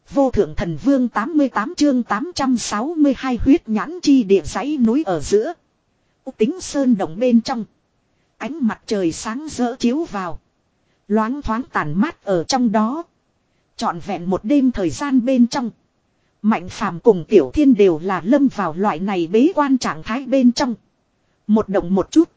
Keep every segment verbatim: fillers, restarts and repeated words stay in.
Vô thượng thần vương tám mươi tám chương tám trăm sáu mươi hai huyết nhãn chi địa dãy núi ở giữa. U tính sơn động bên trong. Ánh mặt trời sáng rỡ chiếu vào. Loáng thoáng tàn mát ở trong đó. Trọn vẹn một đêm thời gian bên trong. Mạnh phàm cùng Tiểu Thiên đều là lâm vào loại này bế quan trạng thái bên trong. Một động một chút.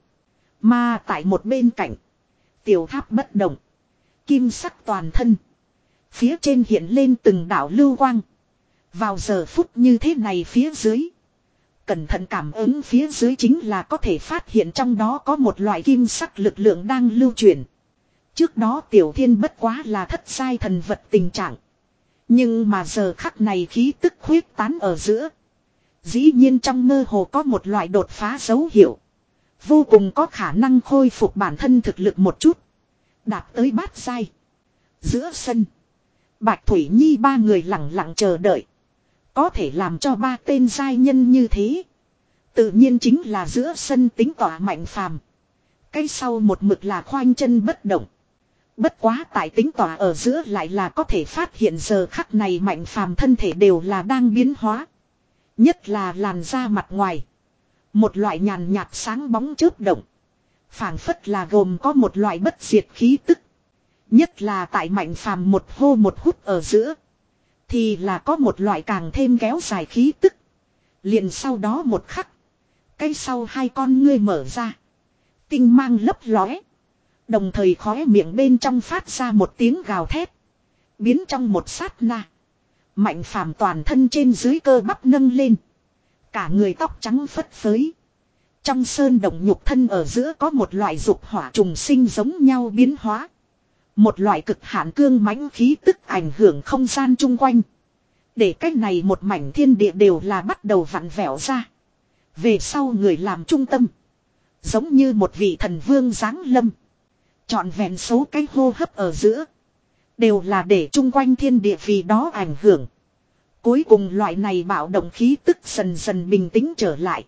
Mà tại một bên cạnh. Tiểu tháp bất động. Kim sắc toàn thân. Phía trên hiện lên từng đạo lưu quang. Vào giờ phút như thế này phía dưới. Cẩn thận cảm ứng phía dưới chính là có thể phát hiện trong đó có một loại kim sắc lực lượng đang lưu chuyển. Trước đó Tiểu Thiên bất quá là thất giai thần vật tình trạng. Nhưng mà giờ khắc này khí tức khuyết tán ở giữa. Dĩ nhiên trong mơ hồ có một loại đột phá dấu hiệu. Vô cùng có khả năng khôi phục bản thân thực lực một chút. Đạt tới bát giai. Giữa sân. Bạch Thủy Nhi ba người lặng lặng chờ đợi. Có thể làm cho ba tên giai nhân như thế. Tự nhiên chính là giữa sân tính tỏa Mạnh phàm. Cái sau một mực là khoanh chân bất động. Bất quá tại tính tỏa ở giữa lại là có thể phát hiện giờ khắc này Mạnh phàm thân thể đều là đang biến hóa. Nhất là làn da mặt ngoài. Một loại nhàn nhạt sáng bóng chớp động. Phảng phất là gồm có một loại bất diệt khí tức. Nhất là tại Mạnh phàm một hô một hút ở giữa. Thì là có một loại càng thêm kéo dài khí tức. Liền sau đó một khắc. Cái sau hai con ngươi mở ra. Tinh mang lấp lóe. Đồng thời khóe miệng bên trong phát ra một tiếng gào thét. Biến trong một sát na. Mạnh phàm toàn thân trên dưới cơ bắp nâng lên. Cả người tóc trắng phất phới. Trong sơn động nhục thân ở giữa có một loại dục hỏa trùng sinh giống nhau biến hóa. Một loại cực hạn cương mãnh khí tức ảnh hưởng không gian chung quanh. Để cách này một mảnh thiên địa đều là bắt đầu vặn vẹo ra. Về sau người làm trung tâm. Giống như một vị thần vương giáng lâm. Trọn vẹn số cái hô hấp ở giữa. Đều là để chung quanh thiên địa vì đó ảnh hưởng. Cuối cùng loại này bạo động khí tức dần dần bình tĩnh trở lại.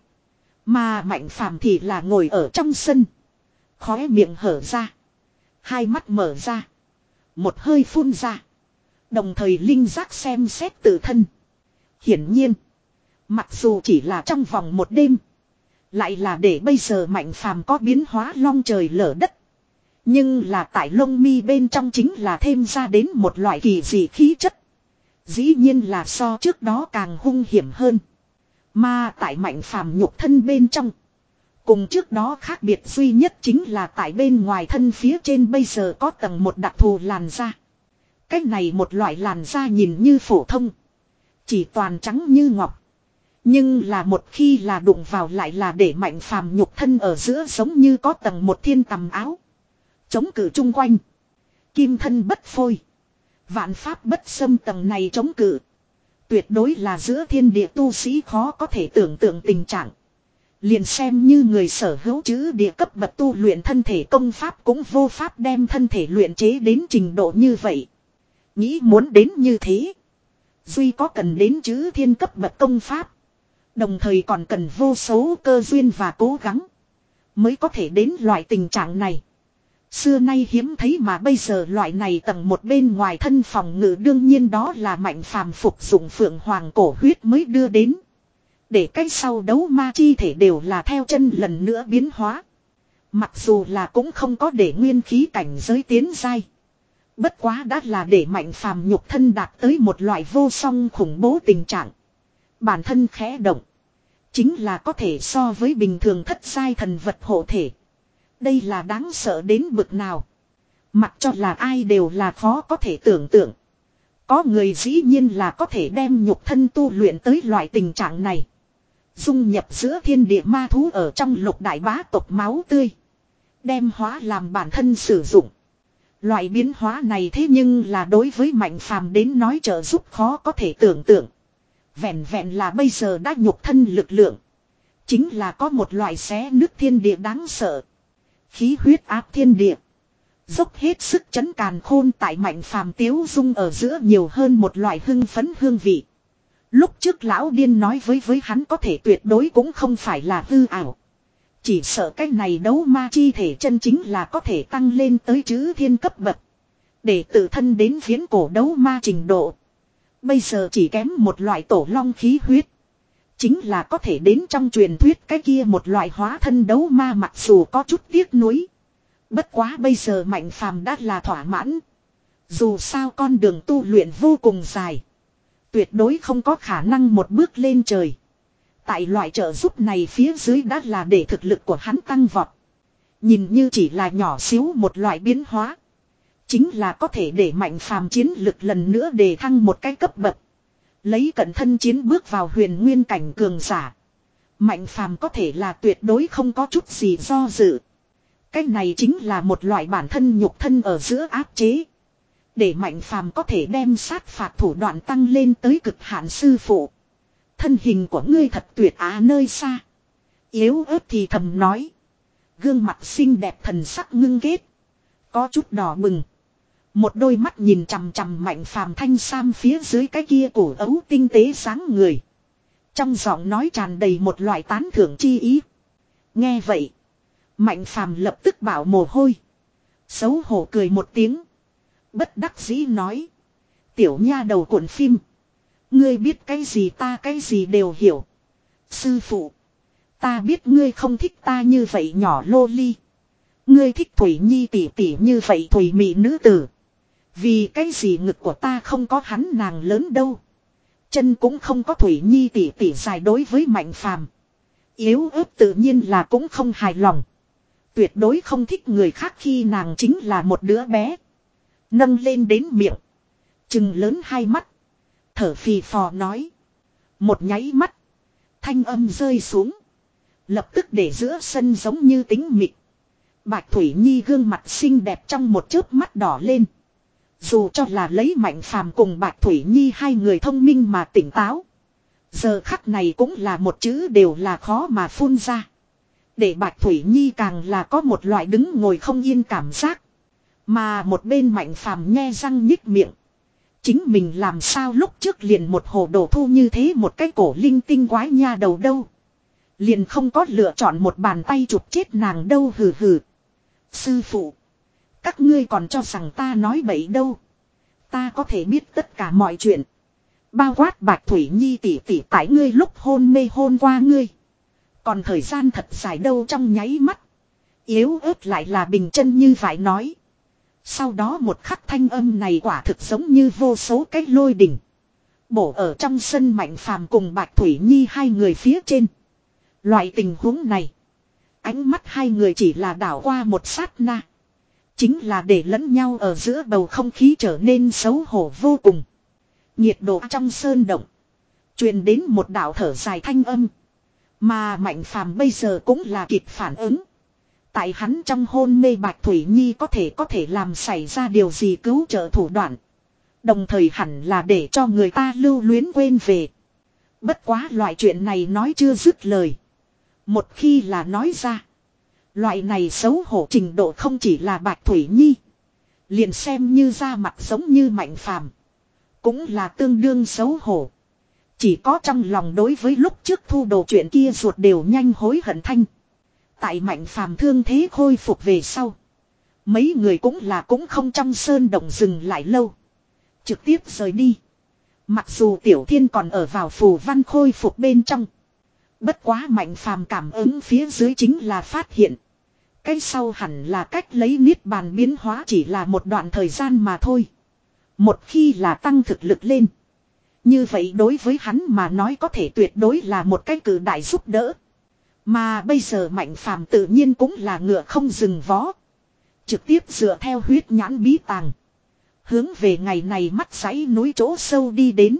Mà Mạnh phàm thì là ngồi ở trong sân. Khóe miệng hở ra. Hai mắt mở ra. Một hơi phun ra. Đồng thời linh giác xem xét tự thân. Hiển nhiên. Mặc dù chỉ là trong vòng một đêm. Lại là để bây giờ Mạnh phàm có biến hóa long trời lở đất. Nhưng là tại lông mi bên trong chính là thêm ra đến một loại kỳ dị khí chất. Dĩ nhiên là so trước đó càng hung hiểm hơn. Mà tại Mạnh phàm nhục thân bên trong. Cùng trước đó khác biệt duy nhất chính là tại bên ngoài thân phía trên bây giờ có tầng một đặc thù làn da. Cách này một loại làn da nhìn như phổ thông. Chỉ toàn trắng như ngọc. Nhưng là một khi là đụng vào lại là để Mạnh phàm nhục thân ở giữa giống như có tầng một thiên tầm áo. Chống cự chung quanh. Kim thân bất phôi. Vạn pháp bất xâm tầng này chống cự. Tuyệt đối là giữa thiên địa tu sĩ khó có thể tưởng tượng tình trạng. Liền xem như người sở hữu chữ địa cấp bậc tu luyện thân thể công pháp cũng vô pháp đem thân thể luyện chế đến trình độ như vậy. Nghĩ muốn đến như thế. Duy có cần đến chữ thiên cấp bậc công pháp. Đồng thời còn cần vô số cơ duyên và cố gắng. Mới có thể đến loại tình trạng này. Xưa nay hiếm thấy mà bây giờ loại này tầng một bên ngoài thân phòng ngự đương nhiên đó là Mạnh phàm phục dụng phượng hoàng cổ huyết mới đưa đến. Để cách sau đấu ma chi thể đều là theo chân lần nữa biến hóa. Mặc dù là cũng không có để nguyên khí cảnh giới tiến giai. Bất quá đã là để Mạnh phàm nhục thân đạt tới một loại vô song khủng bố tình trạng. Bản thân khẽ động. Chính là có thể so với bình thường thất giai thần vật hộ thể. Đây là đáng sợ đến bực nào. Mặc cho là ai đều là khó có thể tưởng tượng. Có người dĩ nhiên là có thể đem nhục thân tu luyện tới loại tình trạng này. Dung nhập giữa thiên địa ma thú ở trong lục đại bá tộc máu tươi. Đem hóa làm bản thân sử dụng. Loại biến hóa này thế nhưng là đối với Mạnh phàm đến nói trợ giúp khó có thể tưởng tượng. Vẹn vẹn là bây giờ đã nhục thân lực lượng. Chính là có một loại xé nước thiên địa đáng sợ. Khí huyết áp thiên địa. Dốc hết sức chấn càn khôn tại Mạnh phàm tiếu dung ở giữa nhiều hơn một loại hưng phấn hương vị. Lúc trước lão điên nói với với hắn có thể tuyệt đối cũng không phải là hư ảo. Chỉ sợ cái này đấu ma chi thể chân chính là có thể tăng lên tới chữ thiên cấp bậc. Để tự thân đến viễn cổ đấu ma trình độ. Bây giờ chỉ kém một loại tổ long khí huyết. Chính là có thể đến trong truyền thuyết cái kia một loại hóa thân đấu ma, mặc dù có chút tiếc nuối. Bất quá bây giờ Mạnh Phàm đã là thỏa mãn. Dù sao con đường tu luyện vô cùng dài. Tuyệt đối không có khả năng một bước lên trời. Tại loại trợ giúp này phía dưới đã là để thực lực của hắn tăng vọt. Nhìn như chỉ là nhỏ xíu một loại biến hóa. Chính là có thể để Mạnh Phàm chiến lực lần nữa đề thăng một cái cấp bậc. Lấy cận thân chiến bước vào huyền nguyên cảnh cường giả. Mạnh Phàm có thể là tuyệt đối không có chút gì do dự. Cái này chính là một loại bản thân nhục thân ở giữa áp chế. Để Mạnh Phàm có thể đem sát phạt thủ đoạn tăng lên tới cực hạn. Sư phụ, thân hình của ngươi thật tuyệt á. Nơi xa yếu ớt thì thầm nói. Gương mặt xinh đẹp thần sắc ngưng kết, có chút đỏ bừng. Một đôi mắt nhìn chằm chằm Mạnh Phàm thanh sam phía dưới cái kia cổ ấu tinh tế sáng người. Trong giọng nói tràn đầy một loại tán thưởng chi ý. Nghe vậy, Mạnh Phàm lập tức bảo mồ hôi. Xấu hổ cười một tiếng. Bất đắc dĩ nói. Tiểu nha đầu cuộn phim. Ngươi biết cái gì ta cái gì đều hiểu. Sư phụ, ta biết ngươi không thích ta như vậy nhỏ lô ly. Ngươi thích Thủy Nhi tỷ tỷ như vậy thủy mị nữ tử. Vì cái gì ngực của ta không có hắn nàng lớn đâu. Chân cũng không có Thủy Nhi tỷ tỷ dài. Đối với Mạnh Phàm, yếu ớt tự nhiên là cũng không hài lòng. Tuyệt đối không thích người khác khi nàng chính là một đứa bé. Nâng lên đến miệng, trừng lớn hai mắt, thở phì phò nói. Một nháy mắt, thanh âm rơi xuống, lập tức để giữa sân giống như tĩnh mịch. Bạch Thủy Nhi gương mặt xinh đẹp trong một chớp mắt đỏ lên. Dù cho là lấy Mạnh Phàm cùng Bạch Thủy Nhi hai người thông minh mà tỉnh táo, giờ khắc này cũng là một chữ đều là khó mà phun ra. Để Bạch Thủy Nhi càng là có một loại đứng ngồi không yên cảm giác. Mà một bên Mạnh Phàm nhe răng nhích miệng. Chính mình làm sao lúc trước liền một hồ đồ thu như thế một cái cổ linh tinh quái nha đầu đâu. Liền không có lựa chọn một bàn tay chụp chết nàng đâu. Hừ hừ. Sư phụ, các ngươi còn cho rằng ta nói bậy đâu. Ta có thể biết tất cả mọi chuyện. Bao quát Bạch Thủy Nhi tỷ tỷ tại ngươi lúc hôn mê hôn qua ngươi. Còn thời gian thật dài đâu. Trong nháy mắt, yếu ớt lại là bình chân như vậy nói. Sau đó một khắc thanh âm này quả thực giống như vô số cái lôi đỉnh. Bổ ở trong sân Mạnh Phàm cùng Bạch Thủy Nhi hai người phía trên. Loại tình huống này, ánh mắt hai người chỉ là đảo qua một sát na. Chính là để lẫn nhau ở giữa bầu không khí trở nên xấu hổ vô cùng. Nhiệt độ trong sơn động truyền đến một đạo thở dài thanh âm. Mà Mạnh Phàm bây giờ cũng là kịp phản ứng. Tại hắn trong hôn mê Bạch Thủy Nhi có thể có thể làm xảy ra điều gì cứu trợ thủ đoạn. Đồng thời hẳn là để cho người ta lưu luyến quên về. Bất quá loại chuyện này nói chưa dứt lời. Một khi là nói ra, loại này xấu hổ trình độ không chỉ là Bạch Thủy Nhi. Liền xem như ra mặt giống như Mạnh Phàm, cũng là tương đương xấu hổ. Chỉ có trong lòng đối với lúc trước thu đồ chuyện kia ruột đều nhanh hối hận thanh. Tại Mạnh Phàm thương thế khôi phục về sau, mấy người cũng là cũng không trong sơn động dừng lại lâu, trực tiếp rời đi. Mặc dù Tiểu Thiên còn ở vào phù văn khôi phục bên trong. Bất quá Mạnh Phàm cảm ứng phía dưới chính là phát hiện, cái sau hẳn là cách lấy niết bàn biến hóa chỉ là một đoạn thời gian mà thôi. Một khi là tăng thực lực lên, như vậy đối với hắn mà nói có thể tuyệt đối là một cái cử đại giúp đỡ. Mà bây giờ Mạnh Phàm tự nhiên cũng là ngựa không dừng vó, trực tiếp dựa theo huyết nhãn bí tàng, hướng về ngày này mắt dãy núi chỗ sâu đi đến.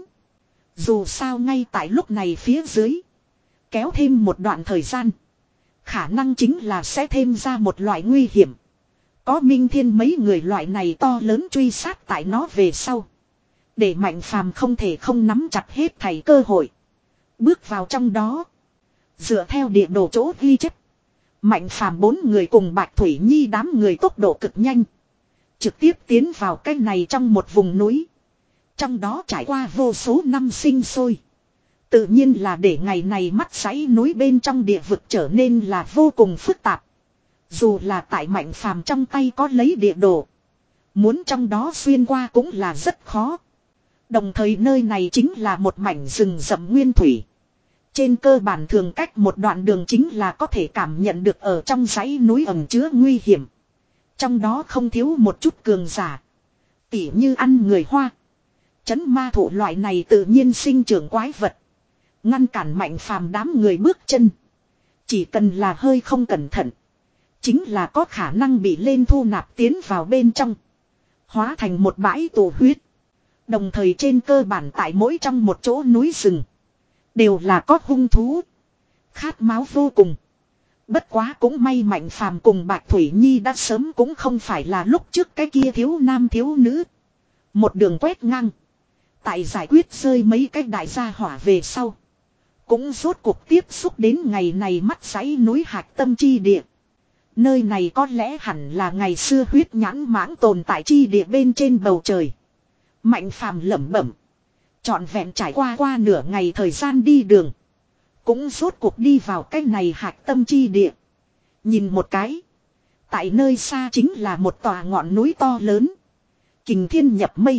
Dù sao ngay tại lúc này phía dưới, kéo thêm một đoạn thời gian, khả năng chính là sẽ thêm ra một loại nguy hiểm. Có Minh Thiên mấy người loại này to lớn truy sát tại nó về sau, để Mạnh Phàm không thể không nắm chặt hết thảy cơ hội, bước vào trong đó. Dựa theo địa đồ chỗ ghi chép, Mạnh Phàm bốn người cùng Bạch Thủy Nhi đám người tốc độ cực nhanh, trực tiếp tiến vào cái này trong một vùng núi. Trong đó trải qua vô số năm sinh sôi, tự nhiên là để ngày này mắt dãy núi bên trong địa vực trở nên là vô cùng phức tạp. Dù là tại Mạnh Phàm trong tay có lấy địa đồ, muốn trong đó xuyên qua cũng là rất khó. Đồng thời nơi này chính là một mảnh rừng rậm nguyên thủy. Trên cơ bản thường cách một đoạn đường chính là có thể cảm nhận được ở trong dãy núi ẩn chứa nguy hiểm. Trong đó không thiếu một chút cường giả. Tỉ như ăn người Hoa. Trấn ma thụ loại này tự nhiên sinh trưởng quái vật. Ngăn cản Mạnh Phàm đám người bước chân. Chỉ cần là hơi không cẩn thận. Chính là có khả năng bị lên thu nạp tiến vào bên trong. Hóa thành một bãi tù huyết. Đồng thời trên cơ bản tại mỗi trong một chỗ núi rừng. Đều là có hung thú. Khát máu vô cùng. Bất quá cũng may Mạnh Phàm cùng Bạch Thủy Nhi đã sớm cũng không phải là lúc trước cái kia thiếu nam thiếu nữ. Một đường quét ngang. Tại giải quyết rơi mấy cái đại gia hỏa về sau. Cũng rốt cuộc tiếp xúc đến ngày này mắt dãy núi hạc tâm chi địa. Nơi này có lẽ hẳn là ngày xưa huyết nhãn mãng tồn tại chi địa bên trên bầu trời. Mạnh Phàm lẩm bẩm. Trọn vẹn trải qua qua nửa ngày thời gian đi đường. Cũng rốt cuộc đi vào cái này hạc tâm chi địa. Nhìn một cái. Tại nơi xa chính là một tòa ngọn núi to lớn. Kình thiên nhập mây.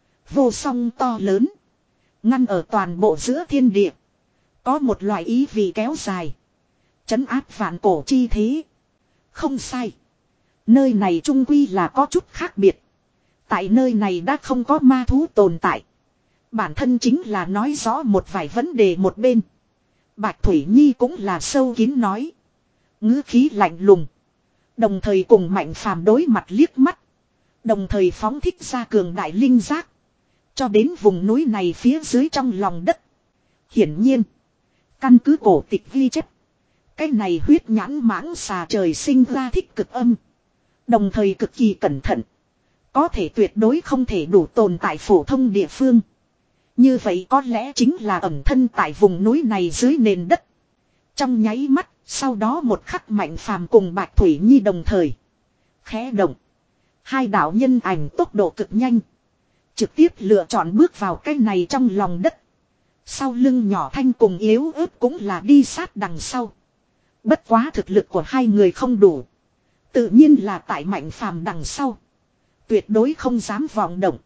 Vô song to lớn. Ngăn ở toàn bộ giữa thiên địa. Có một loại ý vị kéo dài. Trấn áp vạn cổ chi thế. Không sai. Nơi này trung quy là có chút khác biệt. Tại nơi này đã không có ma thú tồn tại. Bản thân chính là nói rõ một vài vấn đề một bên. Bạch Thủy Nhi cũng là sâu kín nói. Ngữ khí lạnh lùng. Đồng thời cùng Mạnh Phàm đối mặt liếc mắt. Đồng thời phóng thích ra cường đại linh giác. Cho đến vùng núi này phía dưới trong lòng đất. Hiển nhiên. Căn cứ cổ tịch ghi chép. Cái này huyết nhãn mãng xà trời sinh ra thích cực âm. Đồng thời cực kỳ cẩn thận. Có thể tuyệt đối không thể đủ tồn tại phổ thông địa phương. Như vậy có lẽ chính là ẩn thân tại vùng núi này dưới nền đất. Trong nháy mắt, sau đó một khắc Mạnh Phàm cùng Bạch Thủy Nhi đồng thời. Khẽ động. Hai đạo nhân ảnh tốc độ cực nhanh. Trực tiếp lựa chọn bước vào cái này trong lòng đất. Sau lưng nhỏ thanh cùng yếu ớt cũng là đi sát đằng sau. Bất quá thực lực của hai người không đủ. Tự nhiên là tại Mạnh Phàm đằng sau. Tuyệt đối không dám vọng động.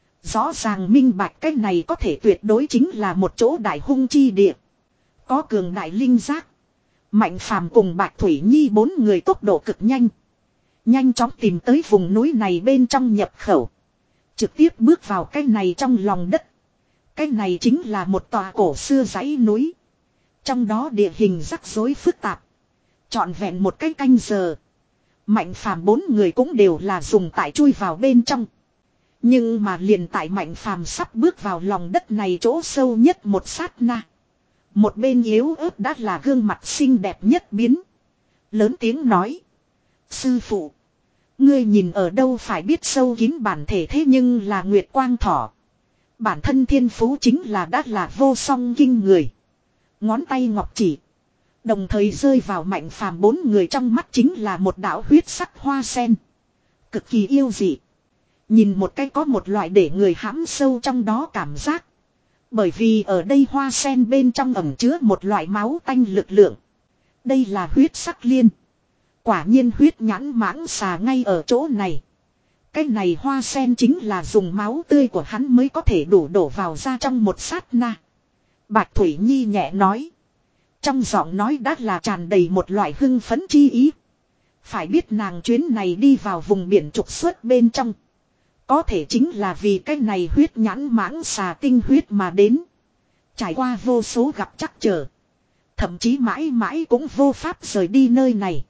Rõ ràng minh bạch cái này có thể tuyệt đối chính là một chỗ đại hung chi địa. Có cường đại linh giác. Mạnh Phàm cùng Bạch Thủy Nhi bốn người tốc độ cực nhanh. Nhanh chóng tìm tới vùng núi này bên trong nhập khẩu. Trực tiếp bước vào cái này trong lòng đất. Cái này chính là một tòa cổ xưa dãy núi. Trong đó địa hình rắc rối phức tạp. Trọn vẹn một cái canh giờ. Mạnh Phàm bốn người cũng đều là dùng tải chui vào bên trong. Nhưng mà liền tại Mạnh Phàm sắp bước vào lòng đất này chỗ sâu nhất một sát na. Một bên yếu ớt đã là gương mặt xinh đẹp nhất biến. Lớn tiếng nói. Sư phụ. Ngươi nhìn ở đâu phải biết sâu kín bản thể thế nhưng là Nguyệt Quang Thỏ. Bản thân thiên phú chính là đã là vô song kinh người. Ngón tay ngọc chỉ. Đồng thời rơi vào Mạnh Phàm bốn người trong mắt chính là một đạo huyết sắc hoa sen. Cực kỳ yêu dị. Nhìn một cái có một loại để người hãm sâu trong đó cảm giác. Bởi vì ở đây hoa sen bên trong ẩn chứa một loại máu tanh lực lượng. Đây là huyết sắc liên. Quả nhiên huyết nhãn mãng xà ngay ở chỗ này. Cái này hoa sen chính là dùng máu tươi của hắn mới có thể đổ đổ vào ra trong một sát na. Bạch Thủy Nhi nhẹ nói. Trong giọng nói đã là tràn đầy một loại hưng phấn chi ý. Phải biết nàng chuyến này đi vào vùng biển trục xuất bên trong. Có thể chính là vì cái này huyết nhãn mãng xà tinh huyết mà đến. Trải qua vô số gặp trắc trở. Thậm chí mãi mãi cũng vô pháp rời đi nơi này.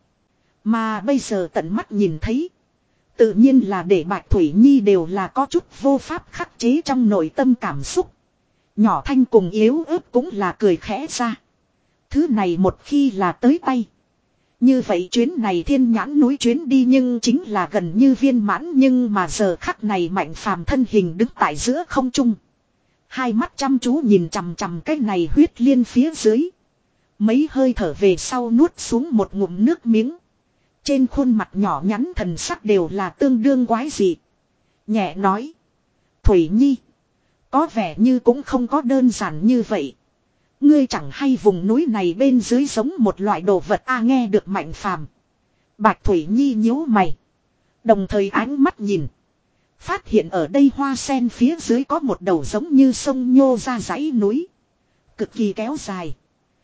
Mà bây giờ tận mắt nhìn thấy. Tự nhiên là để Bạch Thủy Nhi đều là có chút vô pháp khắc chế trong nội tâm cảm xúc. Nhỏ thanh cùng yếu ớt cũng là cười khẽ ra. Thứ này một khi là tới tay. Như vậy chuyến này thiên nhãn núi chuyến đi nhưng chính là gần như viên mãn. Nhưng mà giờ khắc này Mạnh Phàm thân hình đứng tại giữa không trung. Hai mắt chăm chú nhìn chằm chằm cái này huyết liên phía dưới. Mấy hơi thở về sau nuốt xuống một ngụm nước miếng. Trên khuôn mặt nhỏ nhắn thần sắc đều là tương đương quái dị. Nhẹ nói. Thủy Nhi. Có vẻ như cũng không có đơn giản như vậy. Ngươi chẳng hay vùng núi này bên dưới giống một loại đồ vật a nghe được Mạnh Phàm. Bạch Thủy Nhi nhíu mày. Đồng thời ánh mắt nhìn. Phát hiện ở đây hoa sen phía dưới có một đầu giống như sông nhô ra dãy núi. Cực kỳ kéo dài.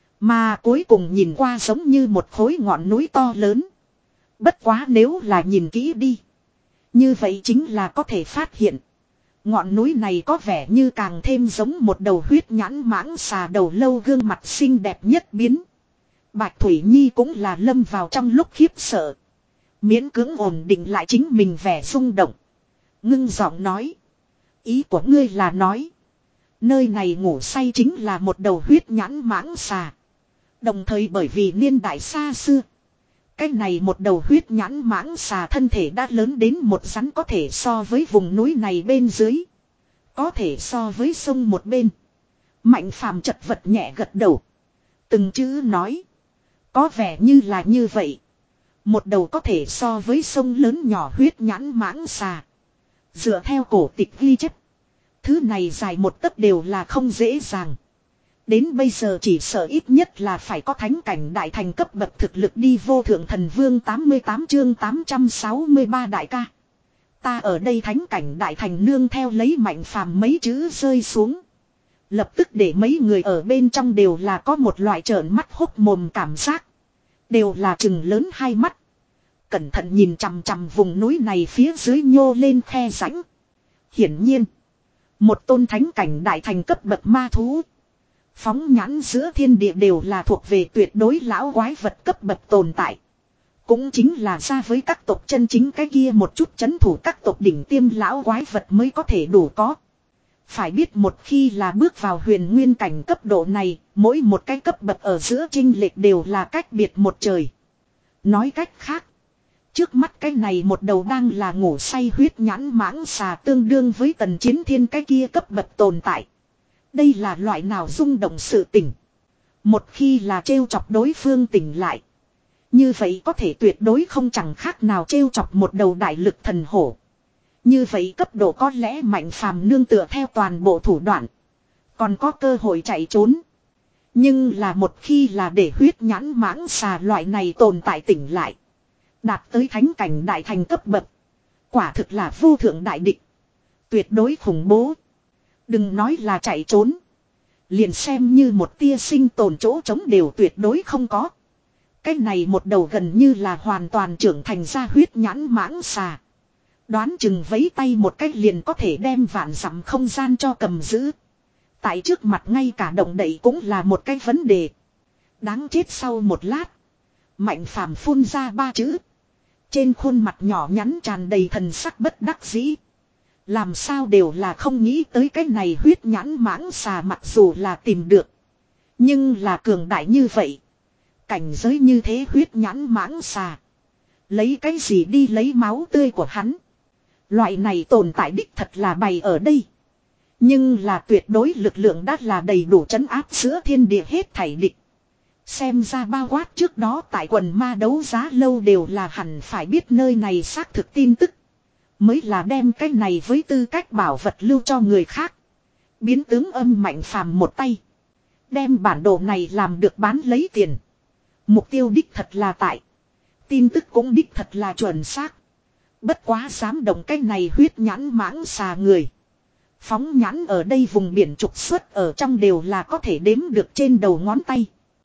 Mà cuối cùng nhìn qua giống như một khối ngọn núi to lớn. Bất quá nếu là nhìn kỹ đi. Như vậy chính là có thể phát hiện. Ngọn núi này có vẻ như càng thêm giống một đầu huyết nhãn mãng xà đầu lâu gương mặt xinh đẹp nhất biến. Bạch Thủy Nhi cũng là lâm vào trong lúc khiếp sợ. Miễn cưỡng ổn định lại chính mình vẻ rung động. Ngưng giọng nói. Ý của ngươi là nói. Nơi này ngủ say chính là một đầu huyết nhãn mãng xà. Đồng thời bởi vì niên đại xa xưa. Cái này một đầu huyết nhãn mãng xà thân thể đã lớn đến một rắn có thể so với vùng núi này bên dưới. Có thể so với sông một bên. Mạnh phàm chật vật nhẹ gật đầu. Từng chữ nói. Có vẻ như là như vậy. Một đầu có thể so với sông lớn nhỏ huyết nhãn mãng xà. Dựa theo cổ tịch ghi chép. Thứ này dài một tấc đều là không dễ dàng. Đến bây giờ chỉ sợ ít nhất là phải có thánh cảnh đại thành cấp bậc thực lực đi vô thượng thần vương tám mươi tám chương tám trăm sáu mươi ba đại ca. Ta ở đây thánh cảnh đại thành nương theo lấy Mạnh Phàm mấy chữ rơi xuống. Lập tức để mấy người ở bên trong đều là có một loại trợn mắt hốc mồm cảm giác. Đều là trừng lớn hai mắt. Cẩn thận nhìn chằm chằm vùng núi này phía dưới nhô lên khe rãnh. Hiển nhiên. Một tôn thánh cảnh đại thành cấp bậc ma thú. Phóng nhãn giữa thiên địa đều là thuộc về tuyệt đối lão quái vật cấp bậc tồn tại. Cũng chính là ra với các tộc chân chính cái kia một chút chấn thủ các tộc đỉnh tiêm lão quái vật mới có thể đủ có. Phải biết một khi là bước vào huyền nguyên cảnh cấp độ này, mỗi một cái cấp bậc ở giữa chênh lệch đều là cách biệt một trời. Nói cách khác, trước mắt cái này một đầu đang là ngủ say huyết nhãn mãng xà tương đương với tần chiến thiên cái kia cấp bậc tồn tại. Đây là loại nào rung động sự tỉnh. Một khi là trêu chọc đối phương tỉnh lại. Như vậy có thể tuyệt đối không chẳng khác nào trêu chọc một đầu đại lực thần hổ. Như vậy cấp độ có lẽ Mạnh Phàm nương tựa theo toàn bộ thủ đoạn. Còn có cơ hội chạy trốn. Nhưng là một khi là để huyết nhãn mãng xà loại này tồn tại tỉnh lại. Đạt tới thánh cảnh đại thành cấp bậc. Quả thực là vô thượng đại địch. Tuyệt đối khủng bố. Đừng nói là chạy trốn. Liền xem như một tia sinh tồn chỗ trống đều tuyệt đối không có. Cái này một đầu gần như là hoàn toàn trưởng thành ra huyết nhãn mãng xà. Đoán chừng vấy tay một cách liền có thể đem vạn dặm không gian cho cầm giữ. Tại trước mặt ngay cả động đậy cũng là một cái vấn đề. Đáng chết sau một lát. Mạnh Phàm phun ra ba chữ. Trên khuôn mặt nhỏ nhắn tràn đầy thần sắc bất đắc dĩ. Làm sao đều là không nghĩ tới cái này huyết nhãn mãng xà mặc dù là tìm được. Nhưng là cường đại như vậy. Cảnh giới như thế huyết nhãn mãng xà. Lấy cái gì đi lấy máu tươi của hắn. Loại này tồn tại đích thật là bày ở đây. Nhưng là tuyệt đối lực lượng đã là đầy đủ trấn áp giữa thiên địa hết thảy địch. Xem ra bao quát trước đó tại quần ma đấu giá lâu đều là hẳn phải biết nơi này xác thực tin tức. Mới là đem cái này với tư cách bảo vật lưu cho người khác. Biến tướng âm Mạnh Phàm một tay. Đem bản đồ này làm được bán lấy tiền. Mục tiêu đích thật là tại. Tin tức cũng đích thật là chuẩn xác. Bất quá dám động cái này huyết nhãn mãng xà người. Phóng nhãn ở đây vùng biển trục xuất ở trong đều là có thể đếm được trên đầu ngón tay.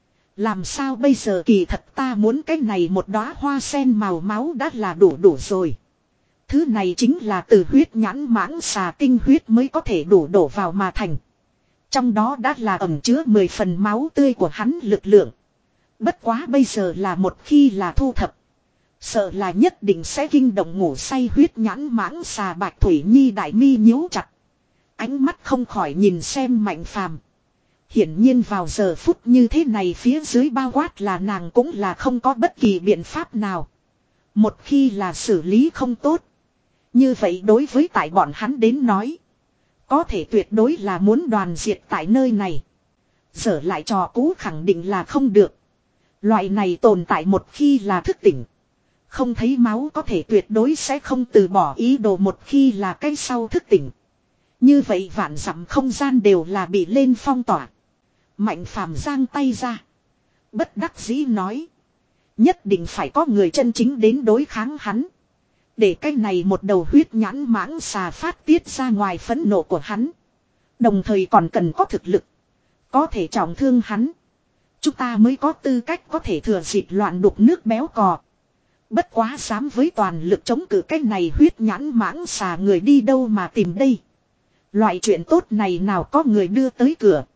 Làm sao bây giờ kỳ thật ta muốn cái này một đóa hoa sen màu máu đã là đủ đủ rồi. Thứ này chính là từ huyết nhãn mãng xà tinh huyết mới có thể đủ đổ vào mà thành. Trong đó đã là ẩn chứa mười phần máu tươi của hắn lực lượng. Bất quá bây giờ là một khi là thu thập. Sợ là nhất định sẽ kinh động ngủ say huyết nhãn mãng xà Bạch Thủy Nhi đại mi nhíu chặt. Ánh mắt không khỏi nhìn xem Mạnh Phàm. Hiển nhiên vào giờ phút như thế này phía dưới bao quát là nàng cũng là không có bất kỳ biện pháp nào. Một khi là xử lý không tốt. Như vậy đối với tại bọn hắn đến nói. Có thể tuyệt đối là muốn đoàn diệt tại nơi này. Giờ lại trò cũ khẳng định là không được. Loại này tồn tại một khi là thức tỉnh. Không thấy máu có thể tuyệt đối sẽ không từ bỏ ý đồ một khi là cái sau thức tỉnh. Như vậy vạn dặm không gian đều là bị lên phong tỏa. Mạnh Phàm giang tay ra. Bất đắc dĩ nói. Nhất định phải có người chân chính đến đối kháng hắn. Để cái này một đầu huyết nhãn mãng xà phát tiết ra ngoài phẫn nộ của hắn. Đồng thời còn cần có thực lực. Có thể trọng thương hắn. Chúng ta mới có tư cách có thể thừa dịp loạn đục nước béo cò. Bất quá dám với toàn lực chống cự cái này huyết nhãn mãng xà người đi đâu mà tìm đây. Loại chuyện tốt này nào có người đưa tới cửa.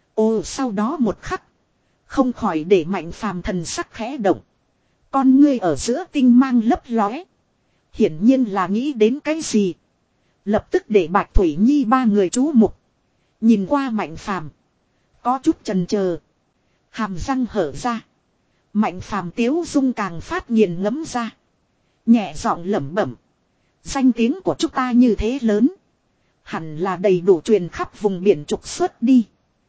Ồ sau đó một khắc. Không khỏi để Mạnh Phàm thần sắc khẽ động. Con ngươi ở giữa tinh mang lấp lóe. Hiển nhiên là nghĩ đến cái gì. Lập tức để Bạch Thủy Nhi ba người chú mục. Nhìn qua Mạnh Phàm, có chút chần chờ. Hàm răng hở ra. Mạnh Phàm tiếu dung càng phát nghiền ngẫm ra. Nhẹ giọng lẩm bẩm. Danh tiếng của chúng ta như thế lớn. Hẳn là đầy đủ truyền khắp vùng biển trục xuất đi.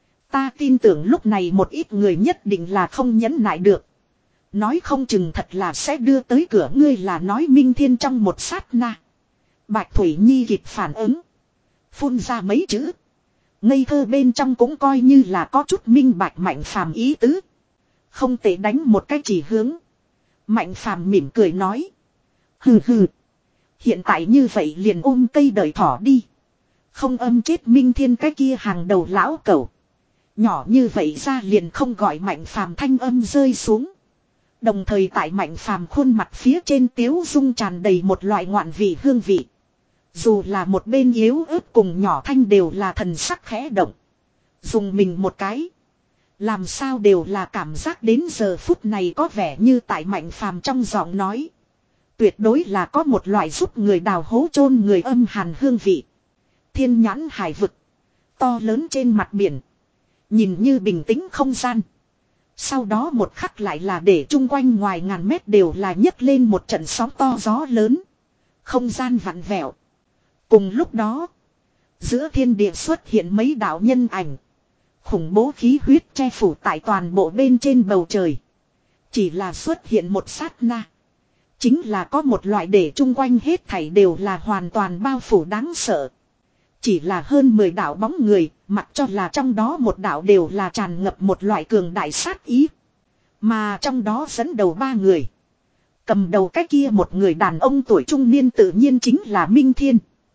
Ta tin tưởng lúc này một ít người nhất định là không nhẫn nại được. Nói không chừng thật là sẽ đưa tới cửa ngươi là nói Minh Thiên trong một sát na. Bạch Thủy Nhi kịp phản ứng. Phun ra mấy chữ. Ngây thơ bên trong cũng coi như là có chút minh bạch Mạnh Phàm ý tứ. Không thể đánh một cái chỉ hướng. Mạnh Phàm mỉm cười nói. Hừ hừ. Hiện tại như vậy liền ôm cây đợi thỏ đi. Không âm chết Minh Thiên cái kia hàng đầu lão cẩu. Nhỏ như vậy ra liền không gọi Mạnh Phàm thanh âm rơi xuống. Đồng thời tại Mạnh Phàm khuôn mặt phía trên tiếu dung tràn đầy một loại ngoạn vị hương vị. Dù là một bên yếu ớt cùng nhỏ thanh đều là thần sắc khẽ động. Dùng mình một cái. Làm sao đều là cảm giác đến giờ phút này có vẻ như tại Mạnh Phàm trong giọng nói. Tuyệt đối là có một loại giúp người đào hố chôn người âm hàn hương vị. Thiên nhãn hải vực. To lớn trên mặt biển. Nhìn như bình tĩnh không gian. Sau đó một khắc lại là để chung quanh ngoài ngàn mét đều là nhấc lên một trận sóng to gió lớn. Không gian vặn vẹo. Cùng lúc đó. Giữa thiên địa xuất hiện mấy đạo nhân ảnh. Khủng bố khí huyết che phủ tại toàn bộ bên trên bầu trời. Chỉ là xuất hiện một sát na. Chính là có một loại để chung quanh hết thảy đều là hoàn toàn bao phủ đáng sợ. Chỉ là hơn mười đạo bóng người, mặc cho là trong đó một đạo đều là tràn ngập một loại cường đại sát ý. Mà trong đó dẫn đầu ba người. Cầm đầu cái kia một người đàn ông tuổi trung niên tự nhiên chính là Minh Thiên.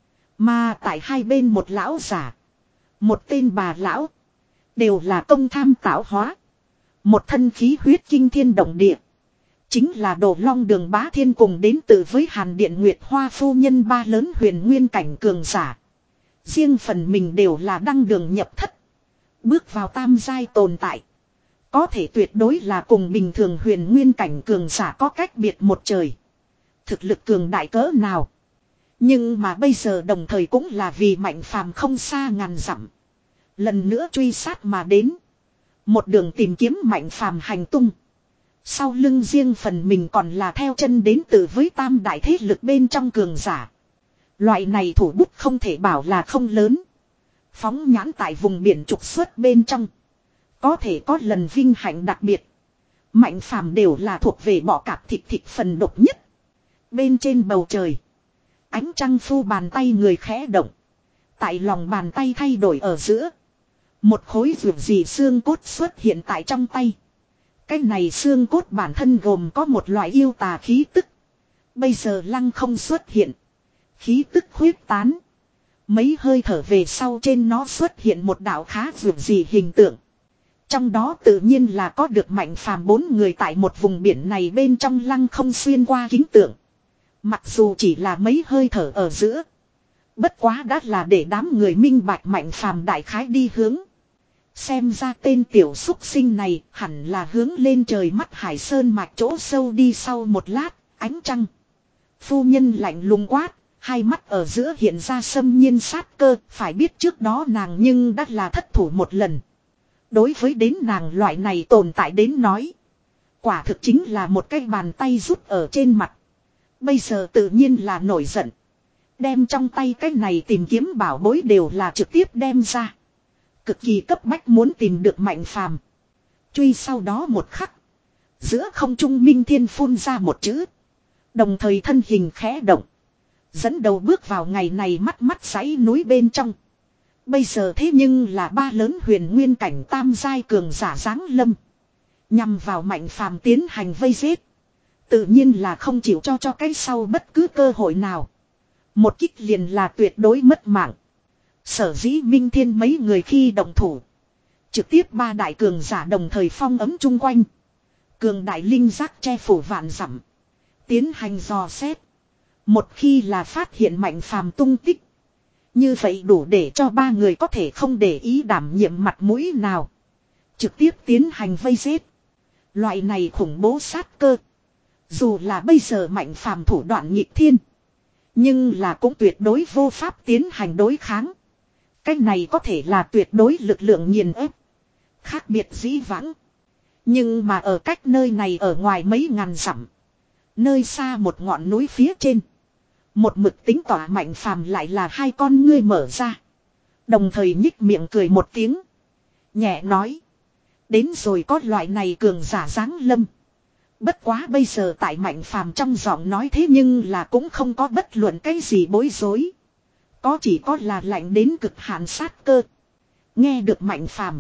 Mà tại hai bên một lão giả. Một tên bà lão. Đều là công tham tạo hóa. Một thân khí huyết kinh thiên động địa. Chính là Đồ Long Đường Bá Thiên cùng đến từ với Hàn Điện Nguyệt Hoa phu nhân ba lớn huyền nguyên cảnh cường giả. Riêng phần mình đều là đăng đường nhập thất. Bước vào tam giai tồn tại. Có thể tuyệt đối là cùng bình thường huyền nguyên cảnh cường giả có cách biệt một trời. Thực lực cường đại cỡ nào. Nhưng mà bây giờ đồng thời cũng là vì Mạnh Phàm không xa ngàn dặm. Lần nữa truy sát mà đến. Một đường tìm kiếm Mạnh Phàm hành tung. Sau lưng riêng phần mình còn là theo chân đến từ với tam đại thế lực bên trong cường giả. Loại này thủ bút không thể bảo là không lớn. Phóng nhãn tại vùng biển trục xuất bên trong. Có thể có lần vinh hạnh đặc biệt. Mạnh Phàm đều là thuộc về bọ cạp thịt thịt phần độc nhất. Bên trên bầu trời. Ánh trăng phu bàn tay người khẽ động. Tại lòng bàn tay thay đổi ở giữa. Một khối ruột gì xương cốt xuất hiện tại trong tay. Cái này xương cốt bản thân gồm có một loại yêu tà khí tức. Bây giờ lăng không xuất hiện. Khí tức huyết tán. Mấy hơi thở về sau trên nó xuất hiện một đạo khá ruột gì hình tượng. Trong đó tự nhiên là có được Mạnh Phàm bốn người tại một vùng biển này bên trong lăng không xuyên qua kính tượng. Mặc dù chỉ là mấy hơi thở ở giữa. Bất quá đã là để đám người minh bạch Mạnh Phàm đại khái đi hướng. Xem ra tên tiểu xúc sinh này hẳn là hướng lên trời mắt hải sơn mạch chỗ sâu đi sau một lát, ánh trăng. Phu nhân lạnh lùng quát, hai mắt ở giữa hiện ra xâm nhiên sát cơ, phải biết trước đó nàng nhưng đã là thất thủ một lần. Đối với đến nàng loại này tồn tại đến nói. Quả thực chính là một cái bàn tay rút ở trên mặt. Bây giờ tự nhiên là nổi giận. Đem trong tay cái này tìm kiếm bảo bối đều là trực tiếp đem ra. Cực kỳ cấp bách muốn tìm được Mạnh Phàm. Truy sau đó một khắc. Giữa không trung Minh Thiên phun ra một chữ. Đồng thời thân hình khẽ động. Dẫn đầu bước vào ngày này mắt mắt dãy núi bên trong. Bây giờ thế nhưng là ba lớn huyền nguyên cảnh tam giai cường giả giáng lâm. Nhằm vào Mạnh Phàm tiến hành vây giết. Tự nhiên là không chịu cho cho cái sau bất cứ cơ hội nào. Một kích liền là tuyệt đối mất mạng. Sở dĩ Minh Thiên mấy người khi động thủ. Trực tiếp ba đại cường giả đồng thời phong ấm chung quanh. Cường đại linh giác che phủ vạn dặm. Tiến hành dò xét. Một khi là phát hiện Mạnh Phàm tung tích. Như vậy đủ để cho ba người có thể không để ý đảm nhiệm mặt mũi nào. Trực tiếp tiến hành vây giết. Loại này khủng bố sát cơ. Dù là bây giờ Mạnh Phàm thủ đoạn nghịch thiên. Nhưng là cũng tuyệt đối vô pháp tiến hành đối kháng. Cách này có thể là tuyệt đối lực lượng nghiền ép. Khác biệt dĩ vãng. Nhưng mà ở cách nơi này ở ngoài mấy ngàn dặm. Nơi xa một ngọn núi phía trên. Một mực tính tỏa Mạnh Phàm lại là hai con ngươi mở ra. Đồng thời nhích miệng cười một tiếng. Nhẹ nói. Đến rồi có loại này cường giả giáng lâm. Bất quá bây giờ tại Mạnh Phàm trong giọng nói thế nhưng là cũng không có bất luận cái gì bối rối. Có chỉ có là lạnh đến cực hạn sát cơ. Nghe được Mạnh Phàm,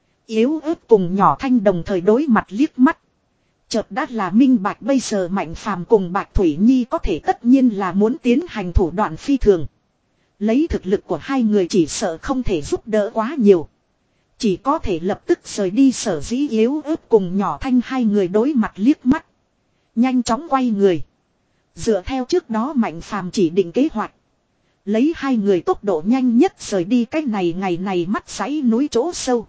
yếu ớt cùng nhỏ thanh đồng thời đối mặt liếc mắt. Chợt đã là minh bạch bây giờ Mạnh Phàm cùng Bạch Thủy Nhi có thể tất nhiên là muốn tiến hành thủ đoạn phi thường. Lấy thực lực của hai người chỉ sợ không thể giúp đỡ quá nhiều. Chỉ có thể lập tức rời đi, sở dĩ yếu ớt cùng nhỏ thanh hai người đối mặt liếc mắt. Nhanh chóng quay người. Dựa theo trước đó Mạnh Phàm chỉ định kế hoạch. Lấy hai người tốc độ nhanh nhất rời đi cách này ngày này mắt dãy núi chỗ sâu.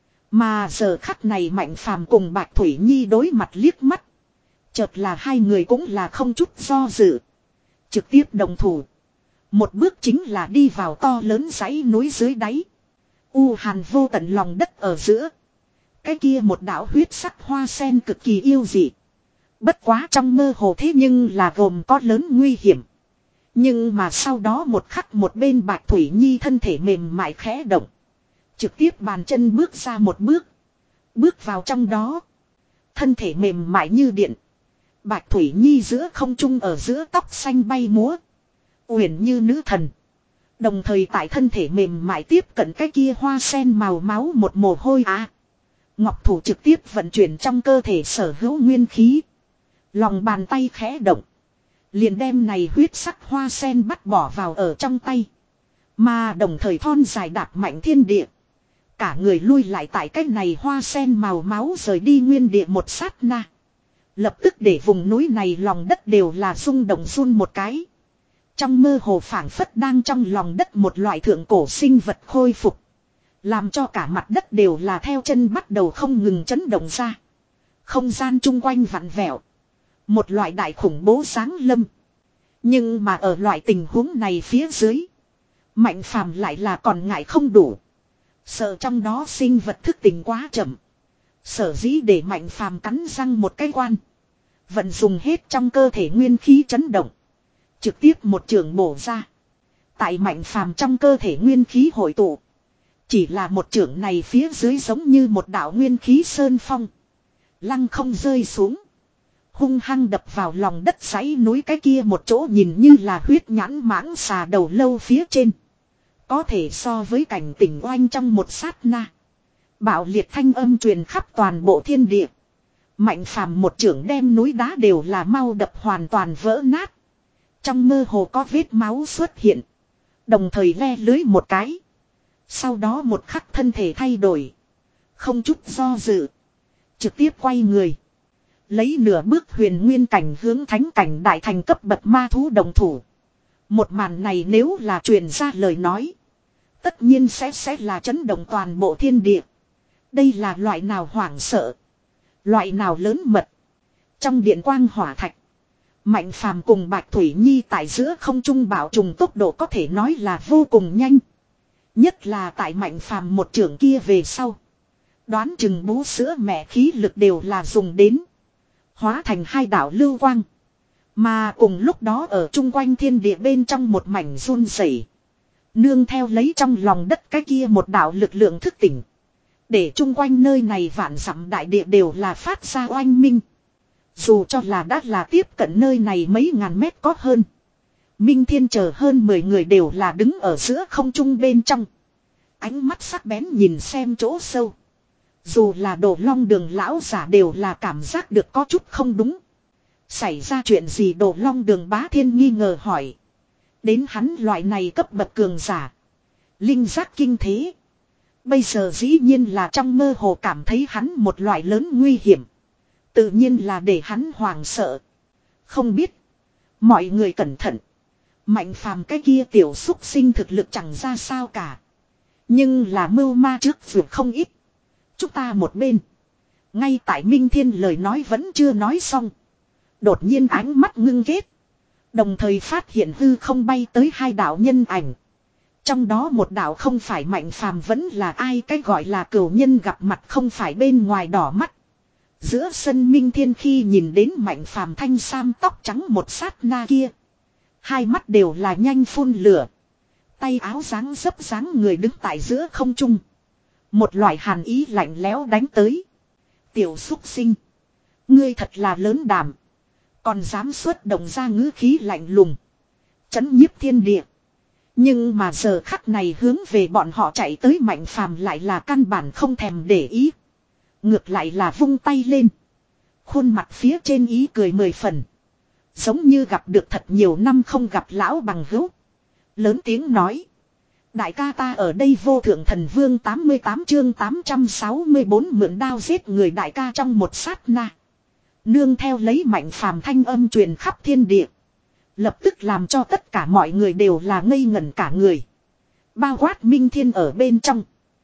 Mà giờ khắc này Mạnh Phàm cùng Bạch Thủy Nhi đối mặt liếc mắt. Chợt là hai người cũng là không chút do dự. Trực tiếp đồng thủ. Một bước chính là đi vào to lớn dãy núi dưới đáy. U hàn vô tận lòng đất ở giữa. Cái kia một đạo huyết sắc hoa sen cực kỳ yêu dị. Bất quá trong mơ hồ thế nhưng là gồm có lớn nguy hiểm. Nhưng mà sau đó một khắc một bên Bạch Thủy Nhi thân thể mềm mại khẽ động. Trực tiếp bàn chân bước ra một bước. Bước vào trong đó. Thân thể mềm mại như điện. Bạch Thủy Nhi giữa không trung ở giữa tóc xanh bay múa. Uyển như nữ thần. Đồng thời tại thân thể mềm mại tiếp cận cái kia hoa sen màu máu một mồ hôi á. Ngọc thủ trực tiếp vận chuyển trong cơ thể sở hữu nguyên khí. Lòng bàn tay khẽ động. Liền đem này huyết sắc hoa sen bắt bỏ vào ở trong tay. Mà đồng thời thon dài đạp mạnh thiên địa. Cả người lui lại tại cái này hoa sen màu máu rời đi nguyên địa một sát na. Lập tức để vùng núi này lòng đất đều là rung động run một cái. Trong mơ hồ phảng phất đang trong lòng đất một loại thượng cổ sinh vật khôi phục. Làm cho cả mặt đất đều là theo chân bắt đầu không ngừng chấn động ra. Không gian chung quanh vặn vẹo. Một loại đại khủng bố giáng lâm. Nhưng mà ở loại tình huống này phía dưới. Mạnh Phàm lại là còn ngại không đủ. Sợ trong đó sinh vật thức tỉnh quá chậm. Sở dĩ để Mạnh Phàm cắn răng một cái quan. Vận dùng hết trong cơ thể nguyên khí chấn động. Trực tiếp một trường bổ ra. Tại Mạnh Phàm trong cơ thể nguyên khí hội tụ. Chỉ là một trường này phía dưới giống như một đạo nguyên khí sơn phong. Lăng không rơi xuống. Hung hăng đập vào lòng đất dãy núi cái kia một chỗ nhìn như là huyết nhãn mãng xà đầu lâu phía trên. Có thể so với cảnh tỉnh oanh trong một sát na. Bạo liệt thanh âm truyền khắp toàn bộ thiên địa. Mạnh Phàm một trưởng đem núi đá đều là mau đập hoàn toàn vỡ nát. Trong mơ hồ có vết máu xuất hiện. Đồng thời le lưới một cái. Sau đó một khắc thân thể thay đổi. Không chút do dự. Trực tiếp quay người. Lấy nửa bước huyền nguyên cảnh hướng thánh cảnh đại thành cấp bậc ma thú đồng thủ. Một màn này nếu là truyền ra lời nói. Tất nhiên sẽ sẽ là chấn động toàn bộ thiên địa. Đây là loại nào hoảng sợ. Loại nào lớn mật. Trong điện quang hỏa thạch. Mạnh Phàm cùng Bạch Thủy Nhi tại giữa không trung bảo trùng tốc độ có thể nói là vô cùng nhanh. Nhất là tại Mạnh Phàm một trưởng kia về sau. Đoán chừng bú sữa mẹ khí lực đều là dùng đến. Hóa thành hai đạo lưu quang. Mà cùng lúc đó ở chung quanh thiên địa bên trong một mảnh run rẩy. Nương theo lấy trong lòng đất cái kia một đạo lực lượng thức tỉnh. Để chung quanh nơi này vạn dặm đại địa đều là phát ra oanh minh. Dù cho là đã là tiếp cận nơi này mấy ngàn mét có hơn. Minh Thiên chờ hơn mười người đều là đứng ở giữa không trung bên trong. Ánh mắt sắc bén nhìn xem chỗ sâu. Dù là Đồ Long Đường lão giả đều là cảm giác được có chút không đúng. Xảy ra chuyện gì Đồ Long Đường Bá Thiên nghi ngờ hỏi. Đến hắn loại này cấp bậc cường giả. Linh giác kinh thế. Bây giờ dĩ nhiên là trong mơ hồ cảm thấy hắn một loại lớn nguy hiểm. Tự nhiên là để hắn hoảng sợ. Không biết. Mọi người cẩn thận. Mạnh phàm cái kia tiểu xúc sinh thực lực chẳng ra sao cả. Nhưng là mưu ma trước vượt không ít. Chúng ta một bên. Ngay tại Minh Thiên lời nói vẫn chưa nói xong. Đột nhiên ánh mắt ngưng kết. Đồng thời phát hiện hư không bay tới hai đạo nhân ảnh. Trong đó một đạo không phải Mạnh phàm vẫn là ai, cái gọi là cửu nhân gặp mặt không phải bên ngoài đỏ mắt. Giữa sân Minh Thiên khi nhìn đến Mạnh phàm thanh sam tóc trắng một sát na kia. Hai mắt đều là nhanh phun lửa. Tay áo dáng dấp dáng người đứng tại giữa không trung. Một loại hàn ý lạnh lẽo đánh tới. Tiểu xúc sinh. Ngươi thật là lớn đảm. Còn dám xuất động ra ngữ khí lạnh lùng. Chấn nhiếp thiên địa. Nhưng mà giờ khắc này hướng về bọn họ chạy tới Mạnh phàm lại là căn bản không thèm để ý. Ngược lại là vung tay lên. Khuôn mặt phía trên ý cười mười phần. Giống như gặp được thật nhiều năm không gặp lão bằng hữu. Lớn tiếng nói. Đại ca ta ở đây vô thượng thần vương tám mươi tám chương tám trăm sáu mươi bốn mượn đao giết người đại ca trong một sát na. Nương theo lấy Mạnh phàm thanh âm truyền khắp thiên địa. Lập tức làm cho tất cả mọi người đều là ngây ngẩn cả người. Bao quát Minh Thiên ở bên trong.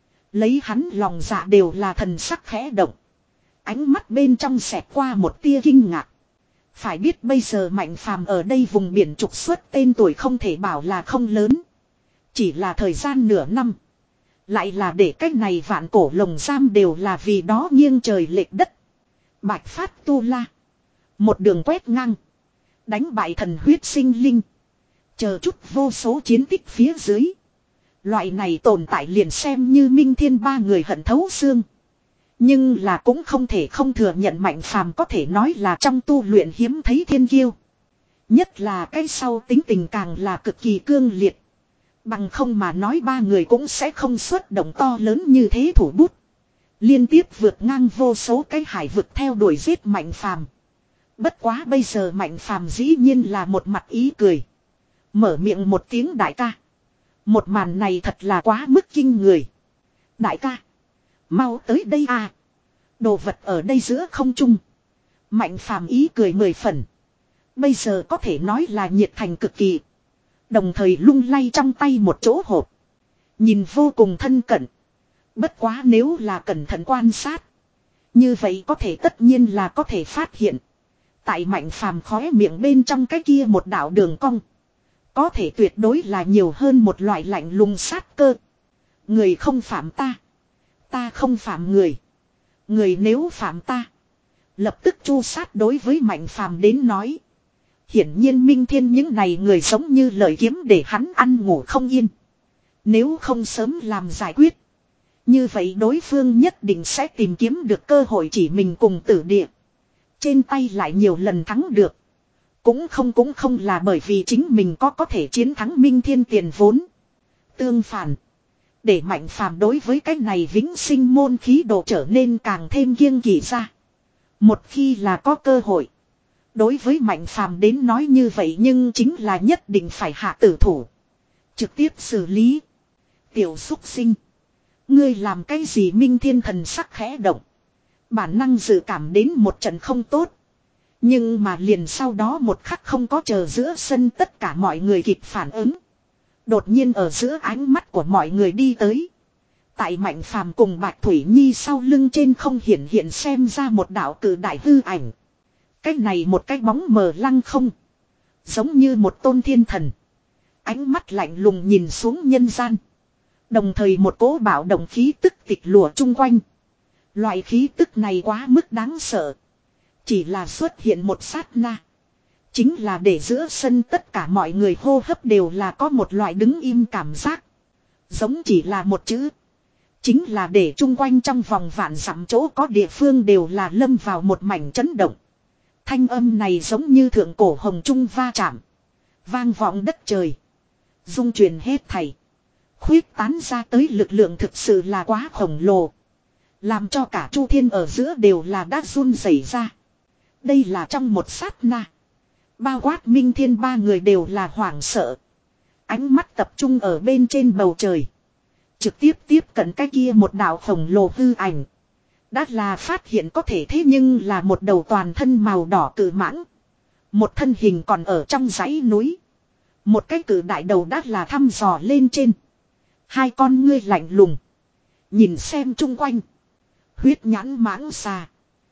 Lấy hắn lòng dạ đều là thần sắc khẽ động. Ánh mắt bên trong xẹt qua một tia kinh ngạc. Phải biết bây giờ Mạnh phàm ở đây vùng biển trục xuất tên tuổi không thể bảo là không lớn. Chỉ là thời gian nửa năm. Lại là để cách này vạn cổ lồng giam đều là vì đó nghiêng trời lệch đất. Bạch phát tu la. Một đường quét ngang. Đánh bại thần huyết sinh linh. Chờ chút vô số chiến tích phía dưới. Loại này tồn tại liền xem như Minh Thiên ba người hận thấu xương. Nhưng là cũng không thể không thừa nhận Mạnh phàm có thể nói là trong tu luyện hiếm thấy thiên kiêu. Nhất là cái sau tính tình càng là cực kỳ cương liệt. Bằng không mà nói ba người cũng sẽ không xuất động to lớn như thế thủ bút. Liên tiếp vượt ngang vô số cái hải vực theo đuổi giết Mạnh phàm. Bất quá bây giờ Mạnh phàm dĩ nhiên là một mặt ý cười. Mở miệng một tiếng đại ca. Một màn này thật là quá mức kinh người. Đại ca. Mau tới đây à. Đồ vật ở đây giữa không trung. Mạnh phàm ý cười mười phần. Bây giờ có thể nói là nhiệt thành cực kỳ. Đồng thời lung lay trong tay một chỗ hộp. Nhìn vô cùng thân cận. Bất quá nếu là cẩn thận quan sát. Như vậy có thể tất nhiên là có thể phát hiện. Tại Mạnh phàm khóe miệng bên trong cái kia một đạo đường cong. Có thể tuyệt đối là nhiều hơn một loại lạnh lùng sát cơ. Người không phạm ta. Ta không phạm người. Người nếu phạm ta. Lập tức chu sát đối với Mạnh phàm đến nói. Hiển nhiên Minh Thiên những này người giống như lợi kiếm để hắn ăn ngủ không yên. Nếu không sớm làm giải quyết. Như vậy đối phương nhất định sẽ tìm kiếm được cơ hội chỉ mình cùng tử địa. Trên tay lại nhiều lần thắng được. Cũng không cũng không là bởi vì chính mình có có thể chiến thắng Minh Thiên tiền vốn. Tương phản. Để Mạnh phàm đối với cái này vĩnh sinh môn khí độ trở nên càng thêm kiêng kỵ ra. Một khi là có cơ hội. Đối với Mạnh phàm đến nói như vậy nhưng chính là nhất định phải hạ tử thủ. Trực tiếp xử lý. Tiểu xúc sinh. Ngươi làm cái gì Minh Thiên thần sắc khẽ động. Bản năng dự cảm đến một trận không tốt. Nhưng mà liền sau đó một khắc không có chờ giữa sân tất cả mọi người kịp phản ứng. Đột nhiên ở giữa ánh mắt của mọi người đi tới. Tại Mạnh phàm cùng Bạch Thủy Nhi sau lưng trên không hiện hiện xem ra một đạo cử đại hư ảnh. Cái này một cái bóng mờ lăng không. Giống như một tôn thiên thần. Ánh mắt lạnh lùng nhìn xuống nhân gian. Đồng thời một cỗ bạo động khí tức tịch lùa chung quanh. Loại khí tức này quá mức đáng sợ. Chỉ là xuất hiện một sát na. Chính là để giữa sân tất cả mọi người hô hấp đều là có một loại đứng im cảm giác. Giống chỉ là một chữ. Chính là để chung quanh trong vòng vạn dặm chỗ có địa phương đều là lâm vào một mảnh chấn động. Thanh âm này giống như thượng cổ hồng trung va chạm. Vang vọng đất trời. Dung truyền hết thảy. Khuyết tán ra tới lực lượng thực sự là quá khổng lồ. Làm cho cả Chu Thiên ở giữa đều là đã run rẩy ra. Đây là trong một sát na. Bao quát Minh Thiên ba người đều là hoảng sợ. Ánh mắt tập trung ở bên trên bầu trời. Trực tiếp tiếp cận cái kia một đạo khổng lồ hư ảnh. Đã là phát hiện có thể thế nhưng là một đầu toàn thân màu đỏ cự mãng. Một thân hình còn ở trong dãy núi. Một cái cự đại đầu đã là thăm dò lên trên. Hai con ngươi lạnh lùng. Nhìn xem chung quanh. Huyết nhãn mãng xà.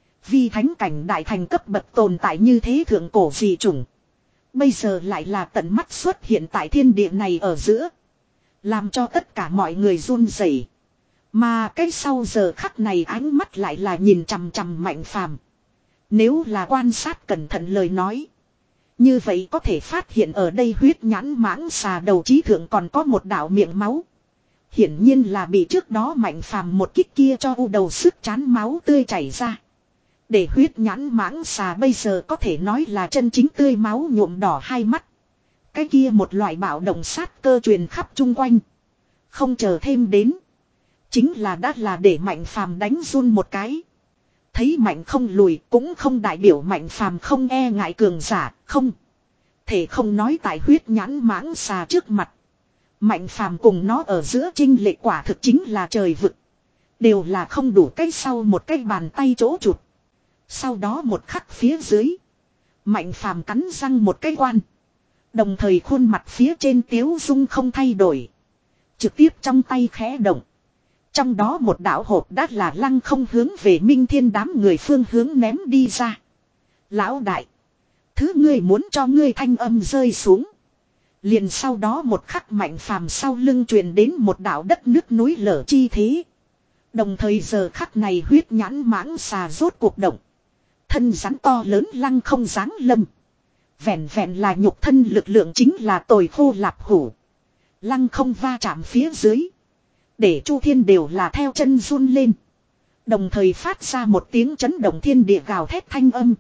Vì thánh cảnh đại thành cấp bậc tồn tại như thế thượng cổ dị chủng. Bây giờ lại là tận mắt xuất hiện tại thiên địa này ở giữa. Làm cho tất cả mọi người run rẩy. Mà cái sau giờ khắc này ánh mắt lại là nhìn chằm chằm Mạnh Phàm. Nếu là quan sát cẩn thận lời nói. Như vậy có thể phát hiện ở đây huyết nhãn mãng xà đầu trí thượng còn có một đạo miệng máu. Hiển nhiên là bị trước đó Mạnh Phàm một kích kia cho u đầu sức chán máu tươi chảy ra. Để huyết nhãn mãng xà bây giờ có thể nói là chân chính tươi máu nhuộm đỏ hai mắt. Cái kia một loại bạo động sát cơ truyền khắp chung quanh. Không chờ thêm đến. Chính là đã là để Mạnh Phàm đánh run một cái. Thấy Mạnh không lùi cũng không đại biểu Mạnh Phàm không e ngại cường giả, không. Thể không nói tại huyết nhãn mãng xà trước mặt. Mạnh Phàm cùng nó ở giữa chênh lệch quả thực chính là trời vực. Đều là không đủ cái sau một cái bàn tay chỗ chụt. Sau đó một khắc phía dưới. Mạnh Phàm cắn răng một cái quan. Đồng thời khuôn mặt phía trên tiếu dung không thay đổi. Trực tiếp trong tay khẽ động. Trong đó một đạo hộp đã là lăng không hướng về Minh Thiên đám người phương hướng ném đi ra. Lão đại. Thứ ngươi muốn cho ngươi thanh âm rơi xuống. Liền sau đó một khắc Mạnh Phàm sau lưng truyền đến một đạo đất nước núi lở chi thế. Đồng thời giờ khắc này huyết nhãn mãng xà rốt cuộc động. Thân rắn to lớn lăng không giáng lâm. Vẹn vẹn là nhục thân lực lượng chính là tồi khô lạp hủ. Lăng không va chạm phía dưới. Để Chu Thiên đều là theo chân run lên. Đồng thời phát ra một tiếng chấn động thiên địa gào thét thanh âm.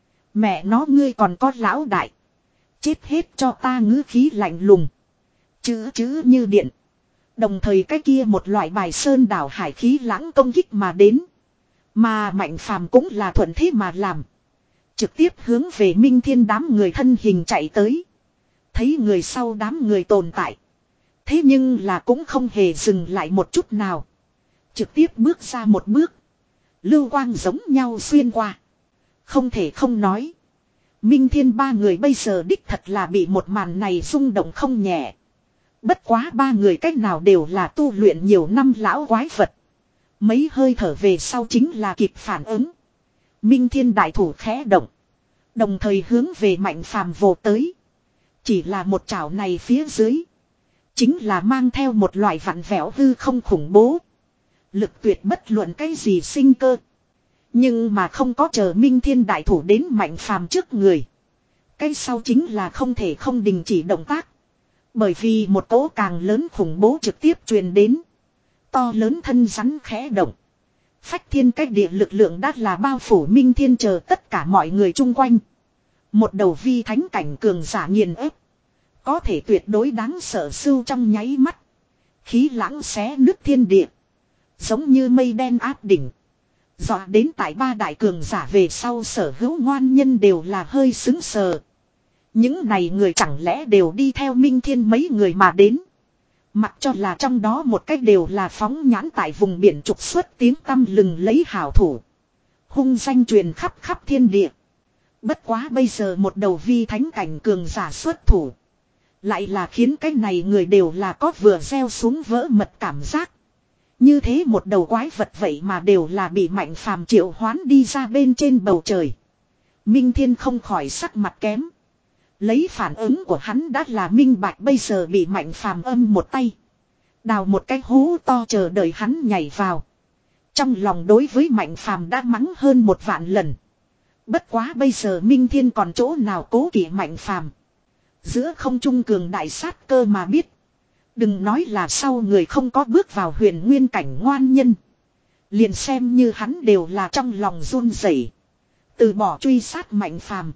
Mẹ nó ngươi còn có lão đại. Chết hết cho ta ngữ khí lạnh lùng. Chữ chữ như điện. Đồng thời cái kia một loại bài sơn đảo hải khí lãng công kích mà đến. Mà Mạnh Phàm cũng là thuận thế mà làm. Trực tiếp hướng về Minh Thiên đám người thân hình chạy tới. Thấy người sau đám người tồn tại. Thế nhưng là cũng không hề dừng lại một chút nào. Trực tiếp bước ra một bước. Lưu quang giống nhau xuyên qua. Không thể không nói. Minh Thiên ba người bây giờ đích thật là bị một màn này rung động không nhẹ. Bất quá ba người cách nào đều là tu luyện nhiều năm lão quái vật. Mấy hơi thở về sau chính là kịp phản ứng. Minh Thiên đại thủ khẽ động. Đồng thời hướng về Mạnh Phàm vồ tới. Chỉ là một chảo này phía dưới. Chính là mang theo một loại vặn vẹo hư không khủng bố. Lực tuyệt bất luận cái gì sinh cơ. Nhưng mà không có chờ Minh Thiên đại thủ đến Mạnh Phàm trước người. Cái sau chính là không thể không đình chỉ động tác. Bởi vì một cỗ càng lớn khủng bố trực tiếp truyền đến. To lớn thân rắn khẽ động. Phách thiên cách địa lực lượng đã là bao phủ Minh Thiên chờ tất cả mọi người chung quanh. Một đầu vi thánh cảnh cường giả nghiền ép. Có thể tuyệt đối đáng sợ sưu trong nháy mắt. Khí lãng xé nước thiên địa. Giống như mây đen áp đỉnh. Dọa đến tại ba đại cường giả về sau sở hữu ngoan nhân đều là hơi xứng sờ. Những này người chẳng lẽ đều đi theo Minh Thiên mấy người mà đến. Mặc cho là trong đó một cách đều là phóng nhãn tại vùng biển trục xuất tiếng tăm lừng lấy hảo thủ. Hung danh truyền khắp khắp thiên địa. Bất quá bây giờ một đầu vi thánh cảnh cường giả xuất thủ. Lại là khiến cái này người đều là có vừa gieo xuống vỡ mật cảm giác. Như thế một đầu quái vật vậy mà đều là bị Mạnh Phàm triệu hoán đi ra bên trên bầu trời. Minh Thiên không khỏi sắc mặt kém. Lấy phản ứng của hắn đã là minh bạch bây giờ bị Mạnh Phàm âm một tay. Đào một cái hố to chờ đợi hắn nhảy vào. Trong lòng đối với Mạnh Phàm đã mắng hơn một vạn lần. Bất quá bây giờ Minh Thiên còn chỗ nào cố kỵ Mạnh Phàm. Giữa không trung cường đại sát cơ mà biết. Đừng nói là sau người không có bước vào huyền nguyên cảnh ngoan nhân. Liền xem như hắn đều là trong lòng run rẩy. Từ bỏ truy sát Mạnh Phàm.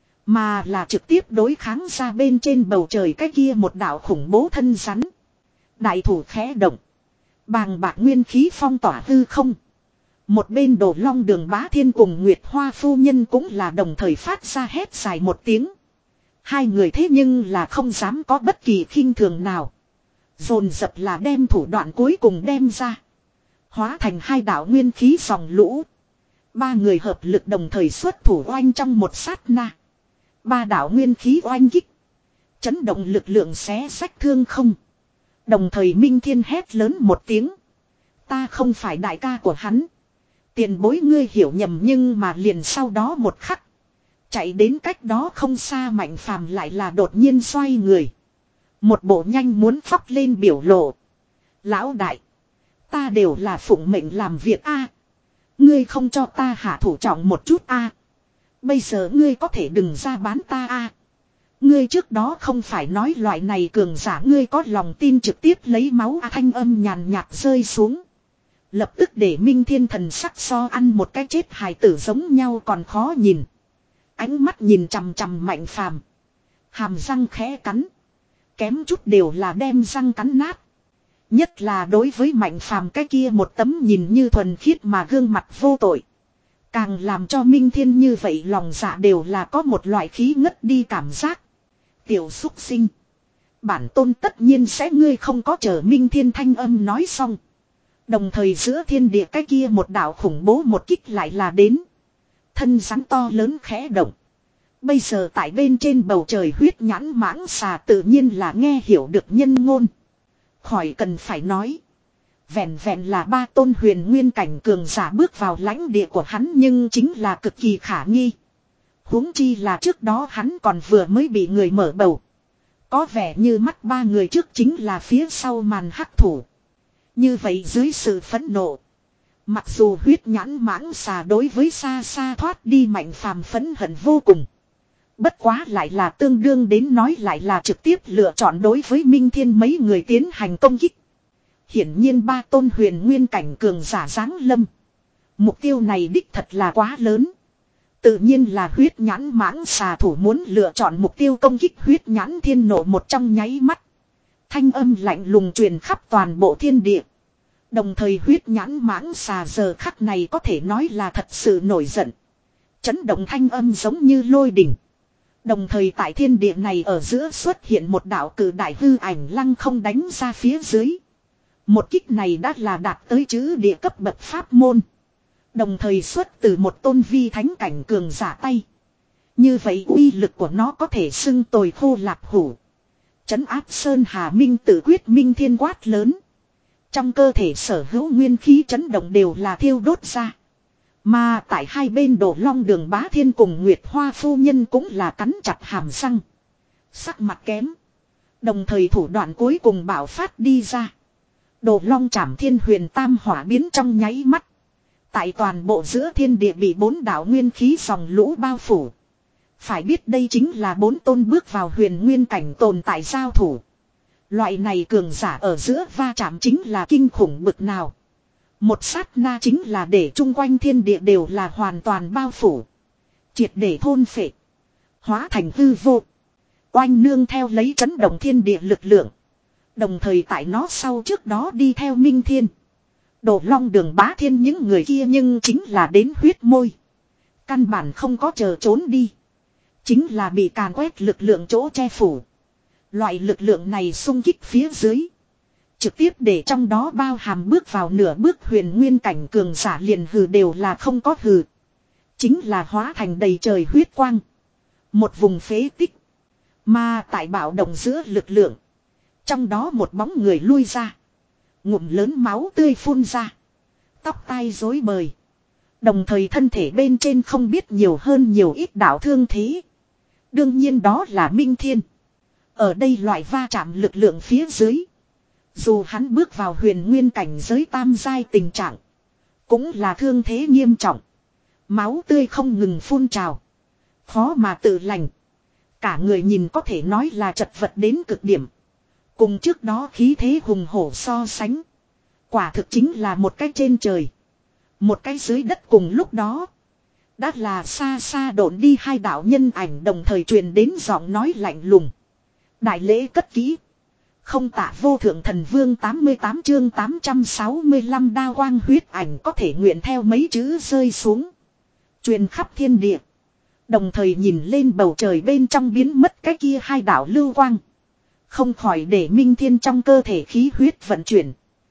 Mà là trực tiếp đối kháng ra bên trên bầu trời cái kia một đạo khủng bố thân rắn. Đại thủ khẽ động. Bàng bạc nguyên khí phong tỏa hư không. Một bên Đồ Long Đường Bá Thiên cùng Nguyệt Hoa phu nhân cũng là đồng thời phát ra hét dài một tiếng. Hai người thế nhưng là không dám có bất kỳ khinh thường nào. Dồn dập là đem thủ đoạn cuối cùng đem ra. Hóa thành hai đạo nguyên khí dòng lũ. Ba người hợp lực đồng thời xuất thủ oanh trong một sát na. Ba đạo nguyên khí oanh kích. Chấn động lực lượng xé sách thương không. Đồng thời Minh Thiên hét lớn một tiếng. Ta không phải đại ca của hắn. Tiền bối ngươi hiểu nhầm, nhưng mà liền sau đó một khắc. Chạy đến cách đó không xa Mạnh Phàm lại là đột nhiên xoay người. Một bộ nhanh muốn phóc lên biểu lộ. Lão đại. Ta đều là phụng mệnh làm việc a. Ngươi không cho ta hạ thủ trọng một chút a. Bây giờ ngươi có thể đừng ra bán ta a. Ngươi trước đó không phải nói loại này cường giả ngươi có lòng tin trực tiếp lấy máu a. Thanh âm nhàn nhạt rơi xuống. Lập tức để Minh Thiên thần sắc so ăn một cái chết hài tử giống nhau còn khó nhìn. Ánh mắt nhìn chằm chằm Mạnh Phàm. Hàm răng khẽ cắn. Kém chút đều là đem răng cắn nát. Nhất là đối với Mạnh Phàm cái kia một tấm nhìn như thuần khiết mà gương mặt vô tội. Càng làm cho Minh Thiên như vậy lòng dạ đều là có một loại khí ngất đi cảm giác. Tiểu xúc sinh. Bản tôn tất nhiên sẽ ngươi không có chờ Minh Thiên thanh âm nói xong. Đồng thời giữa thiên địa cái kia một đạo khủng bố một kích lại là đến. Thân rắn to lớn khẽ động. Bây giờ tại bên trên bầu trời huyết nhãn mãng xà tự nhiên là nghe hiểu được nhân ngôn. Khỏi cần phải nói. Vẹn vẹn là ba tôn huyền nguyên cảnh cường giả bước vào lãnh địa của hắn nhưng chính là cực kỳ khả nghi. Huống chi là trước đó hắn còn vừa mới bị người mở bầu. Có vẻ như mắt ba người trước chính là phía sau màn hắc thủ. Như vậy dưới sự phẫn nộ. Mặc dù huyết nhãn mãng xà đối với xa xa thoát đi Mạnh Phàm phẫn hận vô cùng. Bất quá lại là tương đương đến nói lại là trực tiếp lựa chọn đối với Minh Thiên mấy người tiến hành công kích. Hiển nhiên ba tôn huyền nguyên cảnh cường giả giáng lâm. Mục tiêu này đích thật là quá lớn. Tự nhiên là huyết nhãn mãng xà thủ muốn lựa chọn mục tiêu công kích huyết nhãn thiên nộ một trong nháy mắt. Thanh âm lạnh lùng truyền khắp toàn bộ thiên địa. Đồng thời huyết nhãn mãng xà giờ khắc này có thể nói là thật sự nổi giận. Chấn động thanh âm giống như lôi đỉnh. Đồng thời tại thiên địa này ở giữa xuất hiện một đạo cử đại hư ảnh lăng không đánh ra phía dưới. Một kích này đã là đạt tới chữ địa cấp bậc pháp môn. Đồng thời xuất từ một tôn vi thánh cảnh cường giả tay. Như vậy uy lực của nó có thể xưng tồi khô lạp hủ. Trấn áp sơn hà minh tự quyết minh thiên quát lớn. Trong cơ thể sở hữu nguyên khí chấn động đều là thiêu đốt ra. Mà tại hai bên Đồ Long Đường Bá Thiên cùng Nguyệt Hoa phu nhân cũng là cắn chặt hàm răng. Sắc mặt kém. Đồng thời thủ đoạn cuối cùng bạo phát đi ra. Đồ Long Trảm Thiên Huyền Tam hỏa biến trong nháy mắt. Tại toàn bộ giữa thiên địa bị bốn đạo nguyên khí dòng lũ bao phủ. Phải biết đây chính là bốn tôn bước vào huyền nguyên cảnh tồn tại giao thủ. Loại này cường giả ở giữa va chạm chính là kinh khủng bực nào. Một sát na chính là để chung quanh thiên địa đều là hoàn toàn bao phủ. Triệt để thôn phệ. Hóa thành hư vô. Oanh nương theo lấy chấn động thiên địa lực lượng. Đồng thời tại nó sau trước đó đi theo Minh Thiên. Đồ Long Đường Bá Thiên những người kia nhưng chính là đến huyết môi. Căn bản không có chờ trốn đi. Chính là bị càn quét lực lượng chỗ che phủ. Loại lực lượng này xung kích phía dưới. Trực tiếp để trong đó bao hàm bước vào nửa bước huyền nguyên cảnh cường giả liền hừ đều là không có hừ. Chính là hóa thành đầy trời huyết quang. Một vùng phế tích. Mà tại bạo động giữa lực lượng. Trong đó một bóng người lui ra. Ngụm lớn máu tươi phun ra. Tóc tai rối bời. Đồng thời thân thể bên trên không biết nhiều hơn nhiều ít đạo thương thế. Đương nhiên đó là Minh Thiên. Ở đây loại va chạm lực lượng phía dưới. Dù hắn bước vào huyền nguyên cảnh giới tam giai tình trạng. Cũng là thương thế nghiêm trọng. Máu tươi không ngừng phun trào. Khó mà tự lành. Cả người nhìn có thể nói là chật vật đến cực điểm. Cùng trước đó khí thế hùng hổ so sánh. Quả thực chính là một cái trên trời. Một cái dưới đất cùng lúc đó. Đã là xa xa độn đi hai đạo nhân ảnh đồng thời truyền đến giọng nói lạnh lùng. Đại lễ cất kỹ. Không tạ vô thượng thần vương tám mươi tám chương tám trăm sáu mươi lăm đao quang huyết ảnh có thể nguyện theo mấy chữ rơi xuống. Truyền khắp thiên địa. Đồng thời nhìn lên bầu trời bên trong biến mất cái kia hai đạo lưu quang. Không khỏi để Minh Thiên trong cơ thể khí huyết vận chuyển.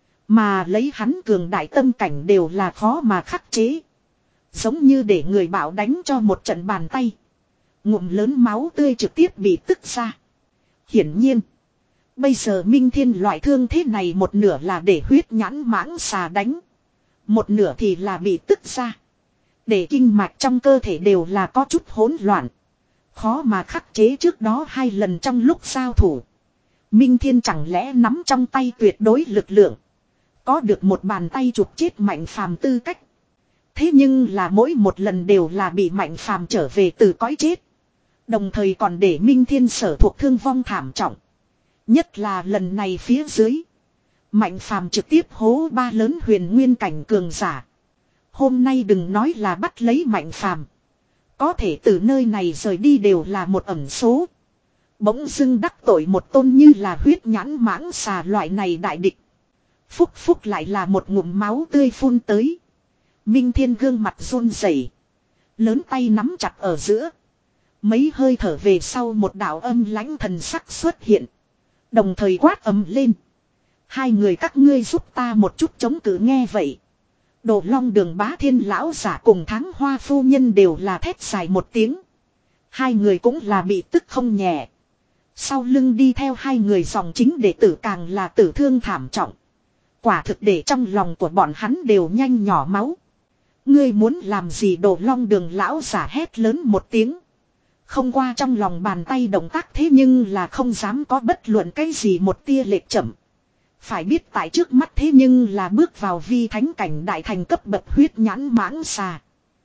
Mà lấy hắn cường đại tâm cảnh đều là khó mà khắc chế. Giống như để người bảo đánh cho một trận bàn tay. Ngụm lớn máu tươi trực tiếp bị tức ra. Hiển nhiên. Bây giờ Minh Thiên loại thương thế này một nửa là để huyết nhãn mãng xà đánh. Một nửa thì là bị tức ra. Để kinh mạch trong cơ thể đều là có chút hỗn loạn. Khó mà khắc chế trước đó hai lần trong lúc giao thủ. Minh Thiên chẳng lẽ nắm trong tay tuyệt đối lực lượng. Có được một bàn tay chụp chết Mạnh Phàm tư cách. Thế nhưng là mỗi một lần đều là bị Mạnh Phàm trở về từ cõi chết. Đồng thời còn để Minh Thiên sở thuộc thương vong thảm trọng. Nhất là lần này phía dưới. Mạnh Phàm trực tiếp hố ba lớn huyền nguyên cảnh cường giả. Hôm nay đừng nói là bắt lấy Mạnh Phàm, có thể từ nơi này rời đi đều là một ẩn số. Bỗng dưng đắc tội một tôn như là huyết nhãn mãng xà loại này đại địch. Phúc phúc lại là một ngụm máu tươi phun tới. Minh Thiên gương mặt run rẩy, lớn tay nắm chặt ở giữa. Mấy hơi thở về sau một đạo âm lãnh thần sắc xuất hiện. Đồng thời quát ầm lên. Hai người các ngươi giúp ta một chút chống cự. Nghe vậy, Đồ Long Đường Bá Thiên lão giả cùng Tháng Hoa phu nhân đều là thét dài một tiếng. Hai người cũng là bị tức không nhẹ. Sau lưng đi theo hai người dòng chính đệ tử càng là tử thương thảm trọng. Quả thực để trong lòng của bọn hắn đều nhanh nhỏ máu. Ngươi muốn làm gì? Đồ Long Đường lão giả hét lớn một tiếng. Không qua trong lòng bàn tay động tác thế nhưng là không dám có bất luận cái gì một tia lệch chậm. Phải biết tại trước mắt thế nhưng là bước vào vi thánh cảnh đại thành cấp bậc huyết nhãn mãng xà.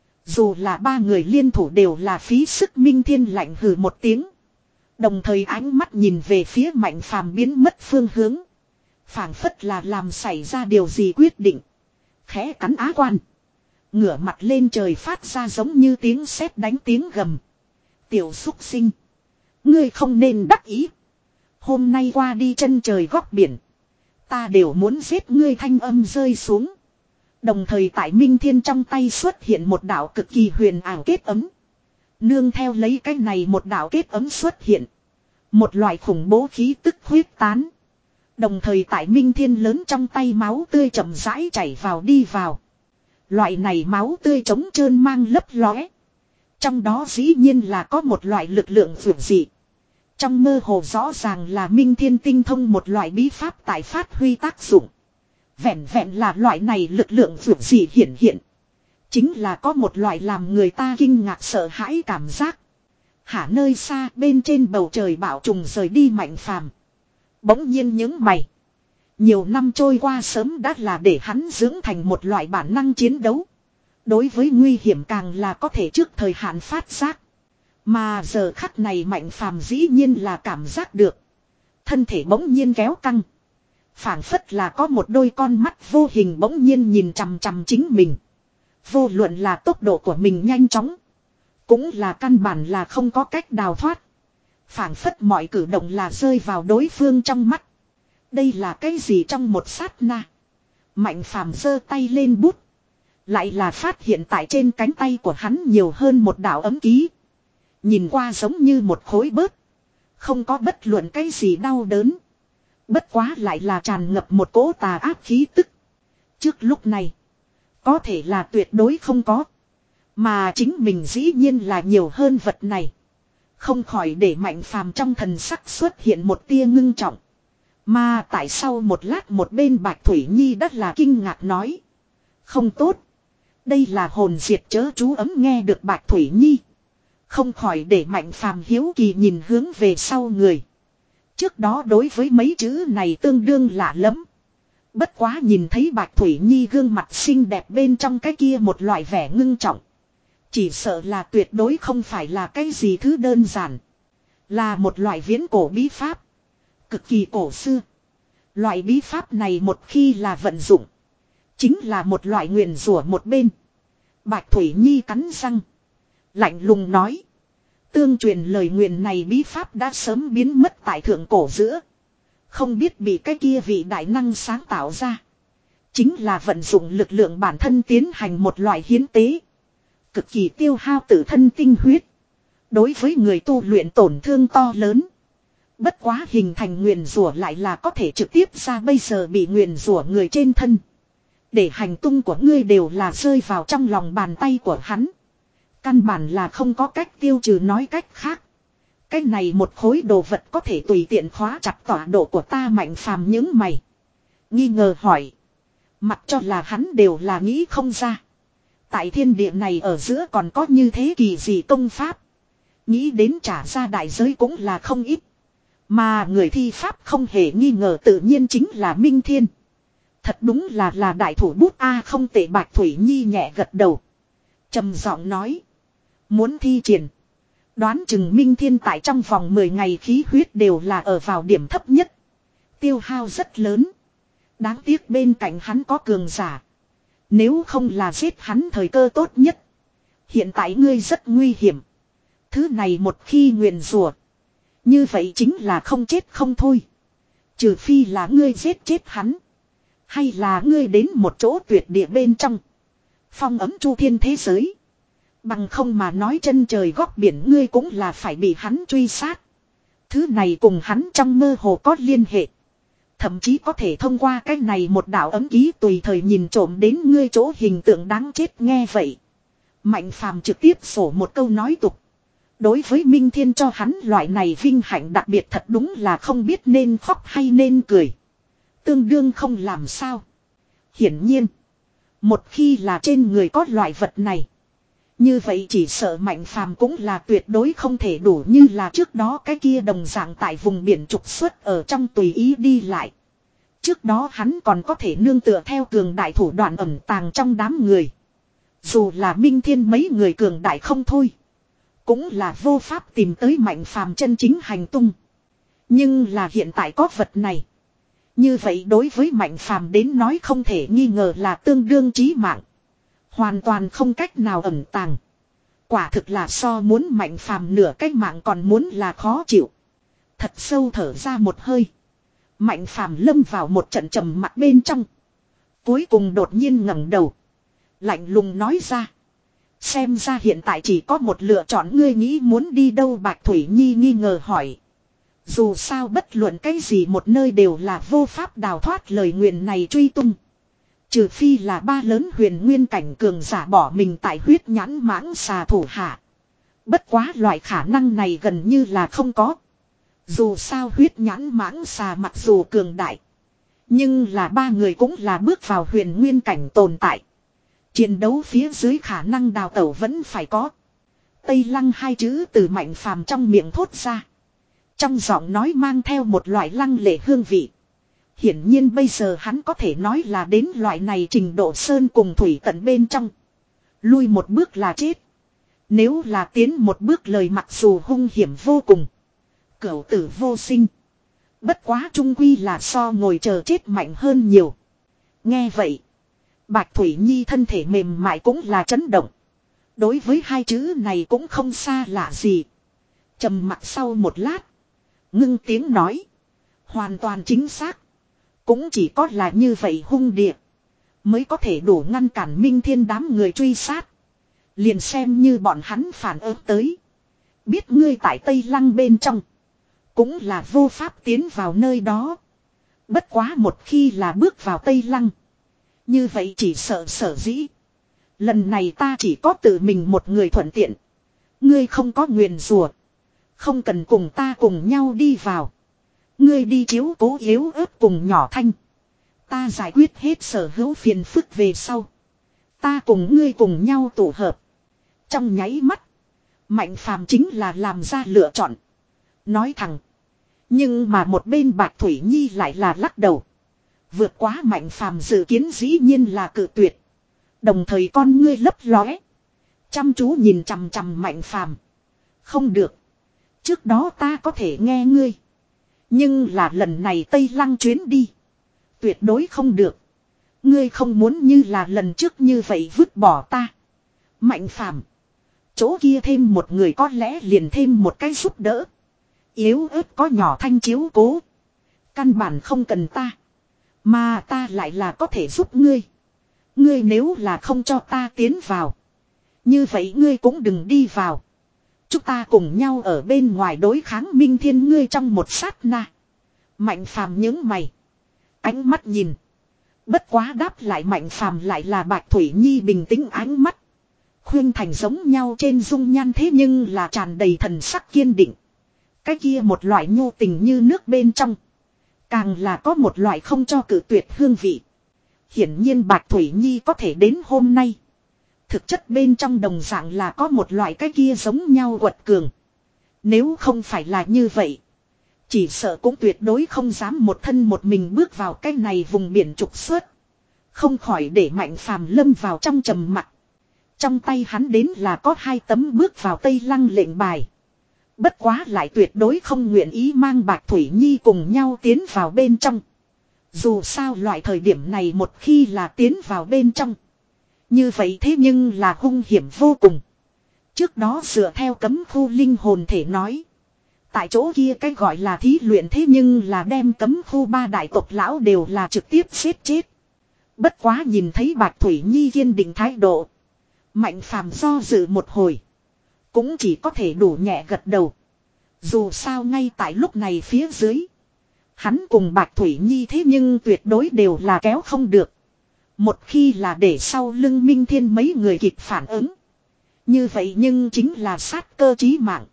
Dù là ba người liên thủ đều là phí sức. Minh Thiên lạnh hừ một tiếng. Đồng thời ánh mắt nhìn về phía Mạnh Phàm biến mất phương hướng. Phảng phất là làm xảy ra điều gì quyết định. Khẽ cắn á quan. Ngửa mặt lên trời phát ra giống như tiếng sét đánh tiếng gầm. Tiểu xúc sinh. Ngươi không nên đắc ý. Hôm nay qua đi chân trời góc biển. Ta đều muốn giết ngươi. Thanh âm rơi xuống. Đồng thời tại Minh Thiên trong tay xuất hiện một đạo cực kỳ huyền ảo kết ấm. Nương theo lấy cái này một đạo kết ấm xuất hiện. Một loại khủng bố khí tức huyết tán. Đồng thời tại Minh Thiên lớn trong tay máu tươi chậm rãi chảy vào đi vào. Loại này máu tươi trống trơn mang lấp lóe. Trong đó dĩ nhiên là có một loại lực lượng vượt dị. Trong mơ hồ rõ ràng là Minh Thiên tinh thông một loại bí pháp tại phát huy tác dụng. Vẹn vẹn là loại này lực lượng vượt dị hiện hiện. Chính là có một loại làm người ta kinh ngạc sợ hãi cảm giác. Hả, nơi xa bên trên bầu trời bão trùng rời đi Mạnh Phàm. Bỗng nhiên những mày. Nhiều năm trôi qua sớm đã là để hắn dưỡng thành một loại bản năng chiến đấu. Đối với nguy hiểm càng là có thể trước thời hạn phát giác. Mà giờ khắc này Mạnh Phàm dĩ nhiên là cảm giác được. Thân thể bỗng nhiên kéo căng. Phảng phất là có một đôi con mắt vô hình bỗng nhiên nhìn chằm chằm chính mình. Vô luận là tốc độ của mình nhanh chóng. Cũng là căn bản là không có cách đào thoát. Phảng phất mọi cử động là rơi vào đối phương trong mắt. Đây là cái gì? Trong một sát na, Mạnh Phàm giơ tay lên bút. Lại là phát hiện tại trên cánh tay của hắn nhiều hơn một đạo ấm ký. Nhìn qua giống như một khối bớt. Không có bất luận cái gì đau đớn. Bất quá lại là tràn ngập một cỗ tà ác khí tức. Trước lúc này, có thể là tuyệt đối không có. Mà chính mình dĩ nhiên là nhiều hơn vật này. Không khỏi để Mạnh Phàm trong thần sắc xuất hiện một tia ngưng trọng. Mà tại sao một lát một bên Bạch Thủy Nhi đất là kinh ngạc nói. Không tốt. Đây là hồn diệt chớ chú ấm. Nghe được Bạch Thủy Nhi. Không khỏi để Mạnh Phàm hiếu kỳ nhìn hướng về sau người. Trước đó đối với mấy chữ này tương đương lạ lắm. Bất quá nhìn thấy Bạch Thủy Nhi gương mặt xinh đẹp bên trong cái kia một loại vẻ ngưng trọng. Chỉ sợ là tuyệt đối không phải là cái gì thứ đơn giản. Là một loại viễn cổ bí pháp. Cực kỳ cổ xưa. Loại bí pháp này một khi là vận dụng. Chính là một loại nguyền rủa một bên. Bạch Thủy Nhi cắn răng. Lạnh lùng nói. Tương truyền lời nguyền này bí pháp đã sớm biến mất tại thượng cổ giữa. Không biết bị cái kia vị đại năng sáng tạo ra. Chính là vận dụng lực lượng bản thân tiến hành một loại hiến tế. Cực kỳ tiêu hao tự thân tinh huyết. Đối với người tu luyện tổn thương to lớn. Bất quá hình thành nguyền rủa lại là có thể trực tiếp ra bây giờ bị nguyền rủa người trên thân. Để hành tung của ngươi đều là rơi vào trong lòng bàn tay của hắn. Căn bản là không có cách tiêu trừ, nói cách khác. Cái này một khối đồ vật có thể tùy tiện khóa chặt tọa độ của ta. Mạnh phàm những mày. Nghi ngờ hỏi. Mặc cho là hắn đều là nghĩ không ra. Tại thiên địa này ở giữa còn có như thế kỳ gì công pháp. Nghĩ đến trả ra đại giới cũng là không ít. Mà người thi pháp không hề nghi ngờ tự nhiên chính là Minh Thiên. Thật đúng là là đại thủ bút A. Không tệ. Bạch Thủy Nhi nhẹ gật đầu. Trầm giọng nói. Muốn thi triển. Đoán chừng Minh Thiên tại trong vòng mười ngày khí huyết đều là ở vào điểm thấp nhất. Tiêu hao rất lớn. Đáng tiếc bên cạnh hắn có cường giả. Nếu không là giết hắn thời cơ tốt nhất. Hiện tại ngươi rất nguy hiểm. Thứ này một khi nguyền rủa, như vậy chính là không chết không thôi. Trừ phi là ngươi giết chết hắn. Hay là ngươi đến một chỗ tuyệt địa bên trong. Phong ấm chu thiên thế giới. Bằng không mà nói chân trời góc biển ngươi cũng là phải bị hắn truy sát. Thứ này cùng hắn trong mơ hồ có liên hệ. Thậm chí có thể thông qua cái này một đạo ấm ký tùy thời nhìn trộm đến ngươi chỗ hình tượng đáng chết. Nghe vậy. Mạnh phàm trực tiếp sổ một câu nói tục. Đối với Minh Thiên cho hắn loại này vinh hạnh đặc biệt thật đúng là không biết nên khóc hay nên cười. Tương đương không làm sao. Hiển nhiên. Một khi là trên người có loại vật này. Như vậy chỉ sợ Mạnh phàm cũng là tuyệt đối không thể đủ như là trước đó cái kia đồng dạng tại vùng biển trục xuất ở trong tùy ý đi lại. Trước đó hắn còn có thể nương tựa theo cường đại thủ đoạn ẩn tàng trong đám người. Dù là Minh Thiên mấy người cường đại không thôi. Cũng là vô pháp tìm tới Mạnh phàm chân chính hành tung. Nhưng là hiện tại có vật này. Như vậy đối với Mạnh phàm đến nói không thể nghi ngờ là tương đương chí mạng. Hoàn toàn không cách nào ẩn tàng. Quả thực là so muốn Mạnh phàm nửa cách mạng còn muốn là khó chịu. Thật sâu thở ra một hơi. Mạnh phàm lâm vào một trận trầm mặc bên trong. Cuối cùng đột nhiên ngẩng đầu. Lạnh lùng nói ra. Xem ra hiện tại chỉ có một lựa chọn, ngươi nghĩ muốn đi đâu? Bạch Thủy Nhi nghi ngờ hỏi. Dù sao bất luận cái gì một nơi đều là vô pháp đào thoát lời nguyền này truy tung. Trừ phi là ba lớn huyền nguyên cảnh cường giả bỏ mình tại huyết nhãn mãng xà thủ hạ. Bất quá loại khả năng này gần như là không có. Dù sao huyết nhãn mãng xà mặc dù cường đại. Nhưng là ba người cũng là bước vào huyền nguyên cảnh tồn tại. Chiến đấu phía dưới khả năng đào tẩu vẫn phải có. Tây Lăng hai chữ từ Mạnh phàm trong miệng thốt ra. Trong giọng nói mang theo một loại lăng lệ hương vị. Hiển nhiên bây giờ hắn có thể nói là đến loại này trình độ sơn cùng thủy tận bên trong. Lui một bước là chết. Nếu là tiến một bước lời mặc dù hung hiểm vô cùng. Cửu tử vô sinh. Bất quá trung quy là so ngồi chờ chết mạnh hơn nhiều. Nghe vậy. Bạch Thủy Nhi thân thể mềm mại cũng là chấn động. Đối với hai chữ này cũng không xa lạ gì. Trầm mặc sau một lát. Ngưng tiếng nói. Hoàn toàn chính xác. Cũng chỉ có là như vậy hung địa. Mới có thể đủ ngăn cản Minh Thiên đám người truy sát. Liền xem như bọn hắn phản ứng tới. Biết ngươi tại Tây Lăng bên trong. Cũng là vô pháp tiến vào nơi đó. Bất quá một khi là bước vào Tây Lăng. Như vậy chỉ sợ sở dĩ. Lần này ta chỉ có tự mình một người thuận tiện. Ngươi không có nguyền rủa, không cần cùng ta cùng nhau đi vào. Ngươi đi chiếu cố yếu ớt cùng nhỏ Thanh. Ta giải quyết hết sở hữu phiền phức về sau. Ta cùng ngươi cùng nhau tụ hợp. Trong nháy mắt. Mạnh phàm chính là làm ra lựa chọn. Nói thẳng. Nhưng mà một bên Bạch Thủy Nhi lại là lắc đầu. Vượt quá Mạnh phàm dự kiến, dĩ nhiên là cự tuyệt. Đồng thời con ngươi lấp lóe. Chăm chú nhìn chằm chằm Mạnh phàm. Không được. Trước đó ta có thể nghe ngươi. Nhưng là lần này Tây Lăng chuyến đi. Tuyệt đối không được. Ngươi không muốn như là lần trước như vậy vứt bỏ ta. Mạnh phàm. Chỗ kia thêm một người có lẽ liền thêm một cái giúp đỡ. Yếu ớt có nhỏ Thanh chiếu cố. Căn bản không cần ta. Mà ta lại là có thể giúp ngươi. Ngươi nếu là không cho ta tiến vào. Như vậy ngươi cũng đừng đi vào. Chúng ta cùng nhau ở bên ngoài đối kháng Minh Thiên ngươi trong một sát na. Mạnh Phàm nhướng mày. Ánh mắt nhìn. Bất quá đáp lại Mạnh Phàm lại là Bạch Thủy Nhi bình tĩnh ánh mắt. Khuyên Thành giống nhau trên dung nhan thế nhưng là tràn đầy thần sắc kiên định. Cái kia một loại nhu tình như nước bên trong. Càng là có một loại không cho cử tuyệt hương vị. Hiển nhiên Bạch Thủy Nhi có thể đến hôm nay. Thực chất bên trong đồng dạng là có một loại cái kia giống nhau quật cường. Nếu không phải là như vậy. Chỉ sợ cũng tuyệt đối không dám một thân một mình bước vào cái này vùng biển trục xuất. Không khỏi để Mạnh Phàm lâm vào trong trầm mặc. Trong tay hắn đến là có hai tấm bước vào Tây Lăng lệnh bài. Bất quá lại tuyệt đối không nguyện ý mang Bạch Thủy Nhi cùng nhau tiến vào bên trong. Dù sao loại thời điểm này một khi là tiến vào bên trong. Như vậy thế nhưng là hung hiểm vô cùng. Trước đó dựa theo cấm khu linh hồn thể nói. Tại chỗ kia cái gọi là thí luyện thế nhưng là đem cấm khu ba đại tộc lão đều là trực tiếp giết chết. Bất quá nhìn thấy Bạch Thủy Nhi kiên định thái độ. Mạnh Phàm do dự một hồi. Cũng chỉ có thể đủ nhẹ gật đầu. Dù sao ngay tại lúc này phía dưới. Hắn cùng Bạch Thủy Nhi thế nhưng tuyệt đối đều là kéo không được. Một khi là để sau lưng Minh Thiên mấy người kịp phản ứng. Như vậy nhưng chính là sát cơ chí mạng.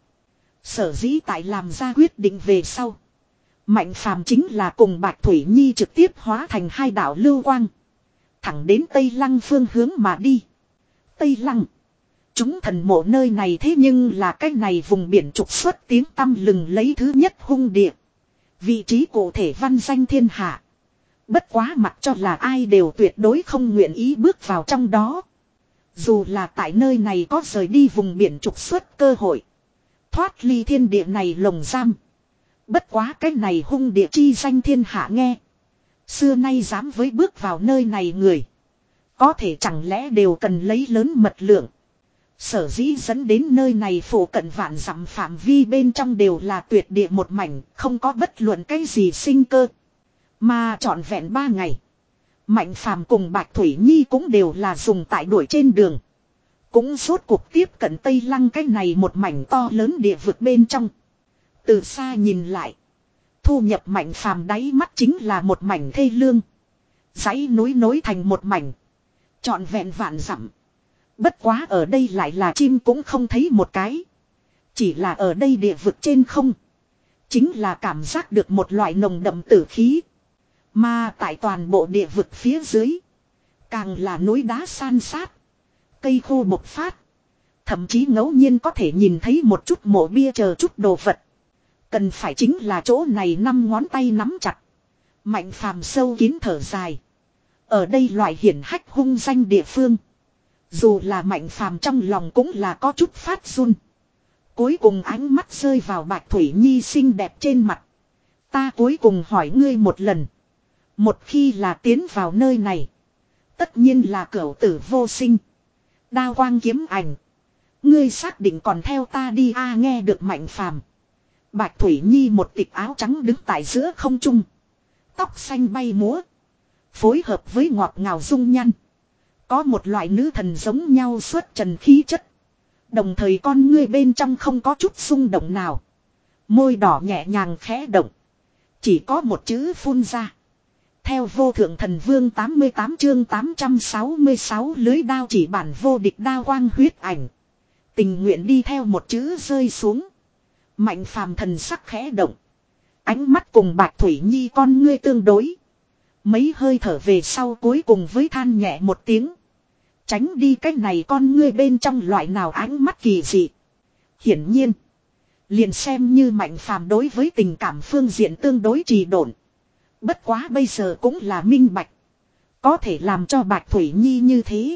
Sở dĩ tại làm ra quyết định về sau. Mạnh Phàm chính là cùng Bạch Thủy Nhi trực tiếp hóa thành hai đạo lưu quang. Thẳng đến Tây Lăng phương hướng mà đi. Tây Lăng. Chúng thần mộ nơi này thế nhưng là cái này vùng biển trục xuất tiếng tăm lừng lấy thứ nhất hung địa. Vị trí cụ thể văn danh thiên hạ. Bất quá mặc cho là ai đều tuyệt đối không nguyện ý bước vào trong đó. Dù là tại nơi này có rời đi vùng biển trục xuất cơ hội. Thoát ly thiên địa này lồng giam. Bất quá cái này hung địa chi danh thiên hạ nghe. Xưa nay dám với bước vào nơi này người. Có thể chẳng lẽ đều cần lấy lớn mật lượng. Sở dĩ dẫn đến nơi này phủ cận vạn dặm phạm vi bên trong đều là tuyệt địa một mảnh. Không có bất luận cái gì sinh cơ. Mà trọn vẹn ba ngày. Mạnh Phàm cùng Bạch Thủy Nhi cũng đều là dùng tại đuổi trên đường. Cũng rốt cuộc tiếp cận Tây Lăng cái này một mảnh to lớn địa vực bên trong. Từ xa nhìn lại. Thu nhập Mạnh Phàm đáy mắt chính là một mảnh thê lương. Dãy núi nối thành một mảnh. Trọn vẹn vạn dặm. Bất quá ở đây lại là chim cũng không thấy một cái. Chỉ là ở đây địa vực trên không. Chính là cảm giác được một loại nồng đậm tử khí. Mà tại toàn bộ địa vực phía dưới. Càng là núi đá san sát. Cây khô bộc phát. Thậm chí ngẫu nhiên có thể nhìn thấy một chút mộ bia chờ chút đồ vật. Cần phải chính là chỗ này năm ngón tay nắm chặt. Mạnh Phàm sâu kín thở dài. Ở đây loại hiển hách hung danh địa phương. Dù là Mạnh Phàm trong lòng cũng là có chút phát run. Cuối cùng ánh mắt rơi vào Bạch Thủy Nhi xinh đẹp trên mặt. Ta cuối cùng hỏi ngươi một lần. Một khi là tiến vào nơi này. Tất nhiên là cửu tử vô sinh. Đao quang kiếm ảnh. Ngươi xác định còn theo ta đi a à, nghe được Mạnh Phàm. Bạch Thủy Nhi một tịch áo trắng đứng tại giữa không trung. Tóc xanh bay múa. Phối hợp với ngọt ngào dung nhan. Có một loại nữ thần giống nhau xuất trần khí chất. Đồng thời con ngươi bên trong không có chút xung động nào. Môi đỏ nhẹ nhàng khẽ động. Chỉ có một chữ phun ra. Theo vô thượng thần vương tám mươi tám chương tám trăm sáu mươi sáu lưới đao chỉ bản vô địch đao quang huyết ảnh. Tình nguyện đi theo một chữ rơi xuống. Mạnh Phàm thần sắc khẽ động. Ánh mắt cùng Bạch Thủy Nhi con ngươi tương đối. Mấy hơi thở về sau cuối cùng với than nhẹ một tiếng. Tránh đi cái này con ngươi bên trong loại nào ánh mắt kỳ dị. Hiển nhiên. Liền xem như Mạnh Phàm đối với tình cảm phương diện tương đối trì độn. Bất quá bây giờ cũng là minh bạch. Có thể làm cho Bạch Thủy Nhi như thế.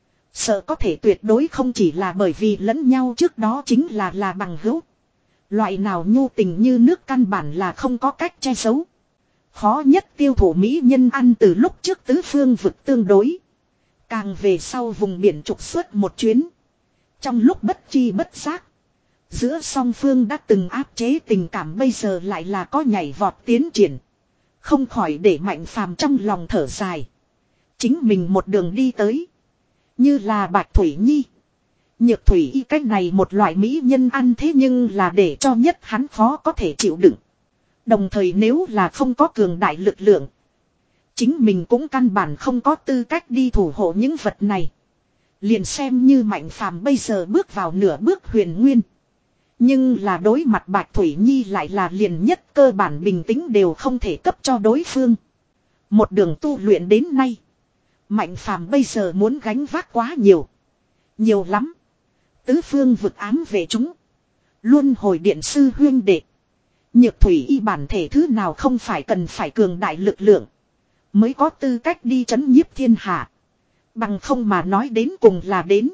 Sợ có thể tuyệt đối không chỉ là bởi vì lẫn nhau trước đó chính là là bằng hữu. Loại nào nhu tình như nước căn bản là không có cách che giấu. Khó nhất tiêu thụ mỹ nhân ăn từ lúc trước tứ phương vực tương đối. Càng về sau vùng biển trục xuất một chuyến. Trong lúc bất chi bất giác. Giữa song phương đã từng áp chế tình cảm bây giờ lại là có nhảy vọt tiến triển. Không khỏi để Mạnh Phàm trong lòng thở dài. Chính mình một đường đi tới. Như là Bạch Thủy Nhi. Nhược Thủy Y cách này một loại mỹ nhân ăn thế nhưng là để cho nhất hắn khó có thể chịu đựng. Đồng thời nếu là không có cường đại lực lượng. Chính mình cũng căn bản không có tư cách đi thủ hộ những vật này. Liền xem như Mạnh Phàm bây giờ bước vào nửa bước huyền nguyên. Nhưng là đối mặt Bạch Thủy Nhi lại là liền nhất cơ bản bình tĩnh đều không thể cấp cho đối phương. Một đường tu luyện đến nay. Mạnh Phàm bây giờ muốn gánh vác quá nhiều. Nhiều lắm. Tứ phương vực ám về chúng. Luôn hồi điện sư huyên đệ. Nhược Thủy Y bản thể thứ nào không phải cần phải cường đại lực lượng. Mới có tư cách đi trấn nhiếp thiên hạ. Bằng không mà nói đến cùng là đến.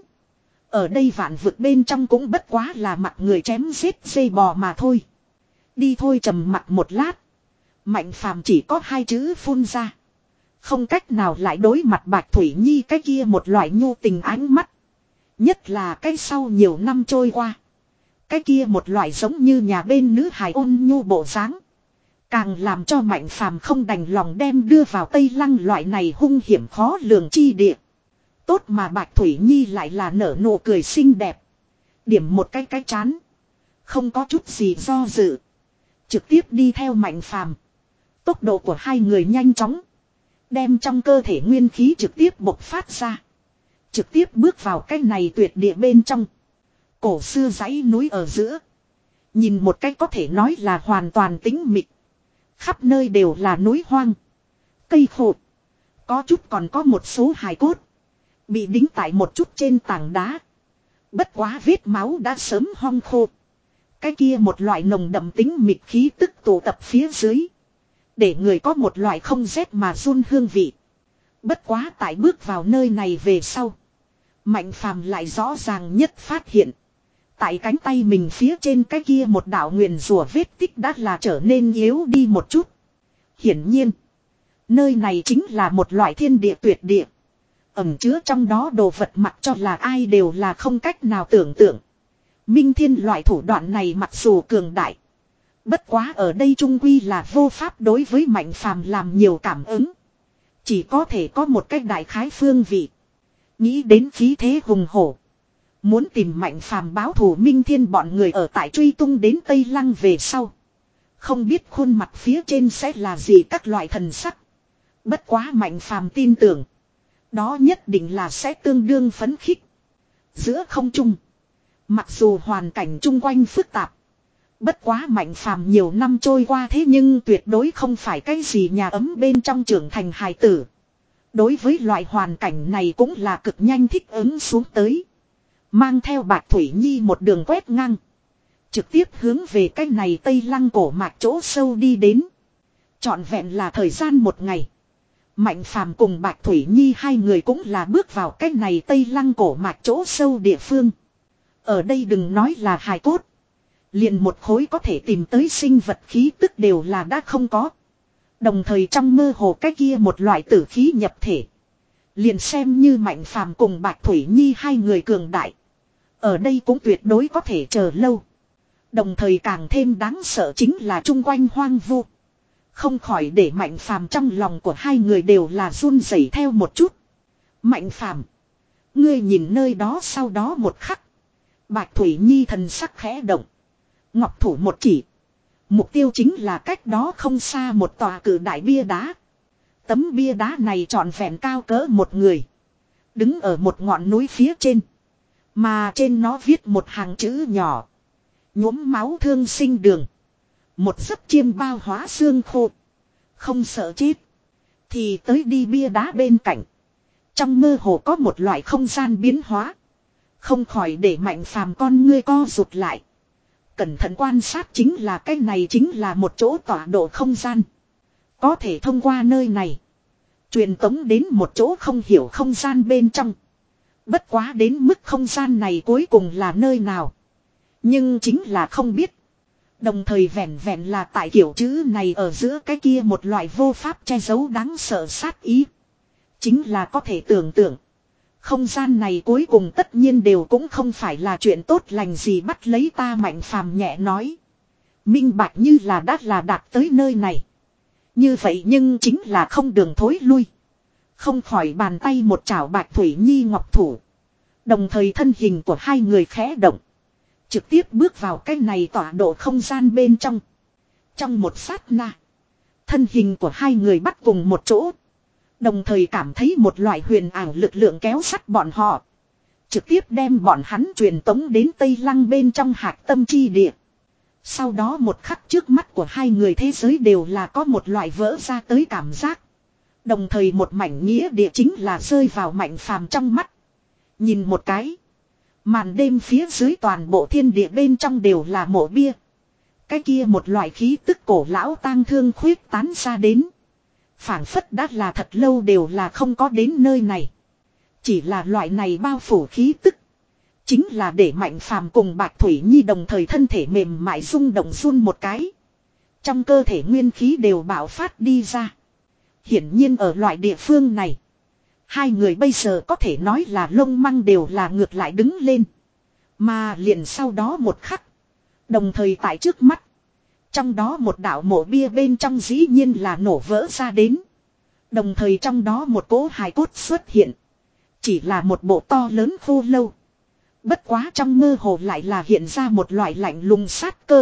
Ở đây vạn vực bên trong cũng bất quá là mặt người chém giết dây bò mà thôi. Đi thôi trầm mặt một lát. Mạnh Phàm chỉ có hai chữ phun ra. Không cách nào lại đối mặt Bạch Thủy Nhi cái kia một loại nhu tình ánh mắt. Nhất là cái sau nhiều năm trôi qua. Cái kia một loại giống như nhà bên nữ hài ôn nhu bộ dáng. Càng làm cho Mạnh Phàm không đành lòng đem đưa vào Tây Lăng loại này hung hiểm khó lường chi địa. Tốt mà Bạch Thủy Nhi lại là nở nụ cười xinh đẹp. Điểm một cái cái chán. Không có chút gì do dự. Trực tiếp đi theo Mạnh Phàm. Tốc độ của hai người nhanh chóng. Đem trong cơ thể nguyên khí trực tiếp bộc phát ra. Trực tiếp bước vào cái này tuyệt địa bên trong. Cổ xưa dãy núi ở giữa. Nhìn một cách có thể nói là hoàn toàn tĩnh mịch. Khắp nơi đều là núi hoang. Cây khô. Có chút còn có một số hài cốt. Bị đính tại một chút trên tảng đá. Bất quá vết máu đã sớm hong khô. Cái kia một loại nồng đậm tính mịt khí tức tụ tập phía dưới. Để người có một loại không rét mà run hương vị. Bất quá tại bước vào nơi này về sau. Mạnh Phàm lại rõ ràng nhất phát hiện. Tại cánh tay mình phía trên cái kia một đạo nguyền rủa vết tích đã là trở nên yếu đi một chút. Hiển nhiên. Nơi này chính là một loại thiên địa tuyệt địa. Ẩn chứa trong đó đồ vật mặc cho là ai đều là không cách nào tưởng tượng. Minh thiên loại thủ đoạn này mặc dù cường đại. Bất quá ở đây trung quy là vô pháp đối với Mạnh Phàm làm nhiều cảm ứng. Chỉ có thể có một cách đại khái phương vị. Nghĩ đến khí thế hùng hổ. Muốn tìm Mạnh Phàm báo thù Minh thiên bọn người ở tại truy tung đến Tây Lăng về sau. Không biết khuôn mặt phía trên sẽ là gì các loại thần sắc. Bất quá Mạnh Phàm tin tưởng. Đó nhất định là sẽ tương đương phấn khích. Giữa không trung. Mặc dù hoàn cảnh chung quanh phức tạp. Bất quá Mạnh Phàm nhiều năm trôi qua thế nhưng tuyệt đối không phải cái gì nhà ấm bên trong trưởng thành hài tử. Đối với loại hoàn cảnh này cũng là cực nhanh thích ứng xuống tới. Mang theo Bạch Thủy Nhi một đường quét ngang. Trực tiếp hướng về cái này Tây Lăng cổ mạch chỗ sâu đi đến. Trọn vẹn là thời gian một ngày. Mạnh Phàm cùng Bạch Thủy Nhi hai người cũng là bước vào cái này Tây Lăng cổ mạch chỗ sâu địa phương. Ở đây đừng nói là hài cốt. Liền một khối có thể tìm tới sinh vật khí tức đều là đã không có. Đồng thời trong mơ hồ cái kia một loại tử khí nhập thể. Liền xem như Mạnh Phàm cùng Bạch Thủy Nhi hai người cường đại. Ở đây cũng tuyệt đối có thể chờ lâu. Đồng thời càng thêm đáng sợ chính là chung quanh hoang vu. Không khỏi để Mạnh Phàm trong lòng của hai người đều là run rẩy theo một chút. Mạnh Phàm, ngươi nhìn nơi đó sau đó một khắc. Bạch Thủy Nhi thần sắc khẽ động. Ngọc thủ một chỉ. Mục tiêu chính là cách đó không xa một tòa cự đại bia đá. Tấm bia đá này trọn vẹn cao cỡ một người. Đứng ở một ngọn núi phía trên. Mà trên nó viết một hàng chữ nhỏ. Nhuốm máu thương sinh đường. Một giấc chiêm bao hóa xương khô. Không sợ chết. Thì tới đi bia đá bên cạnh. Trong mơ hồ có một loại không gian biến hóa. Không khỏi để Mạnh Phàm con ngươi co rụt lại. Cẩn thận quan sát chính là cái này chính là một chỗ tọa độ không gian. Có thể thông qua nơi này. Truyền tống đến một chỗ không hiểu không gian bên trong. Bất quá đến mức không gian này cuối cùng là nơi nào. Nhưng chính là không biết. Đồng thời vẹn vẹn là tại kiểu chữ này ở giữa cái kia một loại vô pháp che giấu đáng sợ sát ý. Chính là có thể tưởng tượng. Không gian này cuối cùng tất nhiên đều cũng không phải là chuyện tốt lành gì bắt lấy ta. Mạnh Phàm nhẹ nói. Minh bạch như là đã là đạt tới nơi này. Như vậy nhưng chính là không đường thối lui. Không khỏi bàn tay một chảo Bạch Thủy Nhi ngọc thủ. Đồng thời thân hình của hai người khẽ động. Trực tiếp bước vào cái này tọa độ không gian bên trong. Trong một sát na. Thân hình của hai người bắt cùng một chỗ. Đồng thời cảm thấy một loại huyền ảo lực lượng kéo sắt bọn họ. Trực tiếp đem bọn hắn truyền tống đến Tây Lăng bên trong hạc tâm chi địa. Sau đó một khắc trước mắt của hai người thế giới đều là có một loại vỡ ra tới cảm giác. Đồng thời một mảnh nghĩa địa chính là rơi vào Mạnh Phàm trong mắt. Nhìn một cái. Màn đêm phía dưới toàn bộ thiên địa bên trong đều là mộ bia. Cái kia một loại khí tức cổ lão tang thương khuyết tán ra đến. Phảng phất đã là thật lâu đều là không có đến nơi này. Chỉ là loại này bao phủ khí tức. Chính là để Mạnh Phàm cùng Bạch Thủy Nhi đồng thời thân thể mềm mại rung động run một cái. Trong cơ thể nguyên khí đều bạo phát đi ra. Hiển nhiên ở loại địa phương này. Hai người bây giờ có thể nói là lông măng đều là ngược lại đứng lên. Mà liền sau đó một khắc. Đồng thời tại trước mắt. Trong đó một đạo mộ bia bên trong dĩ nhiên là nổ vỡ ra đến. Đồng thời trong đó một cỗ hài cốt xuất hiện. Chỉ là một bộ to lớn khô lâu. Bất quá trong mơ hồ lại là hiện ra một loại lạnh lùng sát cơ.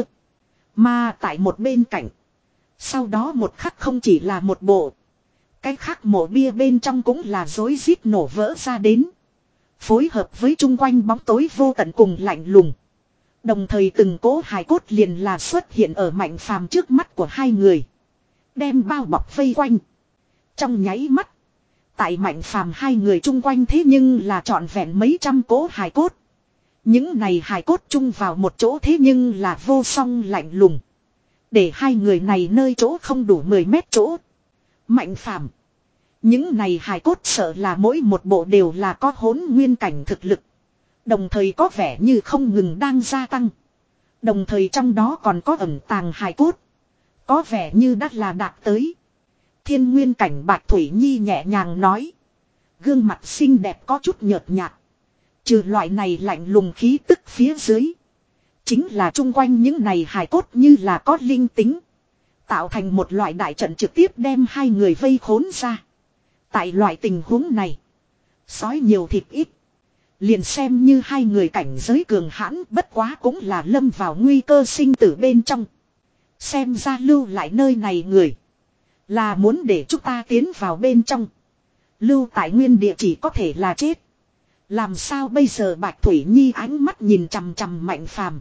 Mà tại một bên cạnh. Sau đó một khắc không chỉ là một bộ. Cái khác mộ bia bên trong cũng là rối rít nổ vỡ ra đến. Phối hợp với chung quanh bóng tối vô tận cùng lạnh lùng. Đồng thời từng cỗ hài cốt liền là xuất hiện ở Mạnh Phàm trước mắt của hai người. Đem bao bọc vây quanh. Trong nháy mắt. Tại Mạnh Phàm hai người chung quanh thế nhưng là trọn vẹn mấy trăm cỗ hài cốt. Những này hài cốt chung vào một chỗ thế nhưng là vô song lạnh lùng. Để hai người này nơi chỗ không đủ mười mét chỗ. Mạnh Phàm. Những này hài cốt sợ là mỗi một bộ đều là có hỗn nguyên cảnh thực lực. Đồng thời có vẻ như không ngừng đang gia tăng. Đồng thời trong đó còn có ẩn tàng hài cốt. Có vẻ như đã là đạt tới. Thiên nguyên cảnh Bạch Thủy Nhi nhẹ nhàng nói. Gương mặt xinh đẹp có chút nhợt nhạt. Trừ loại này lạnh lùng khí tức phía dưới. Chính là chung quanh những này hài cốt như là có linh tính. Tạo thành một loại đại trận trực tiếp đem hai người vây khốn ra. Tại loại tình huống này. Sói nhiều thịt ít. Liền xem như hai người cảnh giới cường hãn bất quá cũng là lâm vào nguy cơ sinh tử bên trong. Xem ra lưu lại nơi này người. Là muốn để chúng ta tiến vào bên trong. Lưu tại nguyên địa chỉ có thể là chết. Làm sao bây giờ Bạch Thủy Nhi ánh mắt nhìn chằm chằm Mạnh Phàm.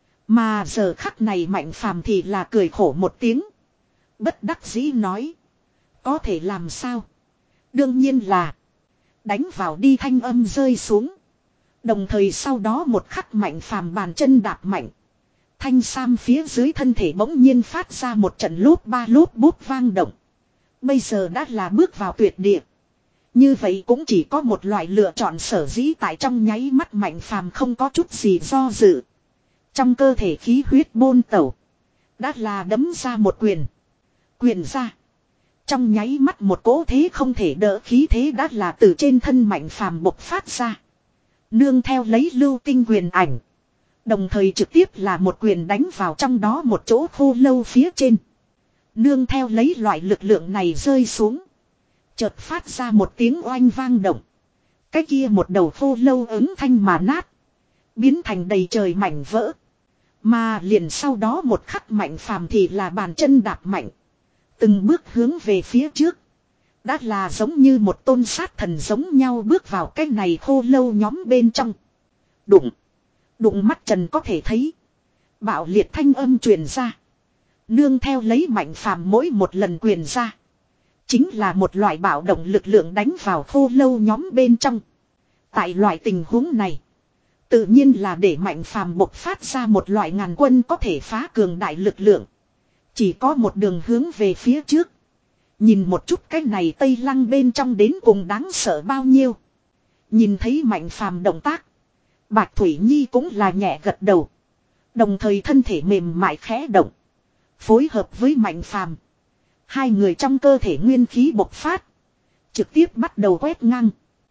Mà giờ khắc này Mạnh Phàm thì là cười khổ một tiếng. Bất đắc dĩ nói. Có thể làm sao? Đương nhiên là. Đánh vào đi thanh âm rơi xuống. Đồng thời sau đó một khắc Mạnh Phàm bàn chân đạp mạnh. Thanh sam phía dưới thân thể bỗng nhiên phát ra một trận lốp ba lốp bốp vang động. Bây giờ đã là bước vào tuyệt địa. Như vậy cũng chỉ có một loại lựa chọn sở dĩ tại trong nháy mắt Mạnh Phàm không có chút gì do dự. Trong cơ thể khí huyết bôn tẩu. Đã là đấm ra một quyền. Quyền ra. Trong nháy mắt một cỗ thế không thể đỡ khí thế đã là từ trên thân Mạnh Phàm bộc phát ra. Nương theo lấy lưu tinh quyền ảnh. Đồng thời trực tiếp là một quyền đánh vào trong đó một chỗ khô lâu phía trên. Nương theo lấy loại lực lượng này rơi xuống. Chợt phát ra một tiếng oanh vang động. Cái kia một đầu khô lâu ứng thanh mà nát. Biến thành đầy trời mảnh vỡ. Mà liền sau đó một khắc Mạnh Phàm thì là bàn chân đạp mạnh. Từng bước hướng về phía trước. Đã là giống như một tôn sát thần giống nhau bước vào cái này khô lâu nhóm bên trong. Đụng. Đụng mắt trần có thể thấy. Bạo liệt thanh âm truyền ra. Nương theo lấy Mạnh Phàm mỗi một lần quyền ra. Chính là một loại bạo động lực lượng đánh vào khô lâu nhóm bên trong. Tại loại tình huống này. Tự nhiên là để Mạnh Phàm bộc phát ra một loại ngàn quân có thể phá cường đại lực lượng. Chỉ có một đường hướng về phía trước. Nhìn một chút cái này Tây Lăng bên trong đến cùng đáng sợ bao nhiêu. Nhìn thấy Mạnh Phàm động tác. Bạch Thủy Nhi cũng là nhẹ gật đầu. Đồng thời thân thể mềm mại khẽ động. Phối hợp với Mạnh Phàm. Hai người trong cơ thể nguyên khí bộc phát. Trực tiếp bắt đầu quét ngang.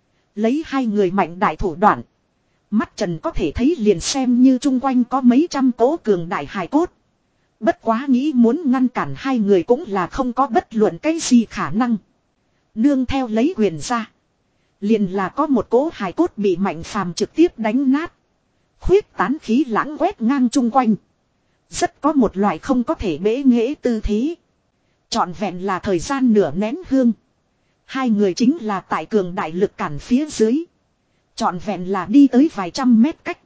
Lấy hai người mạnh đại thủ đoạn. Mắt trần có thể thấy liền xem như chung quanh có mấy trăm cỗ cường đại hài cốt. Bất quá nghĩ muốn ngăn cản hai người cũng là không có bất luận cái gì khả năng. Nương theo lấy quyền ra. Liền là có một cỗ hài cốt bị Mạnh Phàm trực tiếp đánh nát. Khuyết tán khí lãng quét ngang chung quanh. Rất có một loại không có thể bể nghễ tư thế. Trọn vẹn là thời gian nửa nén hương. Hai người chính là tại cường đại lực cản phía dưới. Trọn vẹn là đi tới vài trăm mét cách.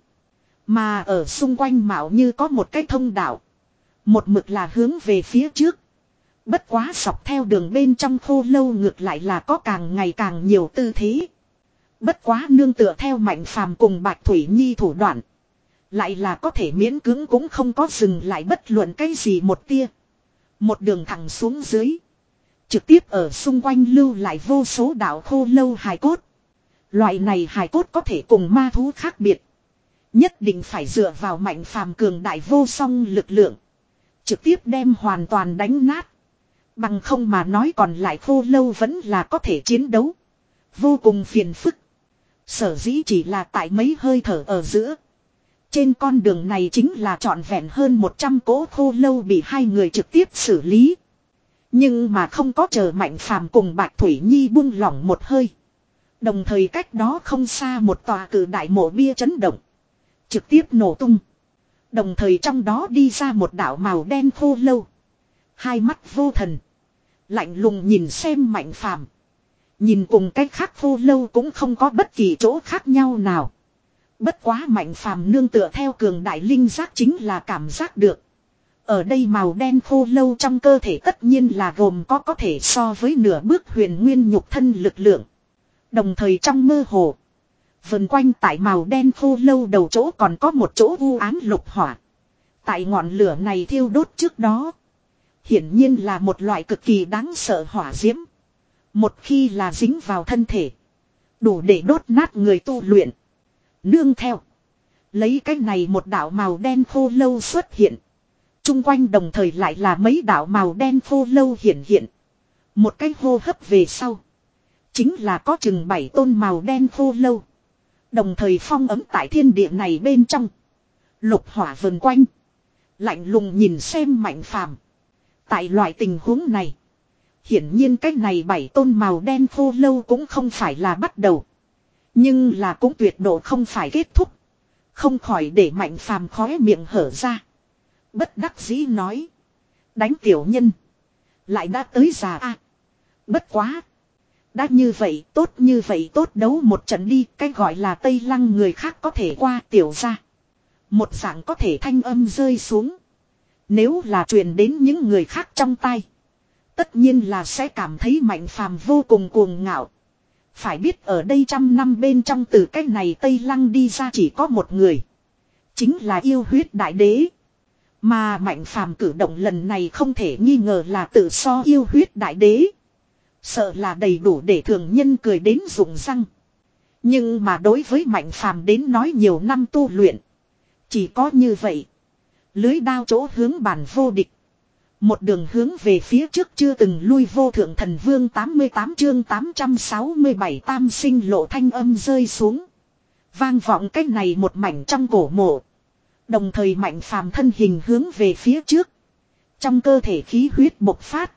Mà ở xung quanh mạo như có một cái thông đạo. Một mực là hướng về phía trước. Bất quá dọc theo đường bên trong khô lâu ngược lại là có càng ngày càng nhiều tư thế. Bất quá nương tựa theo Mạnh Phàm cùng Bạch Thủy Nhi thủ đoạn. Lại là có thể miễn cưỡng cũng không có dừng lại bất luận cái gì một tia. Một đường thẳng xuống dưới. Trực tiếp ở xung quanh lưu lại vô số đạo khô lâu hài cốt. Loại này hài cốt có thể cùng ma thú khác biệt. Nhất định phải dựa vào Mạnh Phàm cường đại vô song lực lượng. Trực tiếp đem hoàn toàn đánh nát. Bằng không mà nói còn lại khô lâu vẫn là có thể chiến đấu. Vô cùng phiền phức. Sở dĩ chỉ là tại mấy hơi thở ở giữa. Trên con đường này chính là trọn vẹn hơn một trăm cỗ khô lâu bị hai người trực tiếp xử lý. Nhưng mà không có chờ Mạnh Phàm cùng Bạch Thủy Nhi buông lỏng một hơi. Đồng thời cách đó không xa một tòa cử đại mộ bia chấn động. Trực tiếp nổ tung. Đồng thời trong đó đi ra một đạo màu đen khô lâu. Hai mắt vô thần. Lạnh lùng nhìn xem Mạnh Phàm. Nhìn cùng cách khác khô lâu cũng không có bất kỳ chỗ khác nhau nào. Bất quá Mạnh Phàm nương tựa theo cường đại linh giác chính là cảm giác được. Ở đây màu đen khô lâu trong cơ thể tất nhiên là gồm có có thể so với nửa bước huyền nguyên nhục thân lực lượng. Đồng thời trong mơ hồ. Vần quanh tại màu đen khô lâu đầu chỗ còn có một chỗ u ám lục hỏa. Tại ngọn lửa này thiêu đốt trước đó. Hiển nhiên là một loại cực kỳ đáng sợ hỏa diễm. Một khi là dính vào thân thể. Đủ để đốt nát người tu luyện. Nương theo. Lấy cái này một đạo màu đen khô lâu xuất hiện. Trung quanh đồng thời lại là mấy đạo màu đen khô lâu hiện hiện. Một cái hô hấp về sau. Chính là có chừng bảy tôn màu đen khô lâu. Đồng thời phong ấm tại thiên địa này bên trong. Lục hỏa vần quanh. Lạnh lùng nhìn xem Mạnh Phàm. Tại loại tình huống này. Hiển nhiên cái này bảy tôn màu đen khô lâu cũng không phải là bắt đầu. Nhưng là cũng tuyệt độ không phải kết thúc. Không khỏi để Mạnh Phàm khóe miệng hở ra. Bất đắc dĩ nói. Đánh tiểu nhân. Lại đã tới già a. Bất quá. Đã như vậy tốt như vậy tốt đấu một trận đi. Cái gọi là Tây Lăng người khác có thể qua tiểu ra. Một dạng có thể thanh âm rơi xuống. Nếu là truyền đến những người khác trong tay. Tất nhiên là sẽ cảm thấy Mạnh Phàm vô cùng cuồng ngạo. Phải biết ở đây trăm năm bên trong từ cái này Tây Lăng đi ra chỉ có một người. Chính là yêu huyết đại đế. Mà Mạnh Phàm cử động lần này không thể nghi ngờ là tự so yêu huyết đại đế. Sợ là đầy đủ để thường nhân cười đến rụng răng. Nhưng mà đối với Mạnh Phàm đến nói nhiều năm tu luyện. Chỉ có như vậy. Lưới đao chỗ hướng bản vô địch. Một đường hướng về phía trước chưa từng lui vô thượng thần vương tám mươi tám chương tám trăm sáu mươi bảy tam sinh lộ thanh âm rơi xuống. Vang vọng cách này một mảnh trong cổ mộ. Đồng thời Mạnh Phàm thân hình hướng về phía trước. Trong cơ thể khí huyết bộc phát.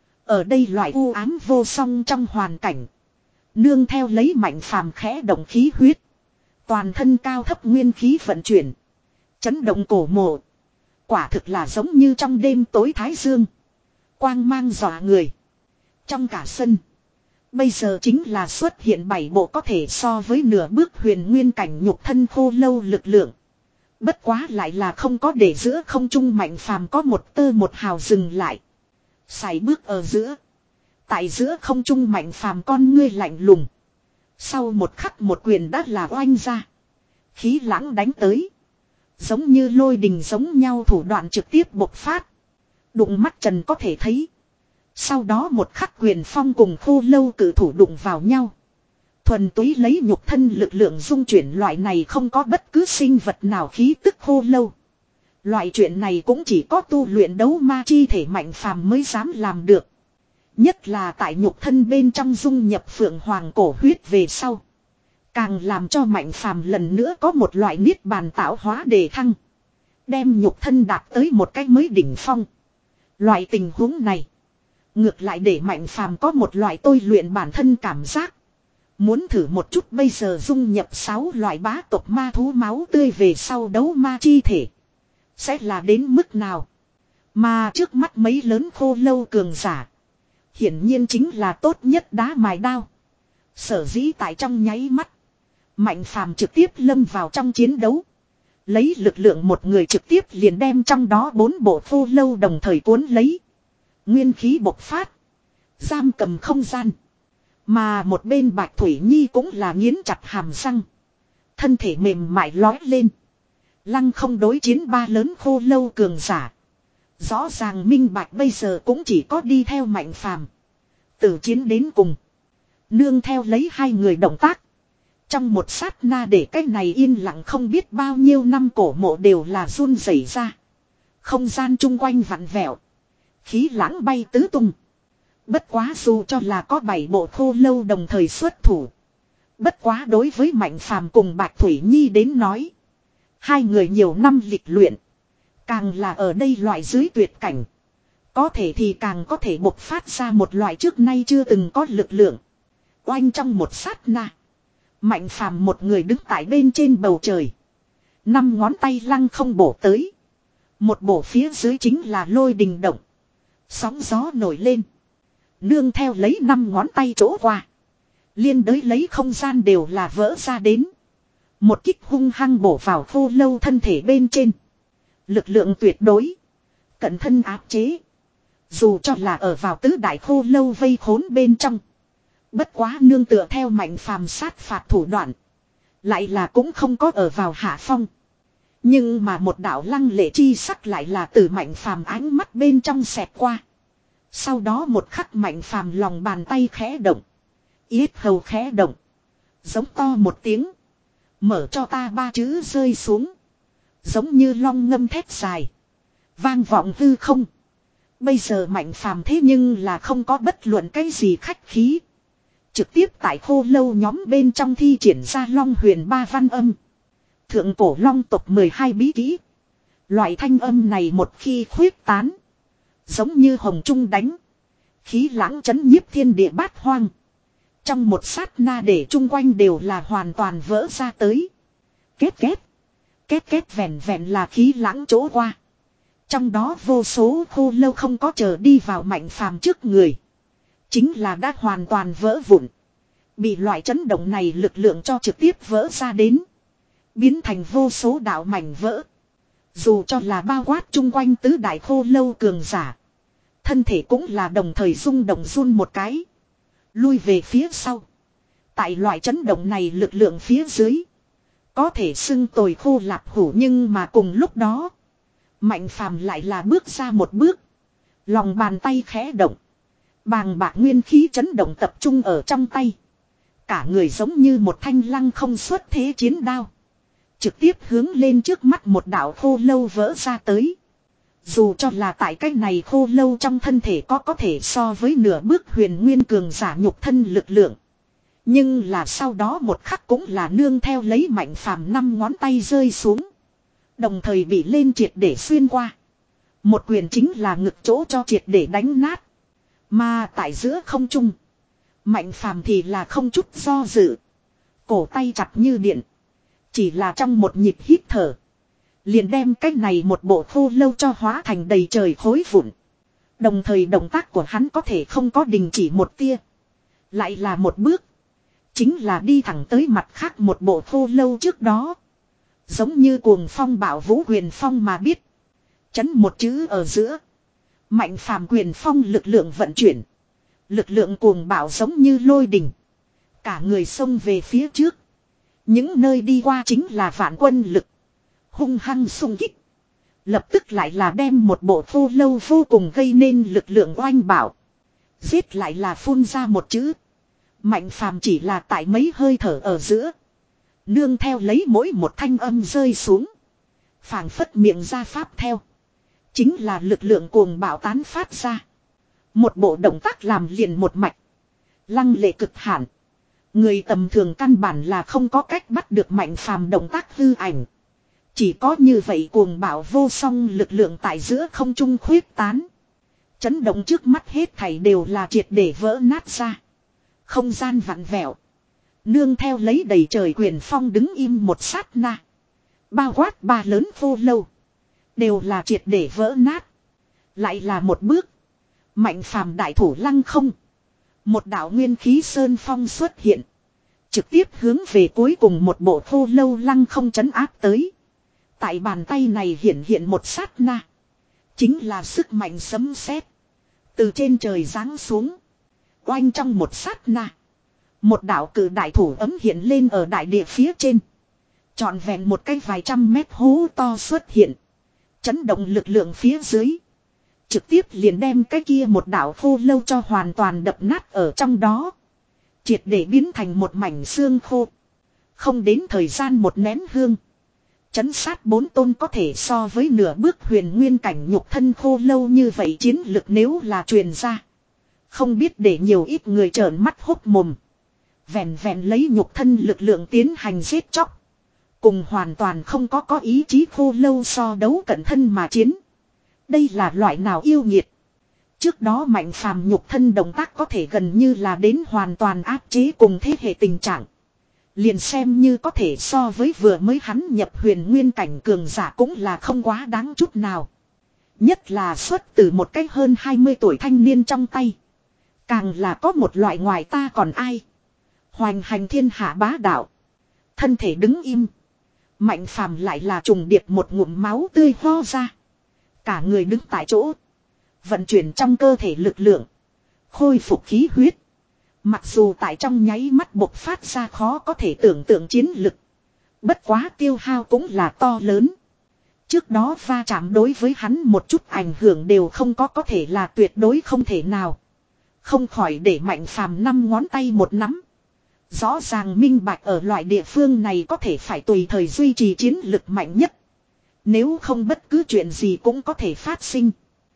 Ở đây loại u ám vô song trong hoàn cảnh. Nương theo lấy Mạnh Phàm khẽ động khí huyết. Toàn thân cao thấp nguyên khí vận chuyển. Chấn động cổ mộ. Quả thực là giống như trong đêm tối thái dương. Quang mang dọa người. Trong cả sân. Bây giờ chính là xuất hiện bảy bộ có thể so với nửa bước huyền nguyên cảnh nhục thân khô lâu lực lượng. Bất quá lại là không có để giữa không trung Mạnh Phàm có một tơ một hào dừng lại. Sải bước ở giữa. Tại giữa không trung Mạnh Phàm con ngươi lạnh lùng. Sau một khắc một quyền đã là oanh ra. Khí lãng đánh tới. Giống như lôi đình giống nhau thủ đoạn trực tiếp bộc phát. Đụng mắt trần có thể thấy. Sau đó một khắc quyền phong cùng khô lâu cử thủ đụng vào nhau. Thuần túy lấy nhục thân lực lượng dung chuyển loại này không có bất cứ sinh vật nào khí tức khô lâu. Loại chuyện này cũng chỉ có tu luyện đấu ma chi thể Mạnh Phàm mới dám làm được. Nhất là tại nhục thân bên trong dung nhập phượng hoàng cổ huyết về sau. Càng làm cho Mạnh Phàm lần nữa có một loại niết bàn tạo hóa đề thăng. Đem nhục thân đạt tới một cách mới đỉnh phong. Loại tình huống này. Ngược lại để Mạnh Phàm có một loại tôi luyện bản thân cảm giác. Muốn thử một chút bây giờ dung nhập sáu loại bá tộc ma thú máu tươi về sau đấu ma chi thể. Sẽ là đến mức nào. Mà trước mắt mấy lớn khô lâu cường giả. Hiển nhiên chính là tốt nhất đá mài đao. Sở dĩ tại trong nháy mắt. Mạnh Phàm trực tiếp lâm vào trong chiến đấu. Lấy lực lượng một người trực tiếp liền đem trong đó bốn bộ khô lâu đồng thời cuốn lấy. Nguyên khí bộc phát. Giam cầm không gian. Mà một bên Bạch Thủy Nhi cũng là nghiến chặt hàm răng. Thân thể mềm mại lói lên. Lăng không đối chiến ba lớn khô lâu cường giả. Rõ ràng minh bạch bây giờ cũng chỉ có đi theo Mạnh Phàm. Từ chiến đến cùng. Nương theo lấy hai người động tác. Trong một sát na để cái này yên lặng không biết bao nhiêu năm cổ mộ đều là run rẩy ra. Không gian chung quanh vặn vẹo. Khí lãng bay tứ tung. Bất quá dù cho là có bảy bộ khô lâu đồng thời xuất thủ. Bất quá đối với Mạnh Phàm cùng Bạch Thủy Nhi đến nói. Hai người nhiều năm lịch luyện. Càng là ở đây loại dưới tuyệt cảnh. Có thể thì càng có thể bộc phát ra một loại trước nay chưa từng có lực lượng. Oanh trong một sát na. Mạnh Phàm một người đứng tại bên trên bầu trời. Năm ngón tay lăng không bổ tới. Một bổ phía dưới chính là lôi đình động. Sóng gió nổi lên. Nương theo lấy năm ngón tay chỗ qua. Liên đới lấy không gian đều là vỡ ra đến. Một kích hung hăng bổ vào khô lâu thân thể bên trên. Lực lượng tuyệt đối. Cận thân áp chế. Dù cho là ở vào tứ đại khô lâu vây khốn bên trong. Bất quá nương tựa theo Mạnh Phàm sát phạt thủ đoạn. Lại là cũng không có ở vào hạ phong. Nhưng mà một đạo lăng lệ chi sắc lại là từ Mạnh Phàm ánh mắt bên trong xẹt qua. Sau đó một khắc Mạnh Phàm lòng bàn tay khẽ động. Yết hầu khẽ động. Giống to một tiếng. Mở cho ta ba chữ rơi xuống. Giống như long ngâm thét dài. Vang vọng hư không. Bây giờ Mạnh Phàm thế nhưng là không có bất luận cái gì khách khí. Trực tiếp tại khô lâu nhóm bên trong thi triển ra long huyền ba văn âm. Thượng cổ long tộc mười hai bí kỹ. Loại thanh âm này một khi khuyết tán. Giống như hồng trung đánh. Khí lãng chấn nhiếp thiên địa bát hoang. Trong một sát na để chung quanh đều là hoàn toàn vỡ ra tới. Kết kết. Kết kết vẹn vẹn là khí lãng chỗ qua. Trong đó vô số khô lâu không có chờ đi vào Mạnh Phàm trước người. Chính là đã hoàn toàn vỡ vụn. Bị loại chấn động này lực lượng cho trực tiếp vỡ ra đến. Biến thành vô số đạo mảnh vỡ. Dù cho là bao quát chung quanh tứ đại khô lâu cường giả. Thân thể cũng là đồng thời rung động run một cái. Lui về phía sau. Tại loại chấn động này lực lượng phía dưới. Có thể xưng tồi khô lạp hủ nhưng mà cùng lúc đó. Mạnh Phàm lại là bước ra một bước. Lòng bàn tay khẽ động. Bàng bạc nguyên khí chấn động tập trung ở trong tay. Cả người giống như một thanh lăng không xuất thế chiến đao. Trực tiếp hướng lên trước mắt một đạo khô lâu vỡ ra tới. Dù cho là tại cái này khô lâu trong thân thể có có thể so với nửa bước huyền nguyên cường giả nhục thân lực lượng. Nhưng là sau đó một khắc cũng là nương theo lấy Mạnh Phàm năm ngón tay rơi xuống. Đồng thời bị lên triệt để xuyên qua. Một quyền chính là ngực chỗ cho triệt để đánh nát. Mà tại giữa không trung. Mạnh Phàm thì là không chút do dự. Cổ tay chặt như điện. Chỉ là trong một nhịp hít thở. Liền đem cái này một bộ khô lâu cho hóa thành đầy trời khối vụn. Đồng thời động tác của hắn có thể không có đình chỉ một tia. Lại là một bước. Chính là đi thẳng tới mặt khác một bộ khô lâu trước đó. Giống như cuồng phong bảo vũ huyền phong mà biết. Chấn một chữ ở giữa. Mạnh Phàm quyền phong lực lượng vận chuyển. Lực lượng cuồng bạo giống như lôi đình. Cả người xông về phía trước. Những nơi đi qua chính là vạn quân lực. Hung hăng xung kích. Lập tức lại là đem một bộ khô lâu vô cùng gây nên lực lượng oanh bảo. Giết lại là phun ra một chữ. Mạnh Phàm chỉ là tại mấy hơi thở ở giữa. Nương theo lấy mỗi một thanh âm rơi xuống. Phảng phất miệng ra pháp theo. Chính là lực lượng cuồng bạo tán phát ra. Một bộ động tác làm liền một mạch. Lăng lệ cực hạn. Người tầm thường căn bản là không có cách bắt được Mạnh Phàm động tác hư ảnh. Chỉ có như vậy cuồng bạo vô song lực lượng tại giữa không trung khuyết tán. Chấn động trước mắt hết thảy đều là triệt để vỡ nát ra. Không gian vặn vẹo. Nương theo lấy đầy trời quyền phong đứng im một sát na. Bao quát ba lớn khô lâu. Đều là triệt để vỡ nát. Lại là một bước. Mạnh phàm đại thủ lăng không. Một đạo nguyên khí sơn phong xuất hiện. Trực tiếp hướng về cuối cùng một bộ khô lâu lăng không trấn áp tới. Tại bàn tay này hiện hiện một sát na. Chính là sức mạnh sấm sét. Từ trên trời giáng xuống. Oanh trong một sát na. Một đạo cử đại thủ ấm hiện lên ở đại địa phía trên. Trọn vẹn một cái vài trăm mét hố to xuất hiện. Chấn động lực lượng phía dưới. Trực tiếp liền đem cái kia một đạo khô lâu cho hoàn toàn đập nát ở trong đó. Triệt để biến thành một mảnh xương khô. Không đến thời gian một nén hương. Chấn sát bốn tôn có thể so với nửa bước huyền nguyên cảnh nhục thân khô lâu như vậy chiến lực nếu là truyền ra. Không biết để nhiều ít người trợn mắt hốc mồm. Vẹn vẹn lấy nhục thân lực lượng tiến hành giết chóc. Cùng hoàn toàn không có có ý chí khô lâu so đấu cận thân mà chiến. Đây là loại nào yêu nghiệt. Trước đó mạnh phàm nhục thân động tác có thể gần như là đến hoàn toàn áp chế cùng thế hệ tình trạng. Liền xem như có thể so với vừa mới hắn nhập huyền nguyên cảnh cường giả cũng là không quá đáng chút nào. Nhất là xuất từ một cách hơn hai mươi tuổi thanh niên trong tay. Càng là có một loại ngoài ta còn ai. Hoành hành thiên hạ bá đạo. Thân thể đứng im. Mạnh phàm lại là trùng điệp một ngụm máu tươi ho ra. Cả người đứng tại chỗ. Vận chuyển trong cơ thể lực lượng. Khôi phục khí huyết. Mặc dù tại trong nháy mắt bộc phát ra khó có thể tưởng tượng chiến lực. Bất quá tiêu hao cũng là to lớn. Trước đó va chạm đối với hắn một chút ảnh hưởng đều không có có thể là tuyệt đối không thể nào. Không khỏi để mạnh phàm năm ngón tay một nắm. Rõ ràng minh bạch ở loại địa phương này có thể phải tùy thời duy trì chiến lực mạnh nhất. Nếu không bất cứ chuyện gì cũng có thể phát sinh.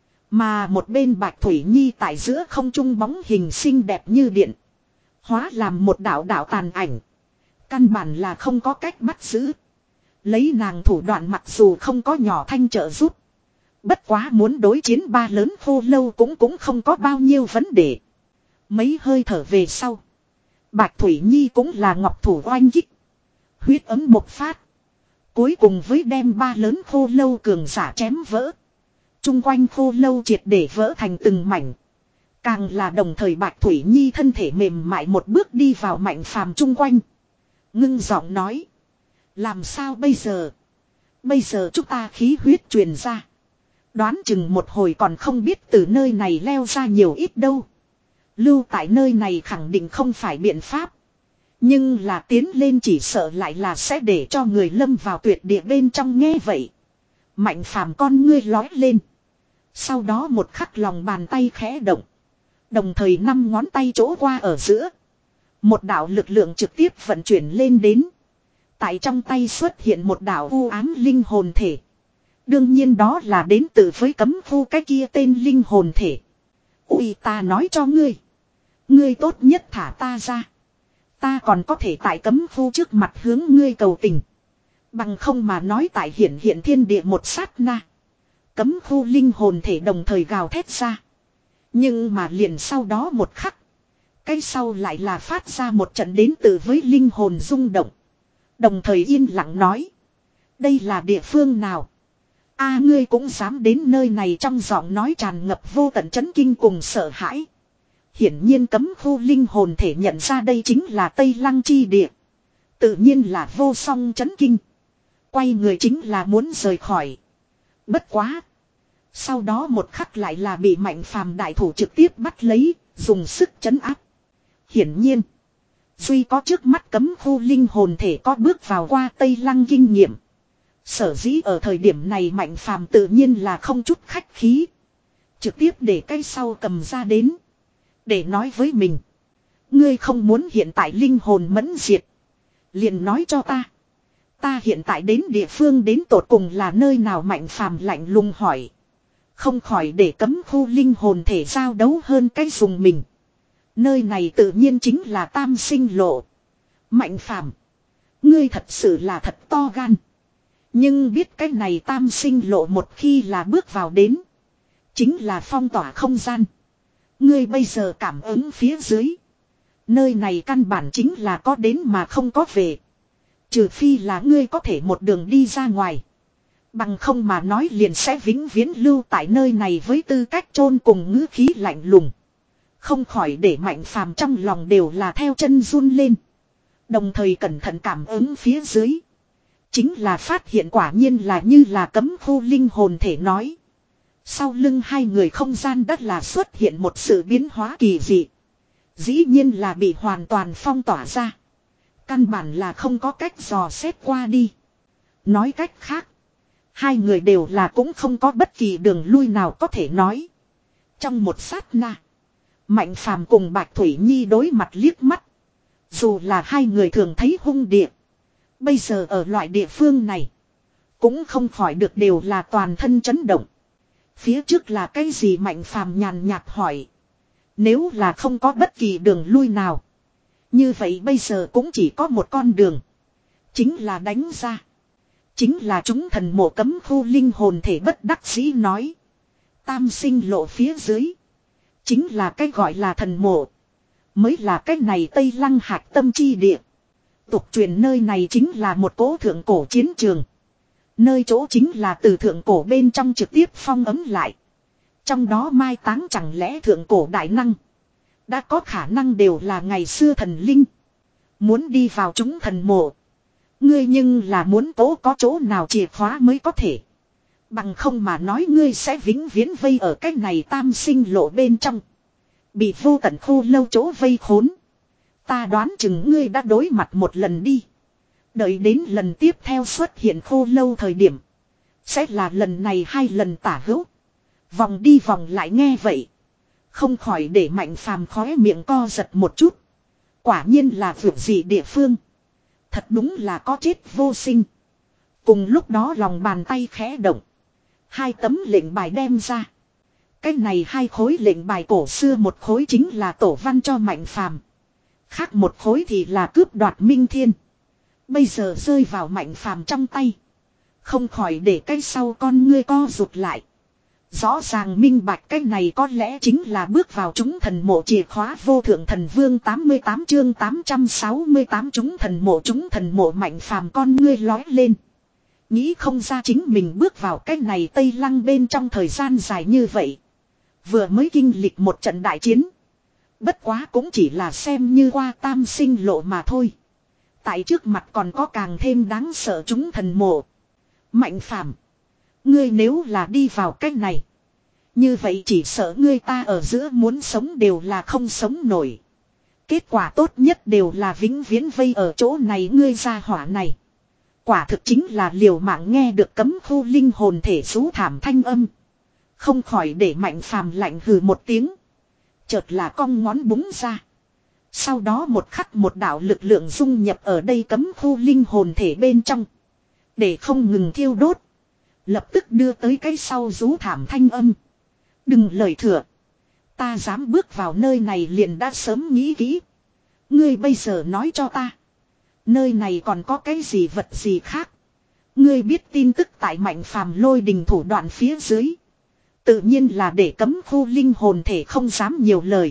Mà một bên Bạch Thủy Nhi tại giữa không trung bóng hình xinh đẹp như điện. Hóa làm một đạo đạo tàn ảnh. Căn bản là không có cách bắt giữ. Lấy nàng thủ đoạn mặc dù không có nhỏ thanh trợ giúp. Bất quá muốn đối chiến ba lớn khô lâu cũng cũng không có bao nhiêu vấn đề. Mấy hơi thở về sau. Bạch Thủy Nhi cũng là ngọc thủ oanh kích. Huyết ấm bộc phát. Cuối cùng với đem ba lớn khô lâu cường giả chém vỡ. Trung quanh khô lâu triệt để vỡ thành từng mảnh. Càng là đồng thời Bạch Thủy Nhi thân thể mềm mại một bước đi vào mạnh phàm trung quanh. Ngưng giọng nói. Làm sao bây giờ? Bây giờ chúng ta khí huyết truyền ra. Đoán chừng một hồi còn không biết từ nơi này leo ra nhiều ít đâu. Lưu tại nơi này khẳng định không phải biện pháp. Nhưng là tiến lên chỉ sợ lại là sẽ để cho người lâm vào tuyệt địa bên trong nghe vậy. Mạnh phàm con ngươi lói lên. Sau đó một khắc lòng bàn tay khẽ động. Đồng thời năm ngón tay chỗ qua ở giữa. Một đạo lực lượng trực tiếp vận chuyển lên đến. Tại trong tay xuất hiện một đạo u ám linh hồn thể. Đương nhiên đó là đến từ với cấm khu cái kia tên linh hồn thể. Ui ta nói cho ngươi. Ngươi tốt nhất thả ta ra. Ta còn có thể tại cấm khu trước mặt hướng ngươi cầu tình. Bằng không mà nói tại hiển hiện thiên địa một sát na. Cấm khu linh hồn thể đồng thời gào thét ra. Nhưng mà liền sau đó một khắc. Cái sau lại là phát ra một trận đến từ với linh hồn rung động. Đồng thời yên lặng nói. Đây là địa phương nào? A ngươi cũng dám đến nơi này trong giọng nói tràn ngập vô tận chấn kinh cùng sợ hãi. Hiển nhiên cấm khu linh hồn thể nhận ra đây chính là Tây Lăng chi địa. Tự nhiên là vô song chấn kinh. Quay người chính là muốn rời khỏi. Bất quá. Sau đó một khắc lại là bị mạnh phàm đại thủ trực tiếp bắt lấy, dùng sức chấn áp. Hiển nhiên. Duy có trước mắt cấm khu linh hồn thể có bước vào qua Tây Lăng kinh nghiệm. Sở dĩ ở thời điểm này mạnh phàm tự nhiên là không chút khách khí. Trực tiếp để cái sau cầm ra đến. Để nói với mình. Ngươi không muốn hiện tại linh hồn mẫn diệt. Liền nói cho ta. Ta hiện tại đến địa phương đến tột cùng là nơi nào mạnh phàm lạnh lùng hỏi. Không khỏi để cấm khu linh hồn thể giao đấu hơn cái dùng mình. Nơi này tự nhiên chính là tam sinh lộ. Mạnh phàm. Ngươi thật sự là thật to gan. Nhưng biết cái này tam sinh lộ một khi là bước vào đến. Chính là phong tỏa không gian. Ngươi bây giờ cảm ứng phía dưới. Nơi này căn bản chính là có đến mà không có về. Trừ phi là ngươi có thể một đường đi ra ngoài. Bằng không mà nói liền sẽ vĩnh viễn lưu tại nơi này với tư cách chôn cùng ngữ khí lạnh lùng. Không khỏi để Mạnh Phàm trong lòng đều là theo chân run lên. Đồng thời cẩn thận cảm ứng phía dưới. Chính là phát hiện quả nhiên là như là cấm khu linh hồn thể nói. Sau lưng hai người không gian đất là xuất hiện một sự biến hóa kỳ dị. Dĩ nhiên là bị hoàn toàn phong tỏa ra. Căn bản là không có cách dò xét qua đi. Nói cách khác. Hai người đều là cũng không có bất kỳ đường lui nào có thể nói. Trong một sát na. Mạnh Phàm cùng Bạch Thủy Nhi đối mặt liếc mắt. Dù là hai người thường thấy hung địa. Bây giờ ở loại địa phương này. Cũng không khỏi được đều là toàn thân chấn động. Phía trước là cái gì Mạnh Phàm nhàn nhạt hỏi. Nếu là không có bất kỳ đường lui nào. Như vậy bây giờ cũng chỉ có một con đường. Chính là đánh ra. Chính là chúng thần mộ cấm khu linh hồn thể bất đắc dĩ nói. Tam sinh lộ phía dưới. Chính là cái gọi là thần mộ. Mới là cái này Tây Lăng hạc tâm chi địa. Tục truyền nơi này chính là một cố thượng cổ chiến trường. Nơi chỗ chính là từ thượng cổ bên trong trực tiếp phong ấm lại. Trong đó mai táng chẳng lẽ thượng cổ đại năng. Đã có khả năng đều là ngày xưa thần linh. Muốn đi vào chúng thần mộ. Ngươi nhưng là muốn cố có chỗ nào chìa khóa mới có thể. Bằng không mà nói ngươi sẽ vĩnh viễn vây ở cái này tam sinh lộ bên trong. Bị vô tận khô lâu chỗ vây khốn. Ta đoán chừng ngươi đã đối mặt một lần đi. Đợi đến lần tiếp theo xuất hiện khô lâu thời điểm. Sẽ là lần này hai lần tả hữu. Vòng đi vòng lại nghe vậy. Không khỏi để Mạnh Phàm khóe miệng co giật một chút. Quả nhiên là vượt gì địa phương. Thật đúng là có chết vô sinh. Cùng lúc đó lòng bàn tay khẽ động. Hai tấm lệnh bài đem ra. Cái này hai khối lệnh bài cổ xưa một khối chính là tổ văn cho Mạnh Phàm. Khác một khối thì là cướp đoạt Minh Thiên. Bây giờ rơi vào Mạnh Phàm trong tay. Không khỏi để cái sau con ngươi co rụt lại. Rõ ràng minh bạch cái này có lẽ chính là bước vào chúng thần mộ chìa khóa vô thượng thần vương tám mươi tám chương tám trăm sáu mươi tám chúng thần mộ chúng thần mộ Mạnh Phàm con ngươi lói lên. Nghĩ không ra chính mình bước vào cái này Tây Lăng bên trong thời gian dài như vậy. Vừa mới kinh lịch một trận đại chiến. Bất quá cũng chỉ là xem như qua tam sinh lộ mà thôi. Tại trước mặt còn có càng thêm đáng sợ chúng thần mộ. Mạnh Phàm, ngươi nếu là đi vào cách này. Như vậy chỉ sợ ngươi ta ở giữa muốn sống đều là không sống nổi. Kết quả tốt nhất đều là vĩnh viễn vây ở chỗ này ngươi ra hỏa này. Quả thực chính là liều mạng nghe được cấm khu linh hồn thể rú thảm thanh âm. Không khỏi để Mạnh Phàm lạnh hừ một tiếng. Chợt là cong ngón búng ra. Sau đó một khắc một đạo lực lượng dung nhập ở đây cấm khu linh hồn thể bên trong. Để không ngừng thiêu đốt. Lập tức đưa tới cái sau rú thảm thanh âm. Đừng lời thừa. Ta dám bước vào nơi này liền đã sớm nghĩ kỹ. Ngươi bây giờ nói cho ta. Nơi này còn có cái gì vật gì khác. Ngươi biết tin tức tại Mạnh Phàm lôi đình thủ đoạn phía dưới. Tự nhiên là để cấm khu linh hồn thể không dám nhiều lời.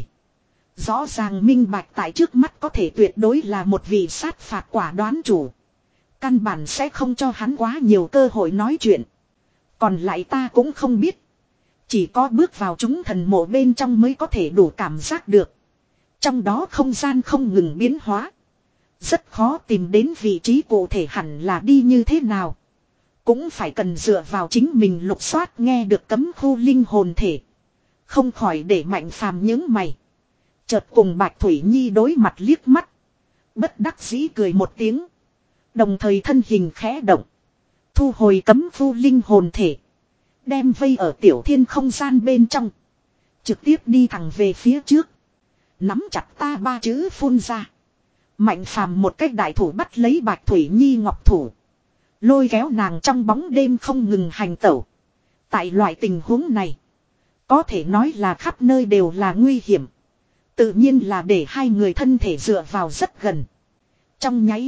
Rõ ràng minh bạch tại trước mắt có thể tuyệt đối là một vị sát phạt quả đoán chủ. Căn bản sẽ không cho hắn quá nhiều cơ hội nói chuyện. Còn lại ta cũng không biết. Chỉ có bước vào chúng thần mộ bên trong mới có thể đủ cảm giác được. Trong đó không gian không ngừng biến hóa. Rất khó tìm đến vị trí cụ thể hẳn là đi như thế nào. Cũng phải cần dựa vào chính mình lục soát nghe được cấm khu linh hồn thể. Không khỏi để Mạnh Phàm nhướng mày. Chợt cùng Bạch Thủy Nhi đối mặt liếc mắt. Bất đắc dĩ cười một tiếng. Đồng thời thân hình khẽ động. Thu hồi cấm khu linh hồn thể. Đem vây ở tiểu thiên không gian bên trong. Trực tiếp đi thẳng về phía trước. Nắm chặt ta ba chữ phun ra. Mạnh Phàm một cách đại thủ bắt lấy Bạch Thủy Nhi ngọc thủ. Lôi kéo nàng trong bóng đêm không ngừng hành tẩu. Tại loại tình huống này. Có thể nói là khắp nơi đều là nguy hiểm. Tự nhiên là để hai người thân thể dựa vào rất gần. Trong nháy mắt,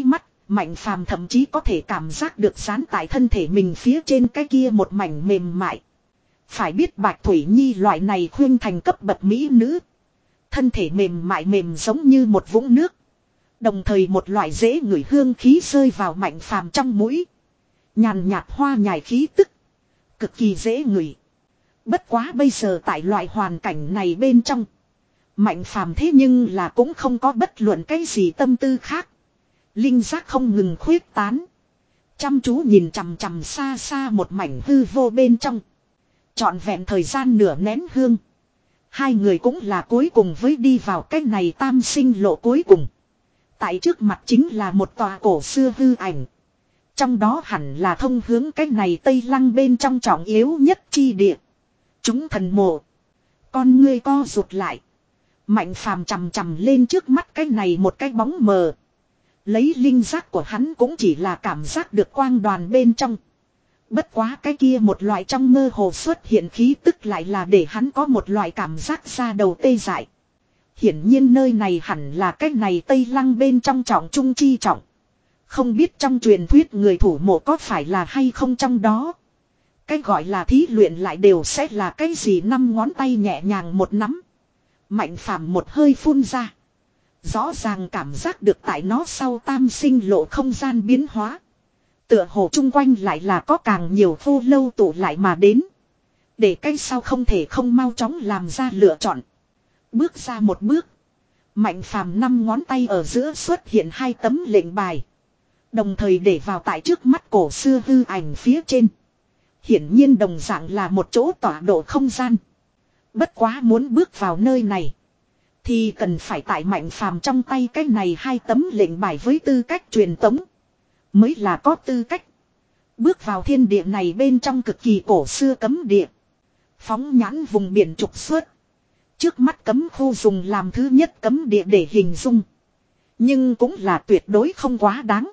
Mạnh phàm thậm chí có thể cảm giác được dán tại thân thể mình phía trên cái kia một mảnh mềm mại. Phải biết Bạch Thủy Nhi loại này khuyên thành cấp bậc mỹ nữ. Thân thể mềm mại mềm giống như một vũng nước. Đồng thời một loại dễ ngửi hương khí rơi vào Mạnh phàm trong mũi. Nhàn nhạt hoa nhài khí tức. Cực kỳ dễ ngửi. Bất quá bây giờ tại loại hoàn cảnh này bên trong. Mạnh phàm thế nhưng là cũng không có bất luận cái gì tâm tư khác. Linh giác không ngừng khuyết tán. Chăm chú nhìn chằm chằm xa xa một mảnh hư vô bên trong. Trọn vẹn thời gian nửa nén hương. Hai người cũng là cuối cùng với đi vào cái này tam sinh lộ cuối cùng. Tại trước mặt chính là một tòa cổ xưa hư ảnh. Trong đó hẳn là thông hướng cái này Tây Lăng bên trong trọng yếu nhất chi địa. Chúng thần mộ. Con ngươi co rụt lại. Mạnh phàm chằm chằm lên trước mắt cái này một cái bóng mờ. Lấy linh giác của hắn cũng chỉ là cảm giác được quang đoàn bên trong. Bất quá cái kia một loại trong mơ hồ xuất hiện khí tức lại là để hắn có một loại cảm giác ra đầu tê dại. Hiển nhiên nơi này hẳn là cái này Tây Lăng bên trong trọng trung chi trọng. Không biết trong truyền thuyết người thủ mộ có phải là hay không trong đó. Cái gọi là thí luyện lại đều sẽ là cái gì năm ngón tay nhẹ nhàng một nắm. Mạnh phàm một hơi phun ra. Rõ ràng cảm giác được tại nó sau tam sinh lộ không gian biến hóa. Tựa hồ chung quanh lại là có càng nhiều khô lâu tụ lại mà đến. Để cái sau không thể không mau chóng làm ra lựa chọn. Bước ra một bước. Mạnh phàm năm ngón tay ở giữa xuất hiện hai tấm lệnh bài. Đồng thời để vào tại trước mắt cổ xưa hư ảnh phía trên. Hiển nhiên đồng dạng là một chỗ tọa độ không gian. Bất quá muốn bước vào nơi này. Thì cần phải tại mạnh phàm trong tay cái này hai tấm lệnh bài với tư cách truyền tống. Mới là có tư cách. Bước vào thiên địa này bên trong cực kỳ cổ xưa cấm địa. Phóng nhãn vùng biển trục xuất. Trước mắt cấm khu dùng làm thứ nhất cấm địa để hình dung. Nhưng cũng là tuyệt đối không quá đáng.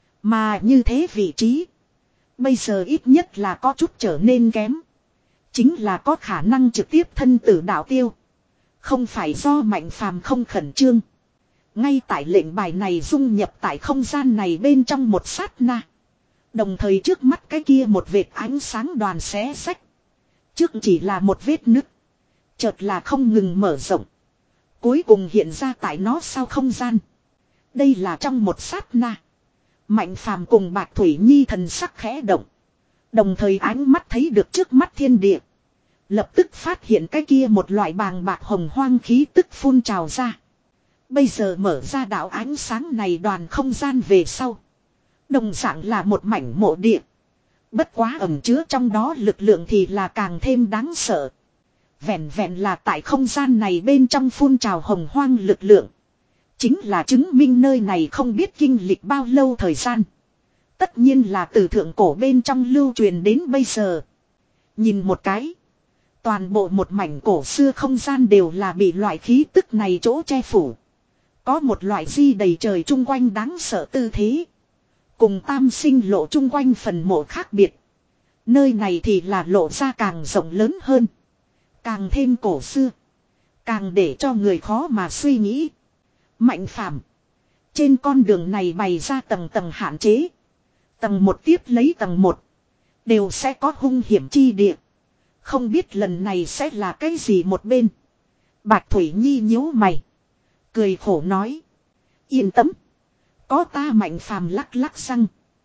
Mà như thế vị trí. Bây giờ ít nhất là có chút trở nên kém. Chính là có khả năng trực tiếp thân tử đạo tiêu. Không phải do mạnh phàm không khẩn trương. Ngay tại lệnh bài này dung nhập tại không gian này bên trong một sát na. Đồng thời trước mắt cái kia một vệt ánh sáng đoàn xé sách. Trước chỉ là một vết nứt. Chợt là không ngừng mở rộng. Cuối cùng hiện ra tại nó sau không gian. Đây là trong một sát na. Mạnh phàm cùng Bạch Thủy Nhi thần sắc khẽ động. Đồng thời ánh mắt thấy được trước mắt thiên địa. Lập tức phát hiện cái kia một loại bàng bạc hồng hoang khí tức phun trào ra. Bây giờ mở ra đạo ánh sáng này đoàn không gian về sau. Đồng dạng là một mảnh mộ địa. Bất quá ẩn chứa trong đó lực lượng thì là càng thêm đáng sợ. Vẹn vẹn là tại không gian này bên trong phun trào hồng hoang lực lượng. Chính là chứng minh nơi này không biết kinh lịch bao lâu thời gian. Tất nhiên là từ thượng cổ bên trong lưu truyền đến bây giờ. Nhìn một cái. Toàn bộ một mảnh cổ xưa không gian đều là bị loại khí tức này chỗ che phủ. Có một loại di đầy trời chung quanh đáng sợ tư thế. Cùng tam sinh lộ chung quanh phần mộ khác biệt. Nơi này thì là lộ ra càng rộng lớn hơn. Càng thêm cổ xưa. Càng để cho người khó mà suy nghĩ. Mạnh phàm. Trên con đường này bày ra tầng tầng hạn chế. Tầng một tiếp lấy tầng một. Đều sẽ có hung hiểm chi địa. Không biết lần này sẽ là cái gì một bên. Bạch Thủy Nhi nhíu mày. Cười khổ nói. Yên tâm. Có ta mạnh phàm lắc lắc răng.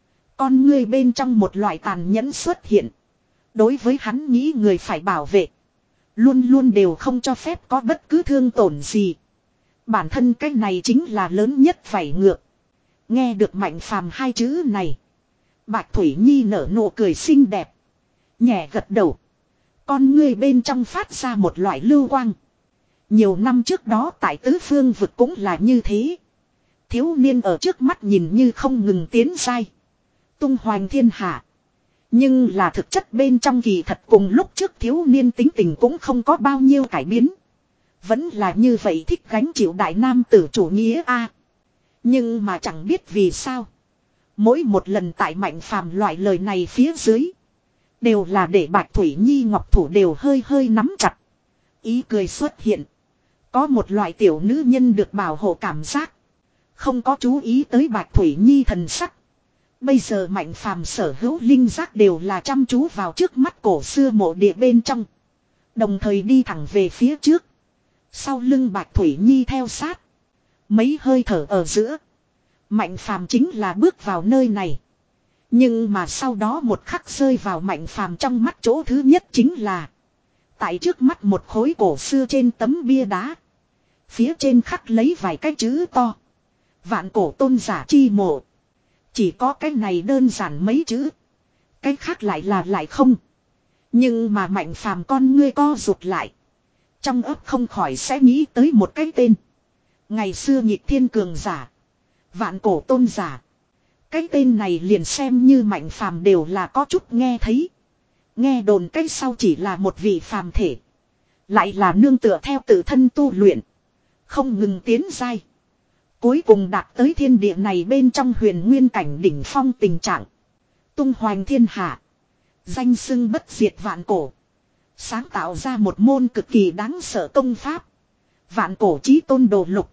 Con ngươi bên trong một loại tàn nhẫn xuất hiện. Đối với hắn nghĩ người phải bảo vệ. Luôn luôn đều không cho phép có bất cứ thương tổn gì. Bản thân cái này chính là lớn nhất vảy ngược. Nghe được mạnh phàm hai chữ này. Bạch Thủy Nhi nở nụ cười xinh đẹp. Nhẹ gật đầu. Con ngươi bên trong phát ra một loại lưu quang. Nhiều năm trước đó tại tứ phương vực cũng là như thế. Thiếu niên ở trước mắt nhìn như không ngừng tiến sai. Tung hoành thiên hạ. Nhưng là thực chất bên trong kỳ thật cùng lúc trước thiếu niên tính tình cũng không có bao nhiêu cải biến. Vẫn là như vậy thích gánh chịu đại nam tử chủ nghĩa a. Nhưng mà chẳng biết vì sao. Mỗi một lần tại mạnh phàm loại lời này phía dưới. Đều là để Bạch Thủy Nhi ngọc thủ đều hơi hơi nắm chặt. Ý cười xuất hiện. Có một loại tiểu nữ nhân được bảo hộ cảm giác. Không có chú ý tới Bạch Thủy Nhi thần sắc. Bây giờ Mạnh Phàm sở hữu linh giác đều là chăm chú vào trước mắt cổ xưa mộ địa bên trong. Đồng thời đi thẳng về phía trước. Sau lưng Bạch Thủy Nhi theo sát. Mấy hơi thở ở giữa. Mạnh Phàm chính là bước vào nơi này. Nhưng mà sau đó một khắc rơi vào Mạnh Phàm trong mắt chỗ thứ nhất chính là. Tại trước mắt một khối cổ xưa trên tấm bia đá. Phía trên khắc lấy vài cái chữ to. Vạn cổ tôn giả chi mộ. Chỉ có cái này đơn giản mấy chữ. Cái khác lại là lại không. Nhưng mà Mạnh Phàm con ngươi co rụt lại. Trong ấp không khỏi sẽ nghĩ tới một cái tên. Ngày xưa nhịp thiên cường giả. Vạn cổ tôn giả. Cái tên này liền xem như Mạnh Phàm đều là có chút nghe thấy. Nghe đồn cái sau chỉ là một vị phàm thể. Lại là nương tựa theo tự thân tu luyện. Không ngừng tiến giai. Cuối cùng đạt tới thiên địa này bên trong huyền nguyên cảnh đỉnh phong tình trạng. Tung hoành thiên hạ. Danh xưng bất diệt vạn cổ. Sáng tạo ra một môn cực kỳ đáng sợ công pháp. Vạn cổ chí tôn đồ lục.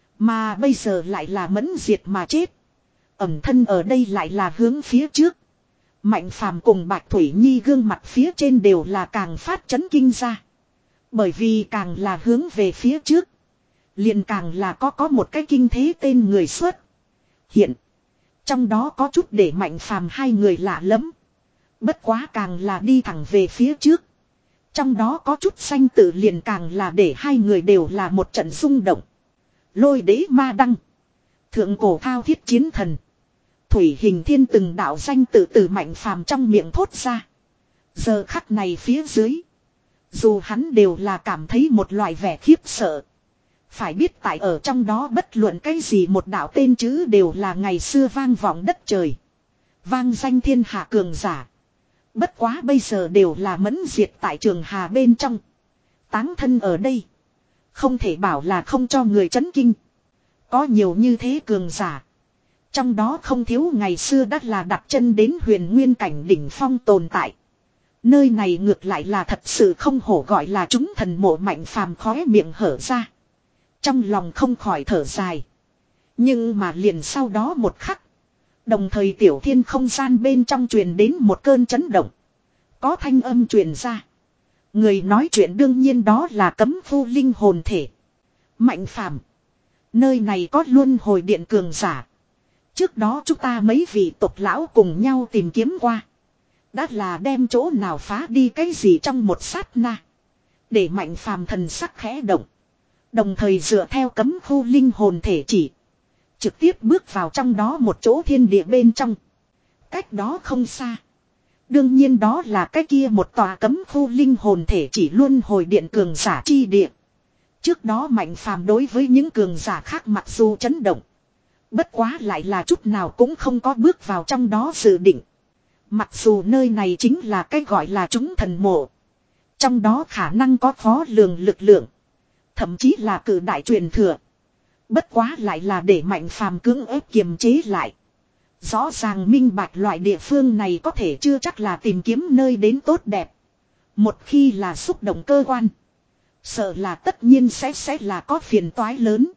Mà bây giờ lại là mẫn diệt mà chết. Ẩm thân ở đây lại là hướng phía trước. Mạnh Phàm cùng Bạch Thủy Nhi gương mặt phía trên đều là càng phát chấn kinh ra. Bởi vì càng là hướng về phía trước. Liền càng là có có một cái kinh thế tên người xuất. Hiện. Trong đó có chút để Mạnh Phàm hai người lạ lắm. Bất quá càng là đi thẳng về phía trước. Trong đó có chút danh tự liền càng là để hai người đều là một trận rung động. Lôi đế ma đăng. Thượng cổ thao thiết chiến thần. Thủy hình thiên từng đạo danh tự từ Mạnh Phàm trong miệng thốt ra. Giờ khắc này phía dưới. Dù hắn đều là cảm thấy một loại vẻ khiếp sợ. Phải biết tại ở trong đó bất luận cái gì một đạo tên chữ đều là ngày xưa vang vọng đất trời. Vang danh thiên hạ cường giả. Bất quá bây giờ đều là mẫn diệt tại trường hà bên trong. Táng thân ở đây. Không thể bảo là không cho người chấn kinh. Có nhiều như thế cường giả. Trong đó không thiếu ngày xưa đã là đặt chân đến huyền nguyên cảnh đỉnh phong tồn tại. Nơi này ngược lại là thật sự không hổ gọi là chúng thần mộ. Mạnh Phàm khóe miệng hở ra. Trong lòng không khỏi thở dài. Nhưng mà liền sau đó một khắc. Đồng thời tiểu thiên không gian bên trong truyền đến một cơn chấn động. Có thanh âm truyền ra. Người nói chuyện đương nhiên đó là Cấm Phu linh hồn thể. Mạnh Phàm, nơi này có luân hồi điện cường giả. Trước đó chúng ta mấy vị tộc lão cùng nhau tìm kiếm qua. Đã là đem chỗ nào phá đi cái gì trong một sát na. Để Mạnh Phàm thần sắc khẽ động. Đồng thời dựa theo Cấm Phu linh hồn thể chỉ. Trực tiếp bước vào trong đó một chỗ thiên địa bên trong. Cách đó không xa. Đương nhiên đó là cái kia một tòa Cấm Phu linh hồn thể chỉ luân hồi điện cường giả chi địa. Trước đó Mạnh Phàm đối với những cường giả khác mặc dù chấn động. Bất quá lại là chút nào cũng không có bước vào trong đó dự định. Mặc dù nơi này chính là cái gọi là chúng thần mộ. Trong đó khả năng có khó lường lực lượng. Thậm chí là cử đại truyền thừa. Bất quá lại là để Mạnh Phàm cưỡng ép kiềm chế lại. Rõ ràng minh bạch loại địa phương này có thể chưa chắc là tìm kiếm nơi đến tốt đẹp. Một khi là xúc động cơ quan. Sợ là tất nhiên sẽ sẽ là có phiền toái lớn.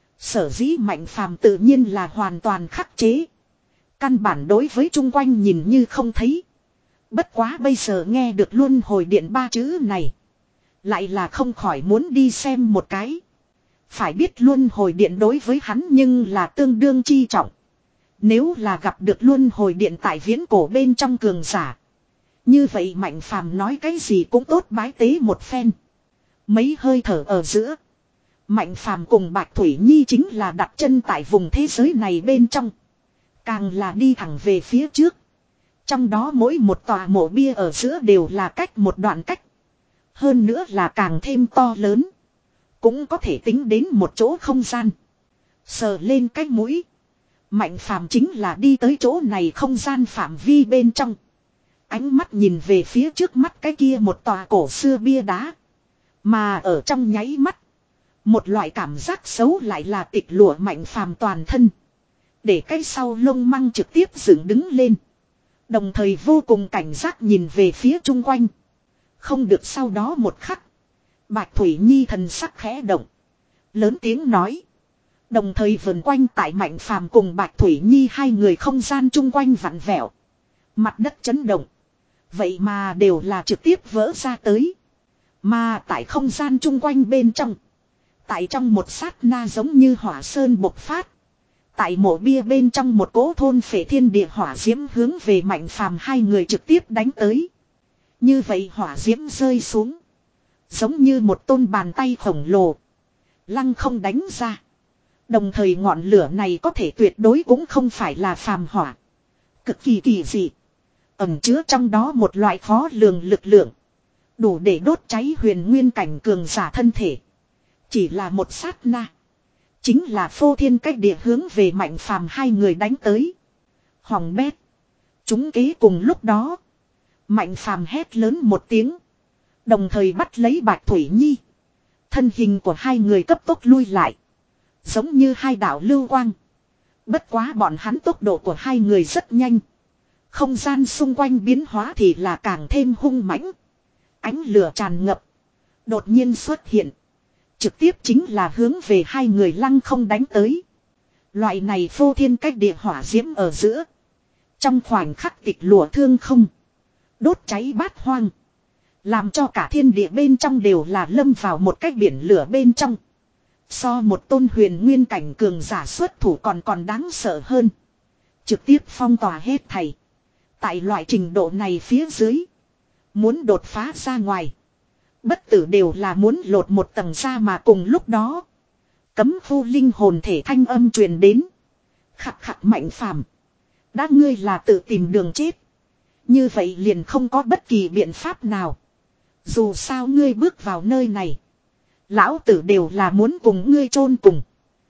Sở dĩ Mạnh Phàm tự nhiên là hoàn toàn khắc chế. Căn bản đối với chung quanh nhìn như không thấy. Bất quá bây giờ nghe được luân hồi điện ba chữ này. Lại là không khỏi muốn đi xem một cái. Phải biết luân hồi điện đối với hắn nhưng là tương đương chi trọng. Nếu là gặp được luân hồi điện tại viễn cổ bên trong cường giả. Như vậy Mạnh Phàm nói cái gì cũng tốt bái tế một phen. Mấy hơi thở ở giữa. Mạnh Phàm cùng Bạch Thủy Nhi chính là đặt chân tại vùng thế giới này bên trong. Càng là đi thẳng về phía trước. Trong đó mỗi một tòa mộ bia ở giữa đều là cách một đoạn cách. Hơn nữa là càng thêm to lớn. Cũng có thể tính đến một chỗ không gian. Sờ lên cái mũi. Mạnh Phàm chính là đi tới chỗ này không gian phạm vi bên trong. Ánh mắt nhìn về phía trước mắt cái kia một tòa cổ xưa bia đá. Mà ở trong nháy mắt. Một loại cảm giác xấu lại là tịch lụa Mạnh Phàm toàn thân. Để cái sau lông măng trực tiếp dựng đứng lên. Đồng thời vô cùng cảnh giác nhìn về phía chung quanh. Không được sau đó một khắc. Bạch Thủy Nhi thần sắc khẽ động. Lớn tiếng nói. Đồng thời vần quanh tại Mạnh Phàm cùng Bạch Thủy Nhi hai người không gian chung quanh vặn vẹo. Mặt đất chấn động. Vậy mà đều là trực tiếp vỡ ra tới. Mà tại không gian chung quanh bên trong. Tại trong một sát na giống như hỏa sơn bộc phát. Tại mộ bia bên trong một cỗ thôn phệ thiên địa hỏa diễm hướng về Mạnh Phàm hai người trực tiếp đánh tới. Như vậy hỏa diễm rơi xuống. Giống như một tôn bàn tay khổng lồ. Lăng không đánh ra. Đồng thời ngọn lửa này có thể tuyệt đối cũng không phải là phàm hỏa. Cực kỳ kỳ dị. Ẩn chứa trong đó một loại khó lường lực lượng. Đủ để đốt cháy huyền nguyên cảnh cường giả thân thể. Chỉ là một sát na. Chính là phô thiên cách địa hướng về Mạnh Phàm hai người đánh tới. Hoàng bét. Chúng kế cùng lúc đó. Mạnh Phàm hét lớn một tiếng. Đồng thời bắt lấy Bạch Thủy Nhi. Thân hình của hai người cấp tốc lui lại. Giống như hai đạo lưu quang. Bất quá bọn hắn tốc độ của hai người rất nhanh. Không gian xung quanh biến hóa thì là càng thêm hung mãnh. Ánh lửa tràn ngập. Đột nhiên xuất hiện. Trực tiếp chính là hướng về hai người lăng không đánh tới. Loại này phô thiên cách địa hỏa diễm ở giữa. Trong khoảnh khắc tịch lụa thương không. Đốt cháy bát hoang. Làm cho cả thiên địa bên trong đều là lâm vào một cái biển lửa bên trong. So một tôn huyền nguyên cảnh cường giả xuất thủ còn còn đáng sợ hơn. Trực tiếp phong tỏa hết thảy. Tại loại trình độ này phía dưới. Muốn đột phá ra ngoài. Bất tử đều là muốn lột một tầng ra mà cùng lúc đó. Cấm khu linh hồn thể thanh âm truyền đến. Khặt khặt Mạnh Phàm. Đã ngươi là tự tìm đường chết. Như vậy liền không có bất kỳ biện pháp nào. Dù sao ngươi bước vào nơi này. Lão tử đều là muốn cùng ngươi chôn cùng.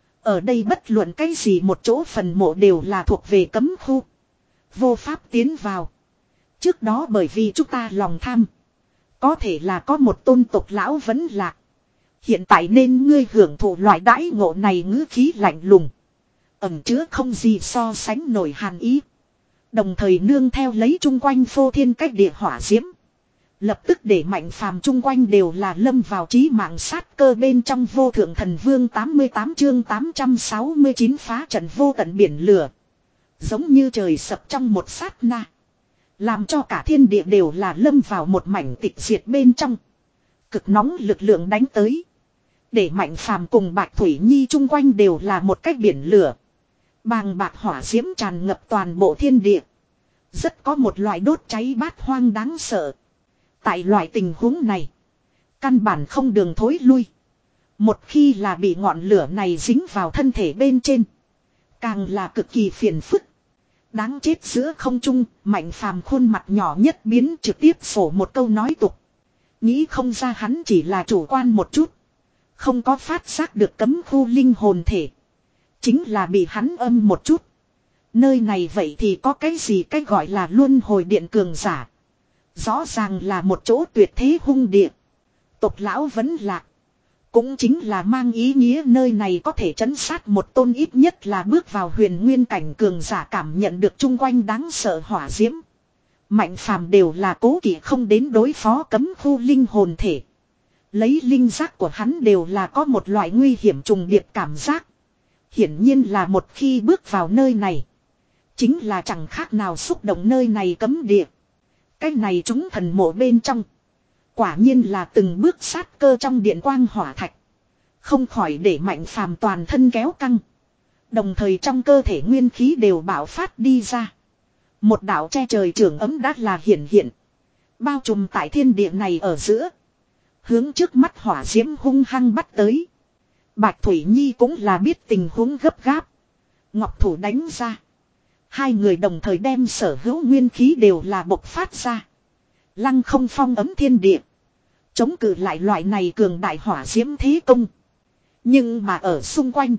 Ở đây bất luận cái gì một chỗ phần mộ đều là thuộc về cấm khu. Vô pháp tiến vào. Trước đó bởi vì chúng ta lòng tham. Có thể là có một tôn tộc lão vẫn lạc. Hiện tại nên ngươi hưởng thụ loại đãi ngộ này ngữ khí lạnh lùng. Ẩm chứa không gì so sánh nổi hàn ý. Đồng thời nương theo lấy chung quanh phô thiên cách địa hỏa diễm. Lập tức để Mạnh Phàm chung quanh đều là lâm vào trí mạng sát cơ bên trong vô thượng thần vương tám mươi tám chương tám trăm sáu mươi chín phá trận vô tận biển lửa. Giống như trời sập trong một sát na. Làm cho cả thiên địa đều là lâm vào một mảnh tịch diệt bên trong. Cực nóng lực lượng đánh tới. Để Mạnh Phàm cùng Bạch Thủy Nhi chung quanh đều là một cái biển lửa. Bàng bạc hỏa diễm tràn ngập toàn bộ thiên địa. Rất có một loại đốt cháy bát hoang đáng sợ. Tại loại tình huống này. Căn bản không đường thối lui. Một khi là bị ngọn lửa này dính vào thân thể bên trên. Càng là cực kỳ phiền phức. Đáng chết giữa không trung. Mạnh Phàm khuôn mặt nhỏ nhất biến trực tiếp phổ một câu nói tục. Nghĩ không ra hắn chỉ là chủ quan một chút. Không có phát giác được cấm khu linh hồn thể. Chính là bị hắn âm một chút. Nơi này vậy thì có cái gì cái gọi là luân hồi điện cường giả. Rõ ràng là một chỗ tuyệt thế hung địa. Tộc lão vẫn lạc. Cũng chính là mang ý nghĩa nơi này có thể trấn sát một tôn ít nhất là bước vào huyền nguyên cảnh cường giả cảm nhận được chung quanh đáng sợ hỏa diễm. Mạnh Phàm đều là cố kỵ không đến đối phó cấm khu linh hồn thể. Lấy linh giác của hắn đều là có một loại nguy hiểm trùng điệp cảm giác. Hiển nhiên là một khi bước vào nơi này. Chính là chẳng khác nào xúc động nơi này cấm địa. Cái này chúng thần mộ bên trong. Quả nhiên là từng bước sát cơ trong điện quang hỏa thạch. Không khỏi để Mạnh Phàm toàn thân kéo căng. Đồng thời trong cơ thể nguyên khí đều bạo phát đi ra. Một đạo che trời trưởng ấm đã là hiển hiện. Bao trùm tại thiên địa này ở giữa. Hướng trước mắt hỏa diễm hung hăng bắt tới. Bạch Thủy Nhi cũng là biết tình huống gấp gáp. Ngọc thủ đánh ra. Hai người đồng thời đem sở hữu nguyên khí đều là bộc phát ra. Lăng không phong ấm thiên địa. Chống cự lại loại này cường đại hỏa diễm thế công. Nhưng mà ở xung quanh.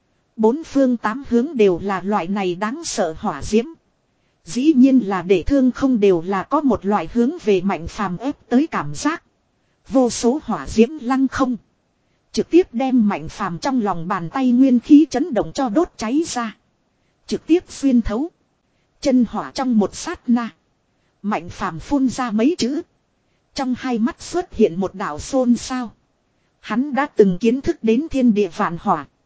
Bốn phương tám hướng đều là loại này đáng sợ hỏa diễm. Dĩ nhiên là để thương không đều là có một loại hướng về Mạnh Phàm ép tới cảm giác. Vô số hỏa diễm lăng không. Trực tiếp đem Mạnh Phàm trong lòng bàn tay nguyên khí chấn động cho đốt cháy ra. Trực tiếp xuyên thấu. Chân hỏa trong một sát na. Mạnh Phàm phun ra mấy chữ. Trong hai mắt xuất hiện một đạo xôn xao. Hắn đã từng kiến thức đến thiên địa vạn hỏa.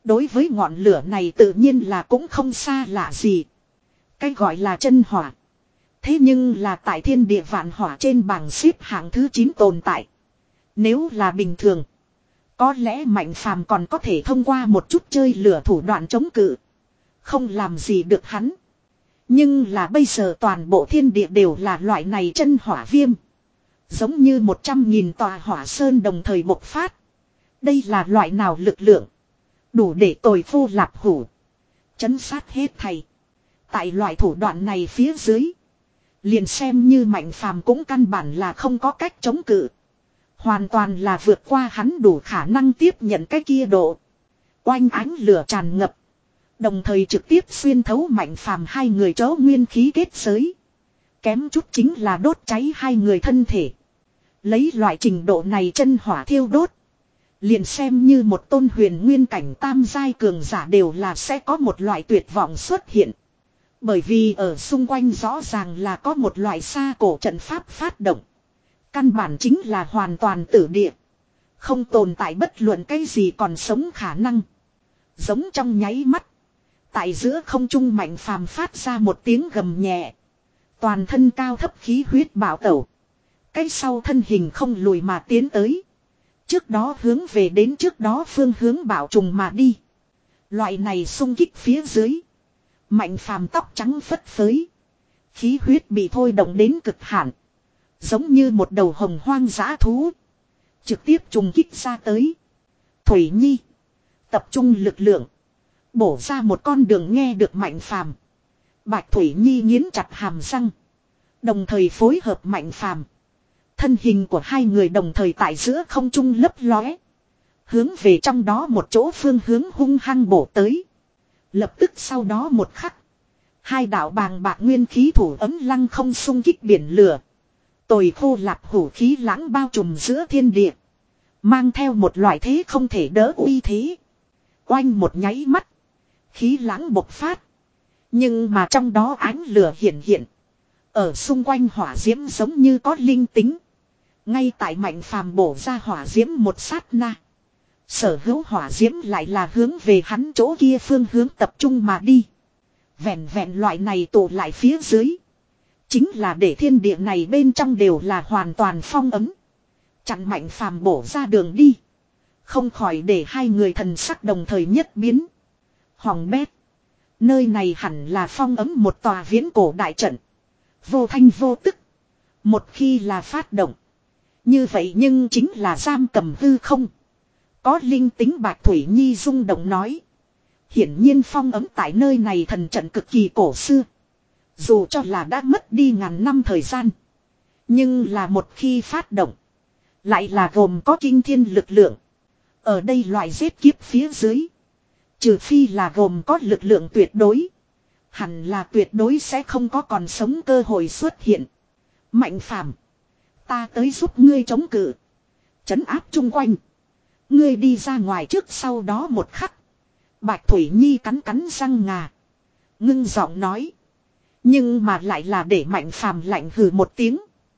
Đối với ngọn lửa này tự nhiên là cũng không xa lạ gì. Cái gọi là chân hỏa. Thế nhưng là tại thiên địa vạn hỏa trên bảng xếp hạng thứ chín tồn tại. Nếu là bình thường. Có lẽ Mạnh Phàm còn có thể thông qua một chút chơi lửa thủ đoạn chống cự. Không làm gì được hắn. Nhưng là bây giờ toàn bộ thiên địa đều là loại này chân hỏa viêm. Giống như một trăm nghìn tòa hỏa sơn đồng thời bộc phát. Đây là loại nào lực lượng. Đủ để tồi phu lạp hủ. Chấn sát hết thầy. Tại loại thủ đoạn này phía dưới. Liền xem như Mạnh Phàm cũng căn bản là không có cách chống cự. Hoàn toàn là vượt qua hắn đủ khả năng tiếp nhận cái kia độ. Oanh ánh lửa tràn ngập. Đồng thời trực tiếp xuyên thấu Mạnh Phàm hai người chó nguyên khí kết giới. Kém chút chính là đốt cháy hai người thân thể. Lấy loại trình độ này chân hỏa thiêu đốt. Liền xem như một tôn huyền nguyên cảnh tam giai cường giả đều là sẽ có một loại tuyệt vọng xuất hiện. Bởi vì ở xung quanh rõ ràng là có một loại xa cổ trận pháp phát động. Căn bản chính là hoàn toàn tử địa. Không tồn tại bất luận cái gì còn sống khả năng. Giống trong nháy mắt. Tại giữa không trung Mạnh Phàm phát ra một tiếng gầm nhẹ. Toàn thân cao thấp khí huyết bạo tẩu. Cái sau thân hình không lùi mà tiến tới. Trước đó hướng về đến trước đó phương hướng bảo trùng mà đi. Loại này xung kích phía dưới. Mạnh Phàm tóc trắng phất phới. Khí huyết bị thôi động đến cực hạn. Giống như một đầu hồng hoang dã thú. Trực tiếp trùng kích ra tới. Thủy Nhi. Tập trung lực lượng. Bổ ra một con đường nghe được Mạnh Phàm. Bạch Thủy Nhi nghiến chặt hàm răng. Đồng thời phối hợp Mạnh Phàm. Thân hình của hai người đồng thời tại giữa không trung lấp lóe. Hướng về trong đó một chỗ phương hướng hung hăng bổ tới. Lập tức sau đó một khắc. Hai đạo bàng bạc nguyên khí thủ ấm lăng không xung kích biển lửa. Tồi khô lạp hủ khí lãng bao trùm giữa thiên địa. Mang theo một loại thế không thể đỡ uy thế. Oanh một nháy mắt. Khí lãng bộc phát. Nhưng mà trong đó ánh lửa hiện hiện. Ở xung quanh hỏa diễm giống như có linh tính. Ngay tại Mạnh Phàm bổ ra hỏa diễm một sát na. Sở hữu hỏa diễm lại là hướng về hắn chỗ kia phương hướng tập trung mà đi. Vẹn vẹn loại này tụ lại phía dưới. Chính là để thiên địa này bên trong đều là hoàn toàn phong ấm. Chặn Mạnh Phàm bổ ra đường đi. Không khỏi để hai người thần sắc đồng thời nhất biến. Hoàng bét. Nơi này hẳn là phong ấm một tòa viễn cổ đại trận. Vô thanh vô tức. Một khi là phát động. Như vậy nhưng chính là giam cầm hư không. Có linh tính Bạch Thủy Nhi rung động nói. Hiển nhiên phong ấm tại nơi này thần trận cực kỳ cổ xưa. Dù cho là đã mất đi ngàn năm thời gian. Nhưng là một khi phát động. Lại là gồm có kinh thiên lực lượng. Ở đây loại giết kiếp phía dưới. Trừ phi là gồm có lực lượng tuyệt đối. Hẳn là tuyệt đối sẽ không có còn sống cơ hội xuất hiện. Mạnh Phàm, ta tới giúp ngươi chống cự. Trấn áp chung quanh. Ngươi đi ra ngoài trước sau đó một khắc. Bạch Thủy Nhi cắn cắn răng ngà. Ngưng giọng nói. Nhưng mà lại là để Mạnh Phàm lạnh hừ một tiếng.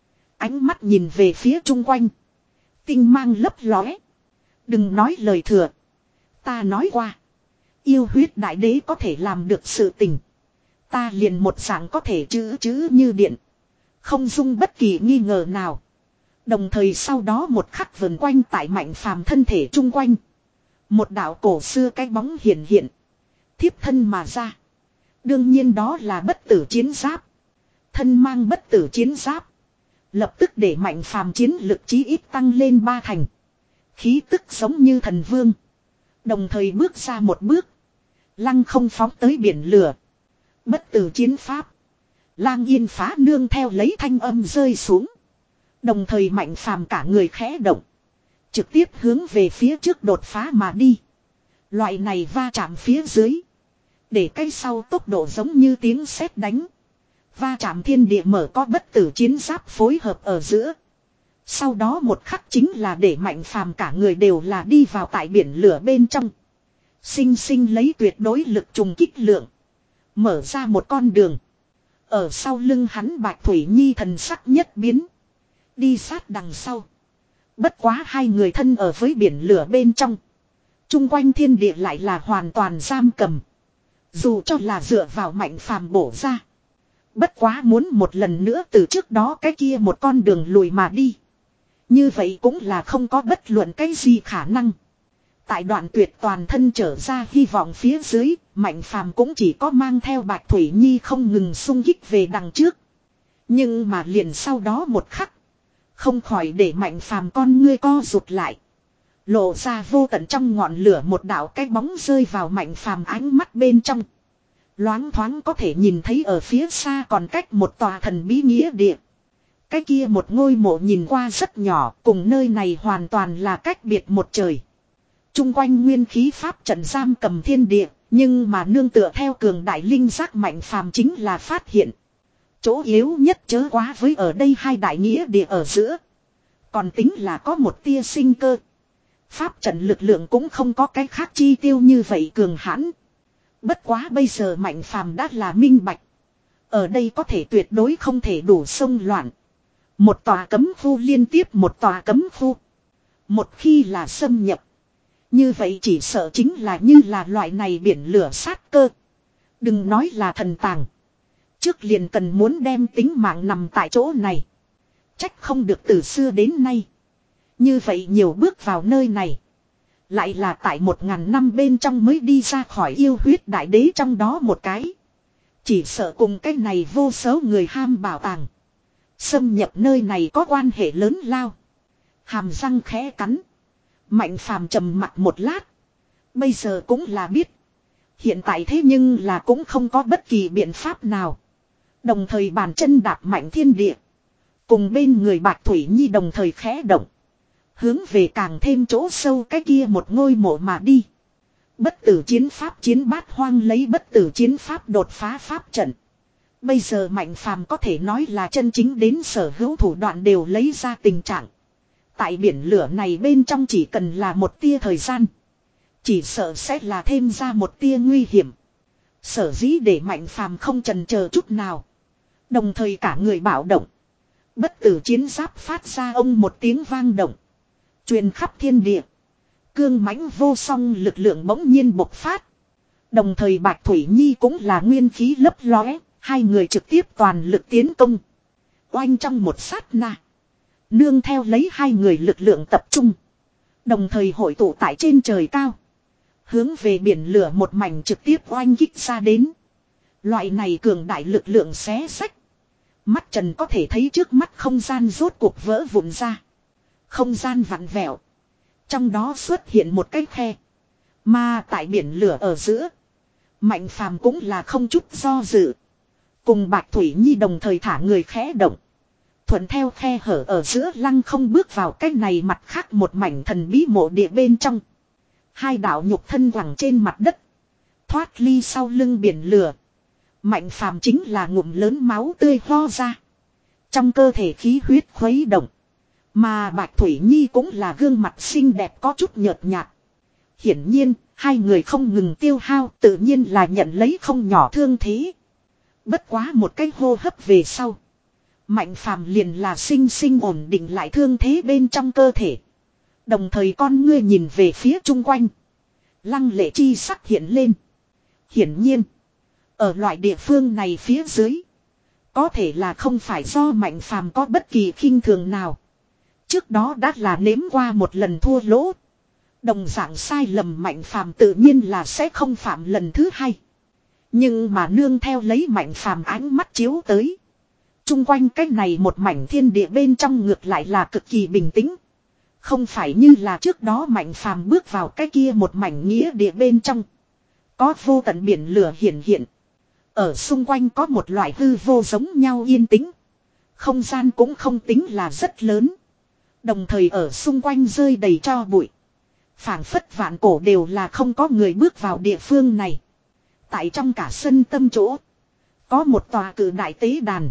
Ánh mắt nhìn về phía chung quanh. Tinh mang lấp lóe. Đừng nói lời thừa. Ta nói qua. Yêu huyết đại đế có thể làm được sự tình. Ta liền một dạng có thể chữ chữ như điện. Không dung bất kỳ nghi ngờ nào. Đồng thời sau đó một khắc vần quanh tại Mạnh Phàm thân thể chung quanh. Một đạo cổ xưa cái bóng hiện hiện. Thiếp thân mà ra. Đương nhiên đó là bất tử chiến giáp. Thân mang bất tử chiến giáp. Lập tức để Mạnh Phàm chiến lực chí ít tăng lên ba thành. Khí tức giống như thần vương. Đồng thời bước ra một bước. Lăng không phóng tới biển lửa. Bất tử chiến pháp. Lang yên phá nương theo lấy thanh âm rơi xuống. Đồng thời Mạnh Phàm cả người khẽ động. Trực tiếp hướng về phía trước đột phá mà đi. Loại này va chạm phía dưới. Để cái sau tốc độ giống như tiếng sét đánh. Va chạm thiên địa mở có bất tử chiến giáp phối hợp ở giữa. Sau đó một khắc chính là để Mạnh Phàm cả người đều là đi vào tại biển lửa bên trong. Sinh sinh lấy tuyệt đối lực trùng kích lượng. Mở ra một con đường. Ở sau lưng hắn Bạch Thủy Nhi thần sắc nhất biến. Đi sát đằng sau. Bất quá hai người thân ở với biển lửa bên trong. Chung quanh thiên địa lại là hoàn toàn giam cầm. Dù cho là dựa vào Mạnh Phàm bổ ra. Bất quá muốn một lần nữa từ trước đó cái kia một con đường lùi mà đi. Như vậy cũng là không có bất luận cái gì khả năng. Tại đoạn tuyệt toàn thân trở ra hy vọng phía dưới, Mạnh Phàm cũng chỉ có mang theo Bạch Thủy Nhi không ngừng xung kích về đằng trước. Nhưng mà liền sau đó một khắc, không khỏi để Mạnh Phàm con ngươi co rụt lại. Lộ ra vô tận trong ngọn lửa một đạo cái bóng rơi vào Mạnh Phàm ánh mắt bên trong. Loáng thoáng có thể nhìn thấy ở phía xa còn cách một tòa thần bí nghĩa địa. Cái kia một ngôi mộ nhìn qua rất nhỏ, cùng nơi này hoàn toàn là cách biệt một trời. Trung quanh nguyên khí pháp trận giam cầm thiên địa, nhưng mà nương tựa theo cường đại linh giác Mạnh Phàm chính là phát hiện. Chỗ yếu nhất chớ quá với ở đây hai đại nghĩa địa ở giữa. Còn tính là có một tia sinh cơ. Pháp trận lực lượng cũng không có cái khác chi tiêu như vậy cường hãn. Bất quá bây giờ Mạnh Phàm đã là minh bạch. Ở đây có thể tuyệt đối không thể đủ xông loạn. Một tòa cấm khu liên tiếp một tòa cấm khu. Một khi là xâm nhập. Như vậy chỉ sợ chính là như là loại này biển lửa sát cơ. Đừng nói là thần tàng. Trước liền cần muốn đem tính mạng nằm tại chỗ này. Trách không được từ xưa đến nay. Như vậy nhiều bước vào nơi này. Lại là tại một ngàn năm bên trong mới đi ra khỏi yêu huyết đại đế trong đó một cái. Chỉ sợ cùng cái này vô số người ham bảo tàng. Xâm nhập nơi này có quan hệ lớn lao. Hàm răng khẽ cắn. Mạnh Phàm trầm mặt một lát. Bây giờ cũng là biết. Hiện tại thế nhưng là cũng không có bất kỳ biện pháp nào. Đồng thời bàn chân đạp mạnh thiên địa. Cùng bên người Bạch Thủy Nhi đồng thời khẽ động. Hướng về càng thêm chỗ sâu cái kia một ngôi mộ mà đi. Bất tử chiến pháp chiến bát hoang lấy bất tử chiến pháp đột phá pháp trận. Bây giờ Mạnh Phàm có thể nói là chân chính đến sở hữu thủ đoạn đều lấy ra tình trạng. Tại biển lửa này bên trong chỉ cần là một tia thời gian. Chỉ sợ sẽ là thêm ra một tia nguy hiểm. Sở dĩ để Mạnh Phàm không chần chờ chút nào. Đồng thời cả người bạo động. Bất tử chiến giáp phát ra ông một tiếng vang động. Truyền khắp thiên địa. Cương mãnh vô song lực lượng bỗng nhiên bộc phát. Đồng thời Bạch Thủy Nhi cũng là nguyên khí lấp lóe. Hai người trực tiếp toàn lực tiến công. Oanh trong một sát na. Nương theo lấy hai người lực lượng tập trung. Đồng thời hội tụ tại trên trời cao. Hướng về biển lửa một mảnh trực tiếp oanh kích ra đến. Loại này cường đại lực lượng xé sách. Mắt trần có thể thấy trước mắt không gian rốt cuộc vỡ vụn ra. Không gian vặn vẹo. Trong đó xuất hiện một cái khe. Mà tại biển lửa ở giữa. Mạnh Phàm cũng là không chút do dự. Cùng Bạch Thủy Nhi đồng thời thả người khẽ động. Thuận theo khe hở ở giữa lăng không bước vào cái này mặt khác một mảnh thần bí mộ địa bên trong. Hai đạo nhục thân quẳng trên mặt đất. Thoát ly sau lưng biển lửa. Mạnh Phàm chính là ngụm lớn máu tươi ho ra. Trong cơ thể khí huyết khuấy động. Mà Bạch Thủy Nhi cũng là gương mặt xinh đẹp có chút nhợt nhạt. Hiển nhiên, hai người không ngừng tiêu hao tự nhiên là nhận lấy không nhỏ thương thế. Bất quá một cái hô hấp về sau. Mạnh Phàm liền là sinh sinh ổn định lại thương thế bên trong cơ thể. Đồng thời con ngươi nhìn về phía chung quanh. Lăng lệ chi sắc hiện lên. Hiển nhiên. Ở loại địa phương này phía dưới. Có thể là không phải do Mạnh Phàm có bất kỳ khinh thường nào. Trước đó đã là nếm qua một lần thua lỗ. Đồng dạng sai lầm Mạnh Phàm tự nhiên là sẽ không phạm lần thứ hai. Nhưng mà nương theo lấy Mạnh Phàm ánh mắt chiếu tới. Trung quanh cái này một mảnh thiên địa bên trong ngược lại là cực kỳ bình tĩnh. Không phải như là trước đó Mạnh Phàm bước vào cái kia một mảnh nghĩa địa bên trong. Có vô tận biển lửa hiện hiện. Ở xung quanh có một loại hư vô giống nhau yên tĩnh. Không gian cũng không tính là rất lớn. Đồng thời ở xung quanh rơi đầy tro bụi. Phảng phất vạn cổ đều là không có người bước vào địa phương này. Tại trong cả sân tâm chỗ. Có một tòa cử đại tế đàn.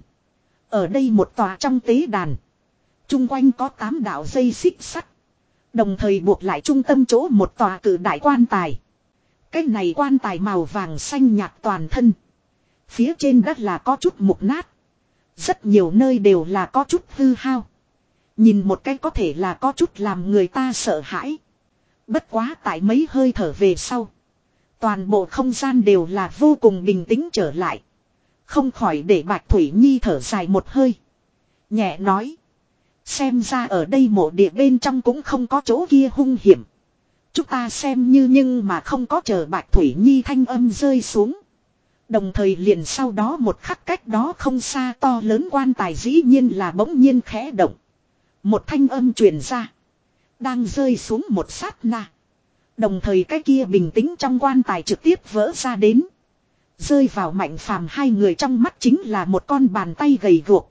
Ở đây một tòa trong tế đàn. Trung quanh có tám đạo dây xích sắt. Đồng thời buộc lại trung tâm chỗ một tòa cử đại quan tài. Cái này quan tài màu vàng xanh nhạt toàn thân. Phía trên đất là có chút mục nát. Rất nhiều nơi đều là có chút hư hao. Nhìn một cái có thể là có chút làm người ta sợ hãi. Bất quá tại mấy hơi thở về sau. Toàn bộ không gian đều là vô cùng bình tĩnh trở lại. Không khỏi để Bạch Thủy Nhi thở dài một hơi. Nhẹ nói. Xem ra ở đây mộ địa bên trong cũng không có chỗ kia hung hiểm. Chúng ta xem như nhưng mà không có chờ Bạch Thủy Nhi thanh âm rơi xuống. Đồng thời liền sau đó một khắc cách đó không xa to lớn quan tài dĩ nhiên là bỗng nhiên khẽ động. Một thanh âm truyền ra. Đang rơi xuống một sát na. Đồng thời cái kia bình tĩnh trong quan tài trực tiếp vỡ ra đến. Rơi vào Mạnh Phàm hai người trong mắt chính là một con bàn tay gầy guộc.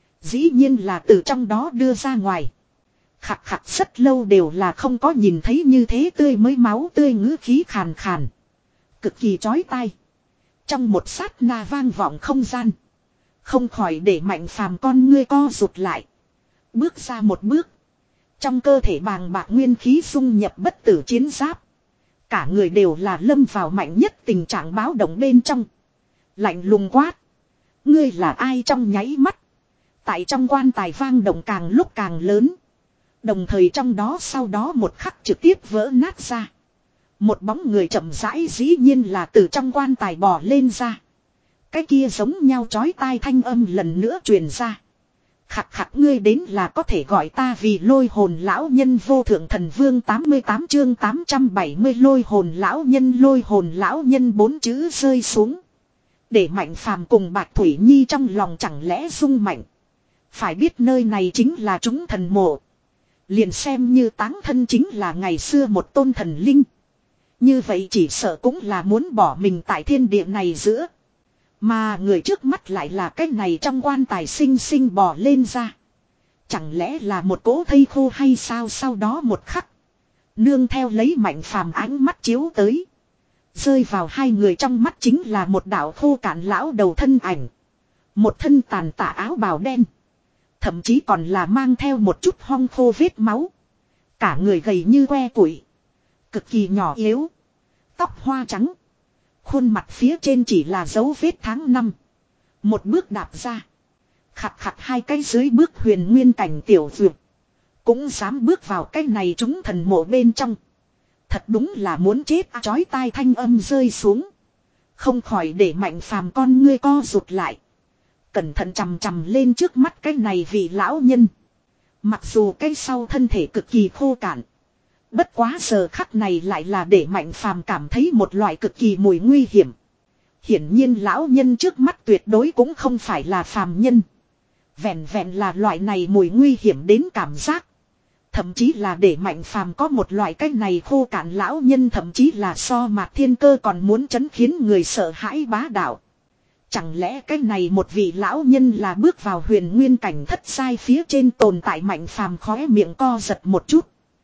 Dĩ nhiên là từ trong đó đưa ra ngoài. Khặt khặt rất lâu đều là không có nhìn thấy như thế tươi mới máu tươi ngữ khí khàn khàn. Cực kỳ chói tai. Trong một sát na vang vọng không gian. Không khỏi để Mạnh Phàm con ngươi co rụt lại. Bước ra một bước. Trong cơ thể bàng bạc nguyên khí dung nhập bất tử chiến giáp. Cả người đều là lâm vào mạnh nhất tình trạng báo động bên trong. Lạnh lùng quát. Ngươi là ai trong nháy mắt. Tại trong quan tài vang động càng lúc càng lớn. Đồng thời trong đó sau đó một khắc trực tiếp vỡ nát ra. Một bóng người chậm rãi dĩ nhiên là từ trong quan tài bò lên ra. Cái kia giống nhau chói tai thanh âm lần nữa truyền ra. Khặt khặt ngươi đến là có thể gọi ta vì lôi hồn lão nhân vô thượng thần vương tám mươi tám chương tám trăm bảy mươi lôi hồn lão nhân lôi hồn lão nhân bốn chữ rơi xuống. Để Mạnh Phàm cùng Bạch Thủy Nhi trong lòng chẳng lẽ rung mạnh. Phải biết nơi này chính là chúng thần mộ. Liền xem như táng thân chính là ngày xưa một tôn thần linh. Như vậy chỉ sợ cũng là muốn bỏ mình tại thiên địa này giữa. Mà người trước mắt lại là cái này trong quan tài sinh sinh bò lên ra. Chẳng lẽ là một cỗ thây khô hay sao sau đó một khắc. Nương theo lấy Mạnh Phàm ánh mắt chiếu tới. Rơi vào hai người trong mắt chính là một đạo khô cạn lão đầu thân ảnh. Một thân tàn tả áo bào đen. Thậm chí còn là mang theo một chút hong khô vết máu. Cả người gầy như que củi. Cực kỳ nhỏ yếu. Tóc hoa trắng. Khuôn mặt phía trên chỉ là dấu vết tháng năm. Một bước đạp ra. Khặt khặt hai cái dưới bước huyền nguyên cảnh tiểu dược. Cũng dám bước vào cái này chúng thần mộ bên trong. Thật đúng là muốn chết à, chói tai thanh âm rơi xuống. Không khỏi để Mạnh Phàm con ngươi co rụt lại. Cẩn thận chằm chằm lên trước mắt cái này vị lão nhân. Mặc dù cái sau thân thể cực kỳ khô cạn. Bất quá giờ khắc này lại là để Mạnh Phàm cảm thấy một loại cực kỳ mùi nguy hiểm. Hiển nhiên lão nhân trước mắt tuyệt đối cũng không phải là phàm nhân. Vẹn vẹn là loại này mùi nguy hiểm đến cảm giác. Thậm chí là để Mạnh Phàm có một loại cách này khô cạn lão nhân thậm chí là so Mạc Thiên Cơ còn muốn chấn khiến người sợ hãi bá đạo. Chẳng lẽ cái này một vị lão nhân là bước vào huyền nguyên cảnh thất sai phía trên tồn tại Mạnh Phàm khóe miệng co giật một chút.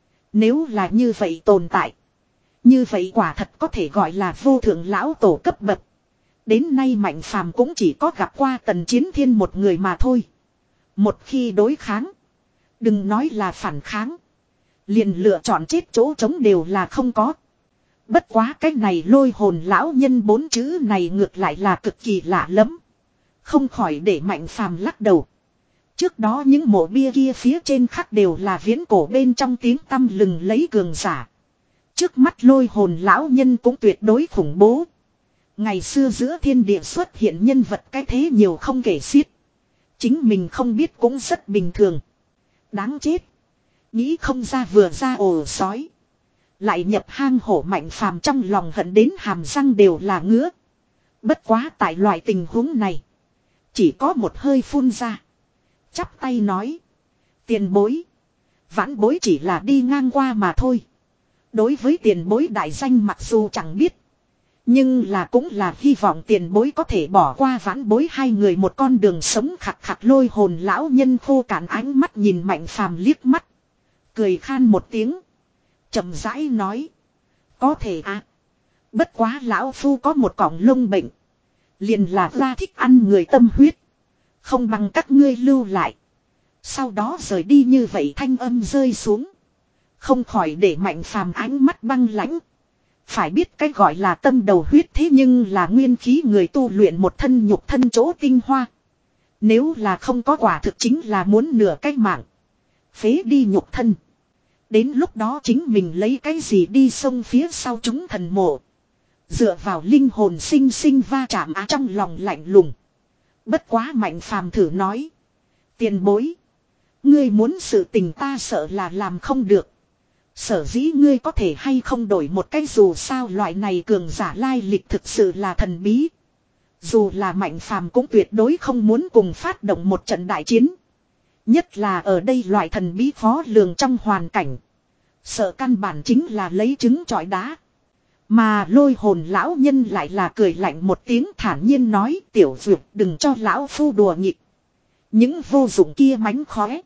Nếu là như vậy tồn tại. Như vậy quả thật có thể gọi là vô thượng lão tổ cấp bậc. Đến nay Mạnh Phàm cũng chỉ có gặp qua Tần Chiến Thiên một người mà thôi. Một khi đối kháng. Đừng nói là phản kháng. Liền lựa chọn chết chỗ trống đều là không có. Bất quá cái này lôi hồn lão nhân bốn chữ này ngược lại là cực kỳ lạ lắm. Không khỏi để Mạnh Phàm lắc đầu. Trước đó những mộ bia kia phía trên khắc đều là viễn cổ bên trong tiếng tăm lừng lấy cường giả. Trước mắt lôi hồn lão nhân cũng tuyệt đối khủng bố. Ngày xưa giữa thiên địa xuất hiện nhân vật cái thế nhiều không kể xiết. Chính mình không biết cũng rất bình thường. Đáng chết. Nghĩ không ra vừa ra ổ sói. Lại nhập hang hổ Mạnh Phàm trong lòng hận đến hàm răng đều là ngứa. Bất quá tại loại tình huống này. Chỉ có một hơi phun ra. Chắp tay nói. Tiền bối. Vãn bối chỉ là đi ngang qua mà thôi. Đối với tiền bối đại danh mặc dù chẳng biết. Nhưng là cũng là hy vọng tiền bối có thể bỏ qua vãn bối hai người một con đường sống khặt khặt lôi hồn lão nhân khô cạn ánh mắt nhìn Mạnh Phàm liếc mắt. Cười khan một tiếng. Chậm rãi nói. Có thể à. Bất quá lão phu có một cọng lông bệnh. Liền là ra thích ăn người tâm huyết. Không bằng các ngươi lưu lại. Sau đó rời đi như vậy thanh âm rơi xuống. Không khỏi để Mạnh Phàm ánh mắt băng lãnh. Phải biết cái gọi là tâm đầu huyết thế nhưng là nguyên khí người tu luyện một thân nhục thân chỗ tinh hoa. Nếu là không có quả thực chính là muốn nửa cái mạng. Phế đi nhục thân. Đến lúc đó chính mình lấy cái gì đi xông phía sau chúng thần mộ. Dựa vào linh hồn sinh sinh va chạm á trong lòng lạnh lùng. Bất quá Mạnh Phàm thử nói. Tiền bối. Ngươi muốn sự tình ta sợ là làm không được. Sở dĩ ngươi có thể hay không đổi một cái dù sao loại này cường giả lai lịch thực sự là thần bí. Dù là Mạnh Phàm cũng tuyệt đối không muốn cùng phát động một trận đại chiến. Nhất là ở đây loại thần bí khó lường trong hoàn cảnh. Sợ căn bản chính là lấy trứng trọi đá. Mà lôi hồn lão nhân lại là cười lạnh một tiếng thản nhiên nói tiểu dược đừng cho lão phu đùa nghịch. Những vô dụng kia mánh khóe.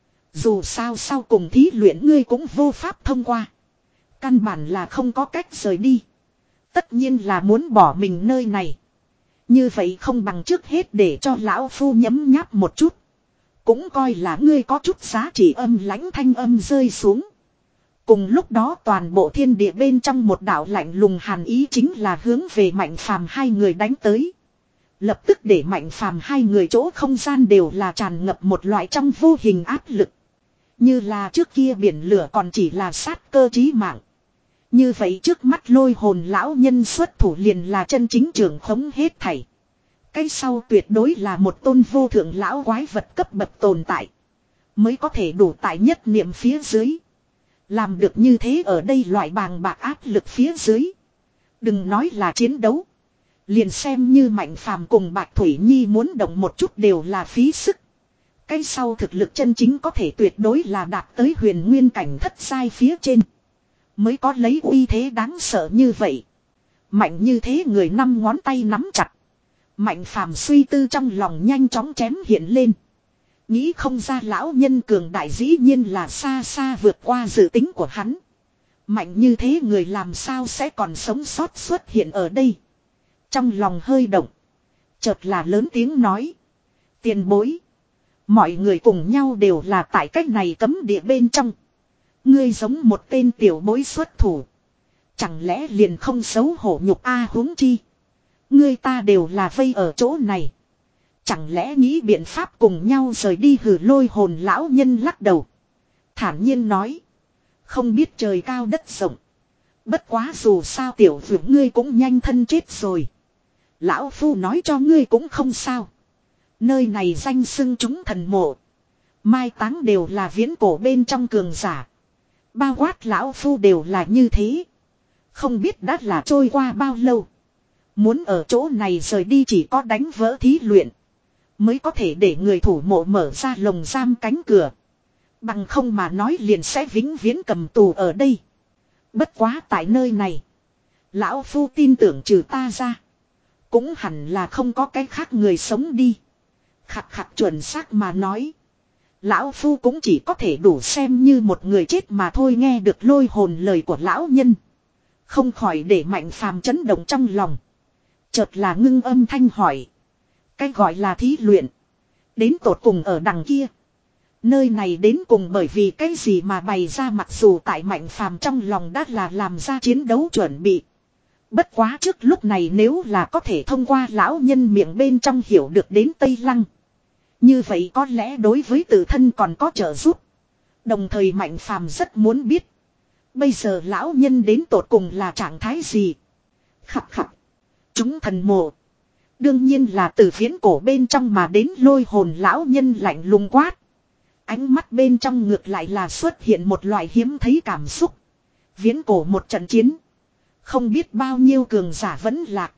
Dù sao sau cùng thí luyện ngươi cũng vô pháp thông qua. Căn bản là không có cách rời đi. Tất nhiên là muốn bỏ mình nơi này. Như vậy không bằng trước hết để cho lão phu nhấm nháp một chút. Cũng coi là ngươi có chút giá trị âm lãnh thanh âm rơi xuống. Cùng lúc đó toàn bộ thiên địa bên trong một đạo lạnh lùng hàn ý chính là hướng về Mạnh Phàm hai người đánh tới. Lập tức để Mạnh Phàm hai người chỗ không gian đều là tràn ngập một loại trong vô hình áp lực. Như là trước kia biển lửa còn chỉ là sát cơ chí mạng. Như vậy trước mắt lôi hồn lão nhân xuất thủ liền là chân chính trưởng khống hết thảy. Cái sau tuyệt đối là một tôn vô thượng lão quái vật cấp bậc tồn tại. Mới có thể đủ tại nhất niệm phía dưới. Làm được như thế ở đây loại bàng bạc áp lực phía dưới. Đừng nói là chiến đấu. Liền xem như Mạnh Phàm cùng Bạch Thủy Nhi muốn động một chút đều là phí sức. Cái sau thực lực chân chính có thể tuyệt đối là đạt tới huyền nguyên cảnh thất giai phía trên. Mới có lấy uy thế đáng sợ như vậy. Mạnh như thế người năm ngón tay nắm chặt. Mạnh Phàm suy tư trong lòng nhanh chóng chém hiện lên. Nghĩ không ra lão nhân cường đại dĩ nhiên là xa xa vượt qua dự tính của hắn. Mạnh như thế người làm sao sẽ còn sống sót xuất hiện ở đây. Trong lòng hơi động. Chợt là lớn tiếng nói. Tiền bối. Mọi người cùng nhau đều là tại cách này cấm địa bên trong. Ngươi giống một tên tiểu bối xuất thủ. Chẳng lẽ liền không xấu hổ nhục a huống chi. Ngươi ta đều là vây ở chỗ này. Chẳng lẽ nghĩ biện pháp cùng nhau rời đi hử lôi hồn lão nhân lắc đầu. Thản nhiên nói. Không biết trời cao đất rộng. Bất quá dù sao tiểu vượt ngươi cũng nhanh thân chết rồi. Lão phu nói cho ngươi cũng không sao. Nơi này danh xưng chúng thần mộ. Mai táng đều là viễn cổ bên trong cường giả. Bao quát lão phu đều là như thế. Không biết đã là trôi qua bao lâu. Muốn ở chỗ này rời đi chỉ có đánh vỡ thí luyện. Mới có thể để người thủ mộ mở ra lồng giam cánh cửa. Bằng không mà nói liền sẽ vĩnh viễn cầm tù ở đây. Bất quá tại nơi này. Lão phu tin tưởng trừ ta ra. Cũng hẳn là không có cái khác người sống đi. Khặt khặt chuẩn xác mà nói. Lão phu cũng chỉ có thể đủ xem như một người chết mà thôi nghe được lôi hồn lời của lão nhân. Không khỏi để Mạnh Phàm chấn động trong lòng. Chợt là ngưng âm thanh hỏi. Cái gọi là thí luyện. Đến tột cùng ở đằng kia. Nơi này đến cùng bởi vì cái gì mà bày ra mặc dù tại Mạnh Phàm trong lòng đã là làm ra chiến đấu chuẩn bị. Bất quá trước lúc này nếu là có thể thông qua lão nhân miệng bên trong hiểu được đến Tây Lăng. Như vậy có lẽ đối với tự thân còn có trợ giúp. Đồng thời Mạnh Phàm rất muốn biết. Bây giờ lão nhân đến tột cùng là trạng thái gì. Khặt khặt. Chúng thần mộ. Đương nhiên là từ viễn cổ bên trong mà đến lôi hồn lão nhân lạnh lùng quát. Ánh mắt bên trong ngược lại là xuất hiện một loại hiếm thấy cảm xúc. Viễn cổ một trận chiến. Không biết bao nhiêu cường giả vẫn lạc.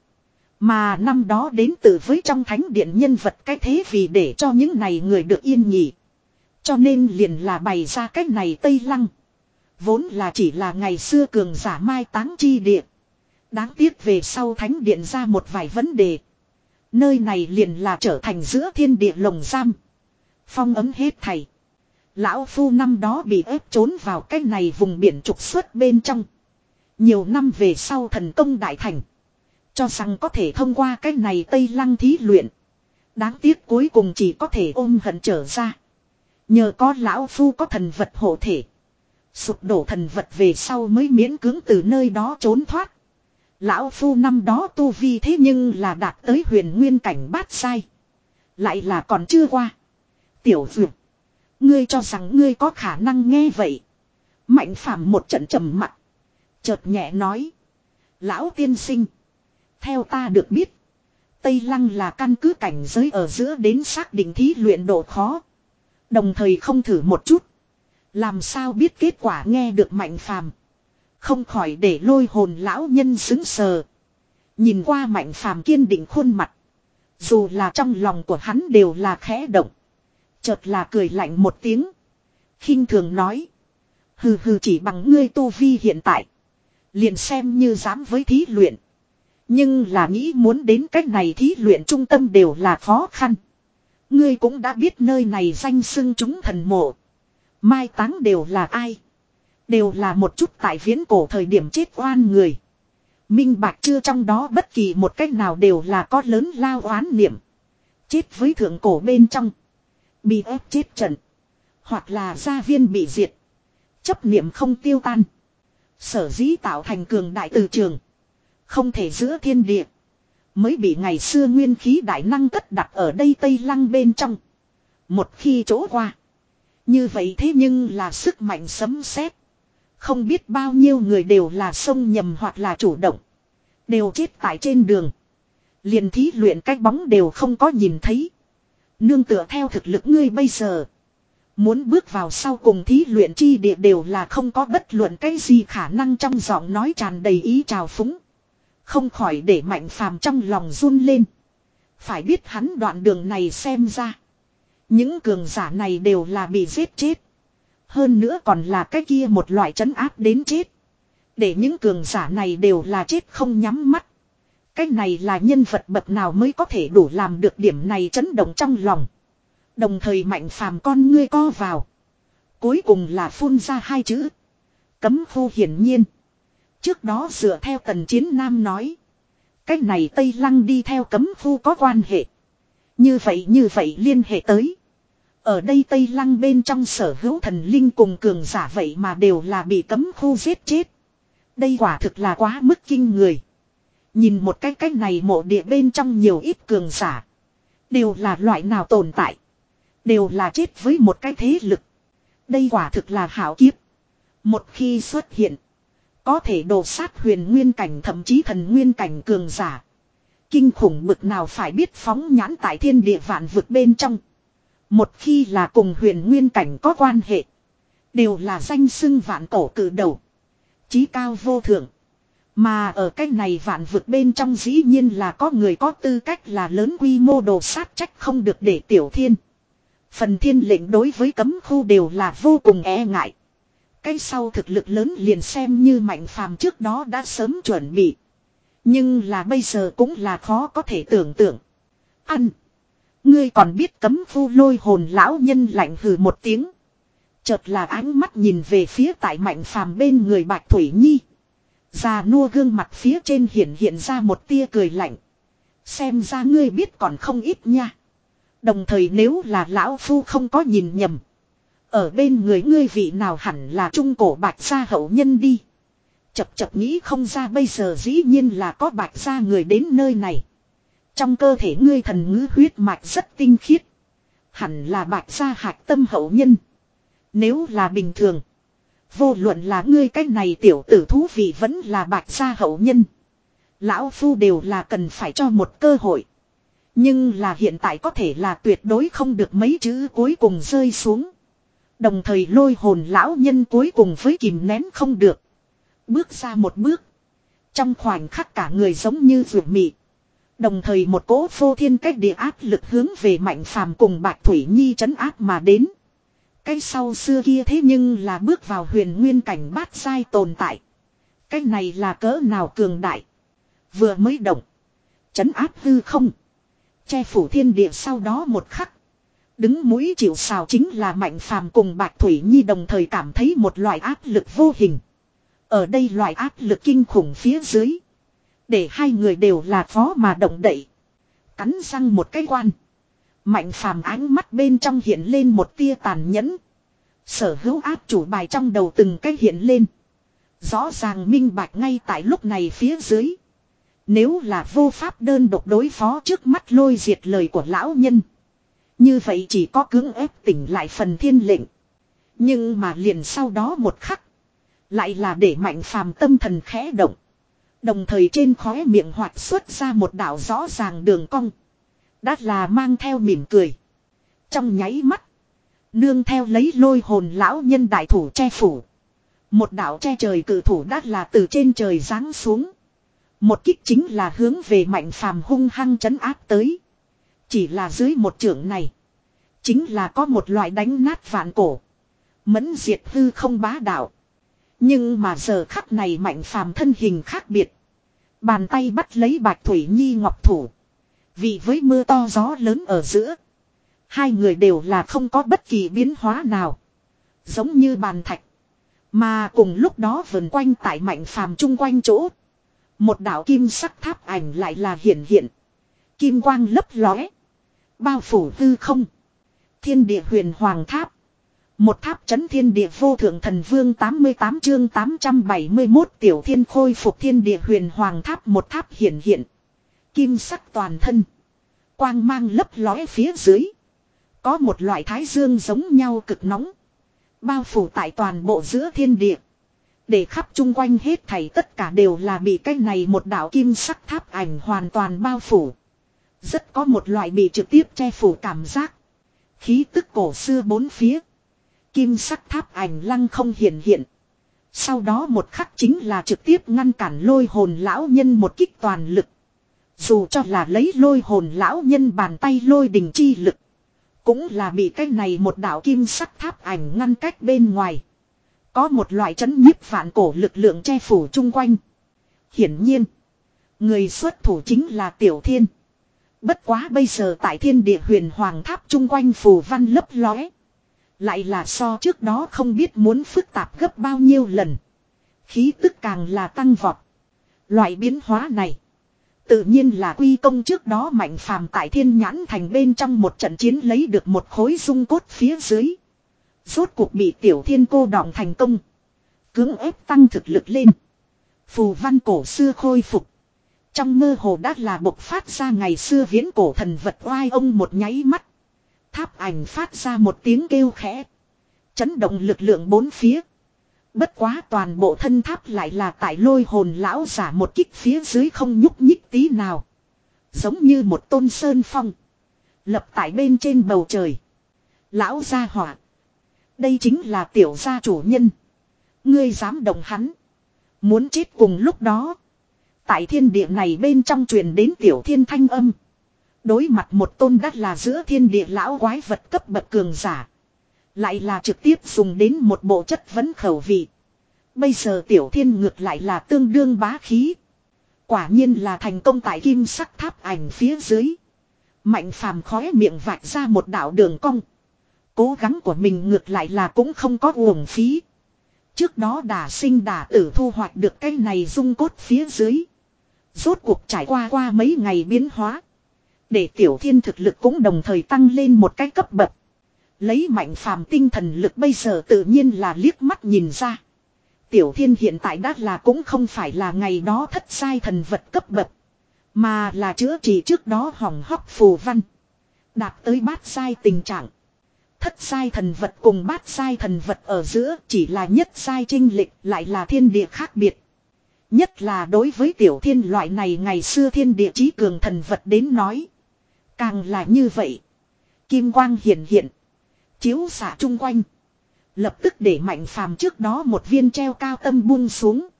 Mà năm đó đến từ với trong thánh điện nhân vật cái thế vì để cho những này người được yên nghỉ. Cho nên liền là bày ra cái này Tây Lăng. Vốn là chỉ là ngày xưa cường giả mai táng chi địa. Đáng tiếc về sau thánh điện ra một vài vấn đề. Nơi này liền là trở thành giữa thiên địa lồng giam. Phong ấm hết thầy. Lão phu năm đó bị ép trốn vào cái này vùng biển trục xuất bên trong. Nhiều năm về sau thần công đại thành. Cho rằng có thể thông qua cái này Tây Lăng thí luyện. Đáng tiếc cuối cùng chỉ có thể ôm hận trở ra. Nhờ có lão phu có thần vật hộ thể. Sụp đổ thần vật về sau mới miễn cưỡng từ nơi đó trốn thoát. Lão phu năm đó tu vi thế nhưng là đạt tới huyền nguyên cảnh bát sai. Lại là còn chưa qua. Tiểu dược. Ngươi cho rằng ngươi có khả năng nghe vậy. Mạnh phàm một trận trầm mặc. Chợt nhẹ nói. Lão tiên sinh. Theo ta được biết. Tây Lăng là căn cứ cảnh giới ở giữa đến xác định thí luyện độ khó. Đồng thời không thử một chút. Làm sao biết kết quả nghe được Mạnh phàm. Không khỏi để lôi hồn lão nhân xứng sờ. Nhìn qua Mạnh phàm kiên định khuôn mặt. Dù là trong lòng của hắn đều là khẽ động. Chợt là cười lạnh một tiếng. Khinh thường nói. Hừ hừ, chỉ bằng ngươi tu vi hiện tại. Liền xem như dám với thí luyện. Nhưng là nghĩ muốn đến cách này thí luyện trung tâm đều là khó khăn. Ngươi cũng đã biết nơi này danh xưng chúng thần mộ. Mai táng đều là ai. Đều là một chút tại viễn cổ thời điểm chết oan người. Minh bạch chưa, trong đó bất kỳ một cách nào đều là có lớn lao oán niệm. Chết với thượng cổ bên trong. Bị ép chết trận. Hoặc là gia viên bị diệt. Chấp niệm không tiêu tan. Sở dĩ tạo thành cường đại từ trường. Không thể giữa thiên địa. Mới bị ngày xưa nguyên khí đại năng cất đặt ở đây Tây Lăng bên trong. Một khi chỗ qua. Như vậy thế nhưng là sức mạnh sấm sét. Không biết bao nhiêu người đều là xông nhầm hoặc là chủ động. Đều chết tại trên đường. Liền thí luyện cách bóng đều không có nhìn thấy. Nương tựa theo thực lực ngươi bây giờ. Muốn bước vào sau cùng thí luyện chi địa đều là không có bất luận cái gì khả năng, trong giọng nói tràn đầy ý trào phúng. Không khỏi để Mạnh phàm trong lòng run lên. Phải biết hắn đoạn đường này xem ra. Những cường giả này đều là bị giết chết. Hơn nữa còn là cái kia một loại trấn áp đến chết. Để những cường giả này đều là chết không nhắm mắt. Cái này là nhân vật bậc nào mới có thể đủ làm được điểm này, chấn động trong lòng. Đồng thời Mạnh phàm con ngươi co vào. Cuối cùng là phun ra hai chữ. Cấm khu. Hiển nhiên. Trước đó dựa theo Tần Chiến Nam nói. Cái này Tây Lăng đi theo cấm khu có quan hệ. Như vậy như vậy liên hệ tới. Ở đây Tây Lăng bên trong sở hữu thần linh cùng cường giả vậy mà đều là bị cấm khu giết chết. Đây quả thực là quá mức kinh người. Nhìn một cái cách này mộ địa bên trong nhiều ít cường giả. Đều là loại nào tồn tại. Đều là chết với một cái thế lực. Đây quả thực là hảo kiếp. Một khi xuất hiện. Có thể đổ sát huyền nguyên cảnh thậm chí thần nguyên cảnh cường giả. Kinh khủng bực nào phải biết phóng nhãn tại thiên địa vạn vực bên trong. Một khi là cùng huyền nguyên cảnh có quan hệ. Đều là danh xưng vạn cổ cử đầu. Chí cao vô thượng. Mà ở cái này vạn vực bên trong dĩ nhiên là có người có tư cách là lớn quy mô đồ sát, trách không được để Tiểu Thiên. Phần Thiên lệnh đối với cấm khu đều là vô cùng e ngại. Cái sau thực lực lớn liền xem như Mạnh phàm trước đó đã sớm chuẩn bị. Nhưng là bây giờ cũng là khó có thể tưởng tượng. Ăn. Ngươi còn biết cấm khu lôi hồn lão nhân lạnh hừ một tiếng. Chợt là ánh mắt nhìn về phía tại Mạnh phàm bên người Bạch Thủy Nhi. Già nua gương mặt phía trên hiện hiện ra một tia cười lạnh. Xem ra ngươi biết còn không ít nha. Đồng thời nếu là lão phu không có nhìn nhầm. Ở bên người ngươi vị nào hẳn là trung cổ Bạch gia hậu nhân đi. Chập chập nghĩ không ra bây giờ dĩ nhiên là có Bạch gia người đến nơi này. Trong cơ thể ngươi thần ngữ huyết mạch rất tinh khiết. Hẳn là Bạch gia hạch tâm hậu nhân. Nếu là bình thường. Vô luận là ngươi cái này tiểu tử thú vị vẫn là Bạch gia hậu nhân. Lão phu đều là cần phải cho một cơ hội. Nhưng là hiện tại có thể là tuyệt đối không được mấy chữ cuối cùng rơi xuống. Đồng thời lôi hồn lão nhân cuối cùng với kìm nén không được. Bước ra một bước. Trong khoảnh khắc cả người giống như ruột mị. Đồng thời một cỗ phô thiên cách địa áp lực hướng về Mạnh phàm cùng Bạch Thủy Nhi trấn áp mà đến. Cái sau xưa kia thế nhưng là bước vào huyền nguyên cảnh bát giai tồn tại. Cái này là cỡ nào cường đại. Vừa mới động. Trấn áp hư không. Che phủ thiên địa sau đó một khắc. Đứng mũi chịu sào chính là Mạnh phàm cùng Bạch Thủy Nhi đồng thời cảm thấy một loại áp lực vô hình. Ở đây loại áp lực kinh khủng phía dưới. Để hai người đều là khó mà động đậy. Cắn răng một cái quan. Mạnh phàm ánh mắt bên trong hiện lên một tia tàn nhẫn. Sở hữu áp chủ bài trong đầu từng cái hiện lên. Rõ ràng minh bạch ngay tại lúc này phía dưới. Nếu là vô pháp đơn độc đối phó trước mắt lôi diệt lời của lão nhân. Như vậy chỉ có cưỡng ép tỉnh lại phần thiên lệnh. Nhưng mà liền sau đó một khắc. Lại là để Mạnh Phàm tâm thần khẽ động. Đồng thời trên khóe miệng hoạt xuất ra một đạo rõ ràng đường cong. Đã là mang theo mỉm cười. Trong nháy mắt. Nương theo lấy lôi hồn lão nhân đại thủ che phủ. Một đạo che trời cử thủ đã là từ trên trời giáng xuống. Một kích chính là hướng về Mạnh Phàm hung hăng trấn áp tới. Chỉ là dưới một chưởng này. Chính là có một loại đánh nát vạn cổ. Mẫn diệt hư không bá đạo. Nhưng mà giờ khắc này Mạnh Phàm thân hình khác biệt. Bàn tay bắt lấy Bạch Thủy Nhi ngọc thủ. Vì với mưa to gió lớn ở giữa. Hai người đều là không có bất kỳ biến hóa nào. Giống như bàn thạch. Mà cùng lúc đó vần quanh tại Mạnh Phàm chung quanh chỗ. Một đạo kim sắc tháp ảnh lại là hiện hiện. Kim quang lấp lóe. Bao phủ hư không. Thiên địa huyền hoàng tháp. Một tháp chấn thiên địa vô thượng thần vương tám mươi tám chương tám trăm bảy mươi mốt tiểu thiên khôi phục thiên địa huyền hoàng tháp. Một tháp hiện hiện. Kim sắc toàn thân. Quang mang lấp lóe phía dưới. Có một loại thái dương giống nhau cực nóng. Bao phủ tại toàn bộ giữa thiên địa. Để khắp chung quanh hết thảy tất cả đều là bị cái này một đạo kim sắc tháp ảnh hoàn toàn bao phủ. Rất có một loại bị trực tiếp che phủ cảm giác. Khí tức cổ xưa bốn phía. Kim sắc tháp ảnh lăng không hiện hiện. Sau đó một khắc chính là trực tiếp ngăn cản lôi hồn lão nhân một kích toàn lực. Dù cho là lấy lôi hồn lão nhân bàn tay lôi đình chi lực. Cũng là bị cái này một đạo kim sắc tháp ảnh ngăn cách bên ngoài. Có một loại chấn nhiếp vạn cổ lực lượng che phủ chung quanh. Hiển nhiên. Người xuất thủ chính là Tiểu Thiên. Bất quá bây giờ tại thiên địa huyền hoàng tháp chung quanh phù văn lấp lóe. Lại là so trước đó không biết muốn phức tạp gấp bao nhiêu lần. Khí tức càng là tăng vọt. Loại biến hóa này. Tự nhiên là quy công trước đó Mạnh Phàm tại Thiên Nhãn Thành bên trong một trận chiến lấy được một khối dung cốt phía dưới. Rốt cuộc bị Tiểu Thiên cô đọng thành công. Cưỡng ép tăng thực lực lên. Phù văn cổ xưa khôi phục. Trong mơ hồ đã là bộc phát ra ngày xưa viễn cổ thần vật oai ông một nháy mắt. Tháp ảnh phát ra một tiếng kêu khẽ. Chấn động lực lượng bốn phía. Bất quá toàn bộ thân tháp lại là tại lôi hồn lão giả một kích phía dưới không nhúc nhích tí nào. Giống như một tôn sơn phong. Lập tại bên trên bầu trời. Lão gia hỏa. Đây chính là tiểu gia chủ nhân. Ngươi dám động hắn. Muốn chết cùng lúc đó. Tại thiên địa này bên trong truyền đến Tiểu Thiên thanh âm. Đối mặt một tôn đắt là giữa thiên địa lão quái vật cấp bậc cường giả. Lại là trực tiếp dùng đến một bộ chất vấn khẩu vị. Bây giờ Tiểu Thiên ngược lại là tương đương bá khí. Quả nhiên là thành công tại kim sắc tháp ảnh phía dưới. Mạnh Phàm khóe miệng vạch ra một đạo đường cong. Cố gắng của mình ngược lại là cũng không có uổng phí. Trước đó đả sinh đả tử thu hoạch được cái này dung cốt phía dưới. Rốt cuộc trải qua qua mấy ngày biến hóa. Để Tiểu Thiên thực lực cũng đồng thời tăng lên một cái cấp bậc. Lấy Mạnh Phàm tinh thần lực bây giờ tự nhiên là liếc mắt nhìn ra. Tiểu Thiên hiện tại đã là cũng không phải là ngày đó thất sai thần vật cấp bậc. Mà là chữa trị trước đó hỏng hóc phù văn. Đạt tới bát sai tình trạng. Thất sai thần vật cùng bát sai thần vật ở giữa chỉ là nhất sai trinh lịch lại là thiên địa khác biệt. Nhất là đối với Tiểu Thiên loại này ngày xưa thiên địa chí cường thần vật đến nói. Càng là như vậy. Kim quang hiện hiện. Chiếu xạ chung quanh. Lập tức để Mạnh Phàm trước đó một viên treo cao tâm buông xuống.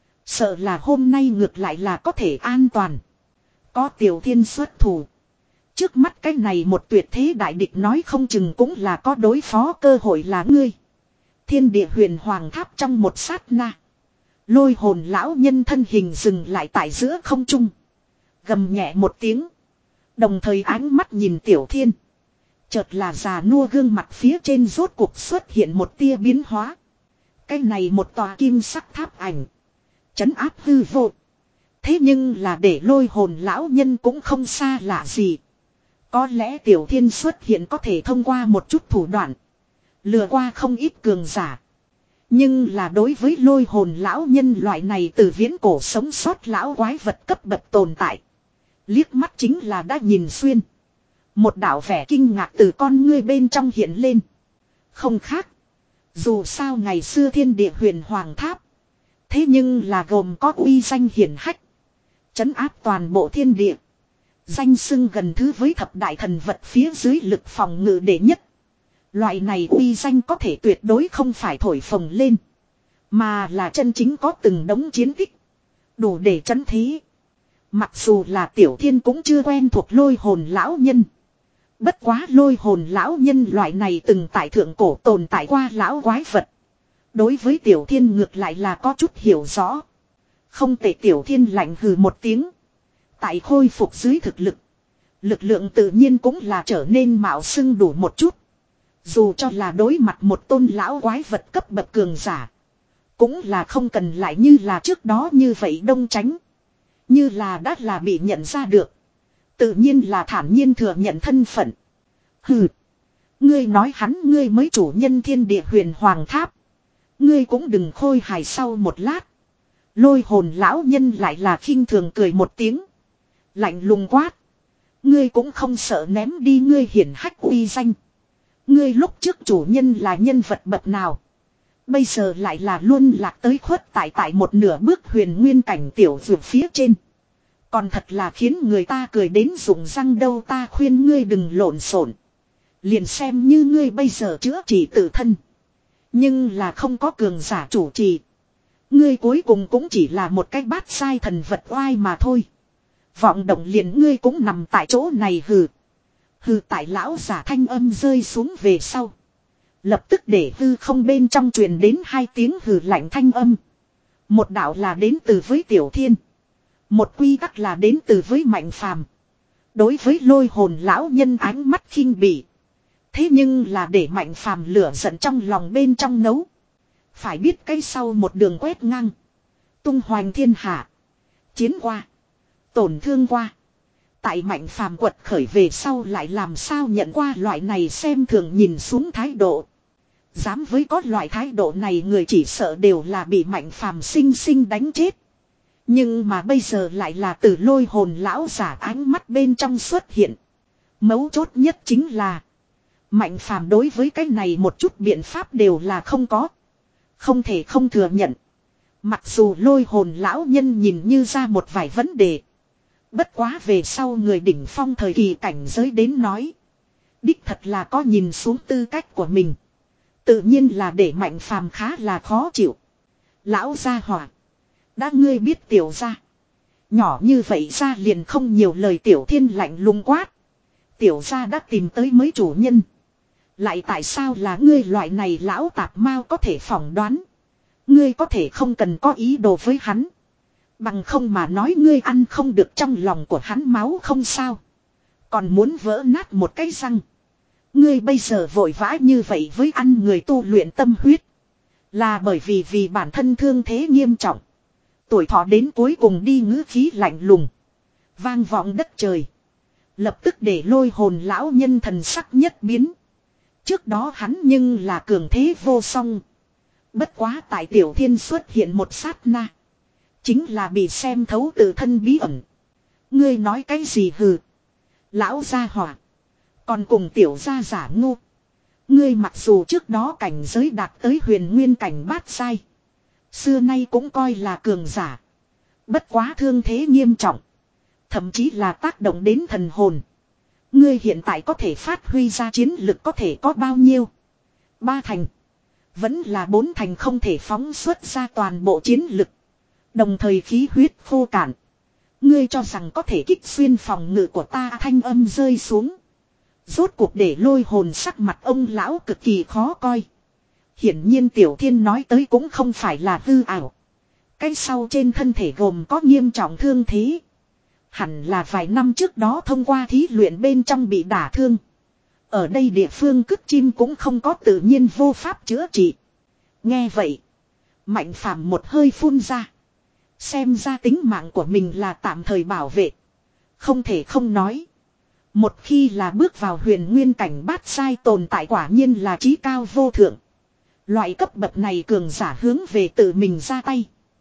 Sợ là hôm nay ngược lại là có thể an toàn. Có Tiểu Thiên xuất thủ. Trước mắt cái này một tuyệt thế đại địch nói không chừng cũng là có đối phó cơ hội là ngươi. Thiên địa huyền hoàng tháp trong một sát na. Lôi hồn lão nhân thân hình dừng lại tại giữa không trung. Gầm nhẹ một tiếng. Đồng thời ánh mắt nhìn Tiểu Thiên. Chợt là già nua gương mặt phía trên rốt cuộc xuất hiện một tia biến hóa. Cái này một tòa kim sắc tháp ảnh. Chấn áp hư vô. Thế nhưng là để lôi hồn lão nhân cũng không xa lạ gì. Có lẽ Tiểu Thiên xuất hiện có thể thông qua một chút thủ đoạn. Lừa qua không ít cường giả. Nhưng là đối với lôi hồn lão nhân loại này từ viễn cổ sống sót lão quái vật cấp bậc tồn tại. Liếc mắt chính là đã nhìn xuyên. Một đạo vẻ kinh ngạc từ con ngươi bên trong hiện lên. Không khác. Dù sao ngày xưa thiên địa huyền hoàng tháp. Thế nhưng là gồm có uy danh hiển hách. Trấn áp toàn bộ thiên địa. Danh xưng gần thứ với thập đại thần vật phía dưới lực phòng ngự đệ nhất. Loại này uy danh có thể tuyệt đối không phải thổi phồng lên. Mà là chân chính có từng đống chiến tích. Đủ để trấn thế. Mặc dù là Tiểu Thiên cũng chưa quen thuộc lôi hồn lão nhân. Bất quá lôi hồn lão nhân loại này từng tại thượng cổ tồn tại qua lão quái vật. Đối với Tiểu Thiên ngược lại là có chút hiểu rõ. Không tệ. Tiểu Thiên lạnh hừ một tiếng. Tại khôi phục dưới thực lực. Lực lượng tự nhiên cũng là trở nên mạo xưng đủ một chút. Dù cho là đối mặt một tôn lão quái vật cấp bậc cường giả. Cũng là không cần lại như là trước đó như vậy đông tránh. Như là đã là bị nhận ra được. Tự nhiên là thản nhiên thừa nhận thân phận. Hừ. Ngươi nói hắn ngươi mới chủ nhân thiên địa huyền hoàng tháp. Ngươi cũng đừng khôi hài. Sau một lát. Lôi hồn lão nhân lại là khinh thường cười một tiếng. Lạnh lùng quát. Ngươi cũng không sợ ném đi ngươi hiển hách uy danh. Ngươi lúc trước chủ nhân là nhân vật bậc nào. Bây giờ lại là luôn lạc tới khuất tại tại một nửa bước huyền nguyên cảnh tiểu vượt phía trên. Còn thật là khiến người ta cười đến rụng răng đâu. Ta khuyên ngươi đừng lộn xộn. Liền xem như ngươi bây giờ chữa trị tự thân. Nhưng là không có cường giả chủ trì. Ngươi cuối cùng cũng chỉ là một cái bát sai thần vật oai mà thôi. Vọng động liền ngươi cũng nằm tại chỗ này hừ. Hừ tại lão giả thanh âm rơi xuống về sau. Lập tức để hư không bên trong truyền đến hai tiếng hừ lạnh thanh âm. Một đạo là đến từ với Tiểu Thiên. Một quy tắc là đến từ với Mạnh Phàm. Đối với lôi hồn lão nhân ánh mắt khinh bỉ. Thế nhưng là để Mạnh Phàm lửa giận trong lòng bên trong nấu. Phải biết cái sau một đường quét ngang. Tung hoành thiên hạ. Chiến qua. Tổn thương qua. Tại Mạnh Phàm quật khởi về sau lại làm sao nhận qua loại này xem thường nhìn xuống thái độ. Dám với có loại thái độ này người chỉ sợ đều là bị Mạnh Phàm sinh sinh đánh chết. Nhưng mà bây giờ lại là từ lôi hồn lão giả ánh mắt bên trong xuất hiện. Mấu chốt nhất chính là Mạnh Phàm đối với cái này một chút biện pháp đều là không có. Không thể không thừa nhận. Mặc dù lôi hồn lão nhân nhìn như ra một vài vấn đề. Bất quá về sau người đỉnh phong thời kỳ cảnh giới đến nói. Đích thật là có nhìn xuống tư cách của mình. Tự nhiên là để Mạnh Phàm khá là khó chịu. Lão gia hỏa. Đã ngươi biết Tiểu gia. Nhỏ như vậy ra liền không nhiều lời. Tiểu Thiên lạnh lùng quát. Tiểu gia đã tìm tới mới chủ nhân. Lại tại sao là ngươi loại này lão tạp mao có thể phỏng đoán. Ngươi có thể không cần có ý đồ với hắn. Bằng không mà nói ngươi ăn không được trong lòng của hắn máu không sao. Còn muốn vỡ nát một cái răng. Ngươi bây giờ vội vã như vậy với ăn người tu luyện tâm huyết. Là bởi vì vì bản thân thương thế nghiêm trọng. Tuổi thọ đến cuối cùng đi ngữ khí lạnh lùng. Vang vọng đất trời. Lập tức để lôi hồn lão nhân thần sắc nhất biến. Trước đó hắn nhưng là cường thế vô song. Bất quá tại Tiểu Thiên xuất hiện một sát na. Chính là bị xem thấu tự thân bí ẩn. Ngươi nói cái gì hừ. Lão gia hỏa. Còn cùng Tiểu gia giả ngu. Ngươi mặc dù trước đó cảnh giới đạt tới huyền nguyên cảnh bát sai. Xưa nay cũng coi là cường giả. Bất quá thương thế nghiêm trọng. Thậm chí là tác động đến thần hồn. Ngươi hiện tại có thể phát huy ra chiến lực có thể có bao nhiêu? Ba thành. Vẫn là bốn thành không thể phóng xuất ra toàn bộ chiến lực. Đồng thời khí huyết khô cạn. Ngươi cho rằng có thể kích xuyên phòng ngự của ta thanh âm rơi xuống. Rốt cuộc để lôi hồn sắc mặt ông lão cực kỳ khó coi. Hiển nhiên Tiểu Thiên nói tới cũng không phải là hư ảo. Cái sau trên thân thể gồm có nghiêm trọng thương thế. Hẳn là vài năm trước đó thông qua thí luyện bên trong bị đả thương. Ở đây địa phương cứt chim cũng không có tự nhiên vô pháp chữa trị. Nghe vậy. Mạnh Phàm một hơi phun ra. Xem ra tính mạng của mình là tạm thời bảo vệ. Không thể không nói. Một khi là bước vào huyền nguyên cảnh bát sai tồn tại quả nhiên là trí cao vô thượng. Loại cấp bậc này cường giả hướng về tự mình ra tay.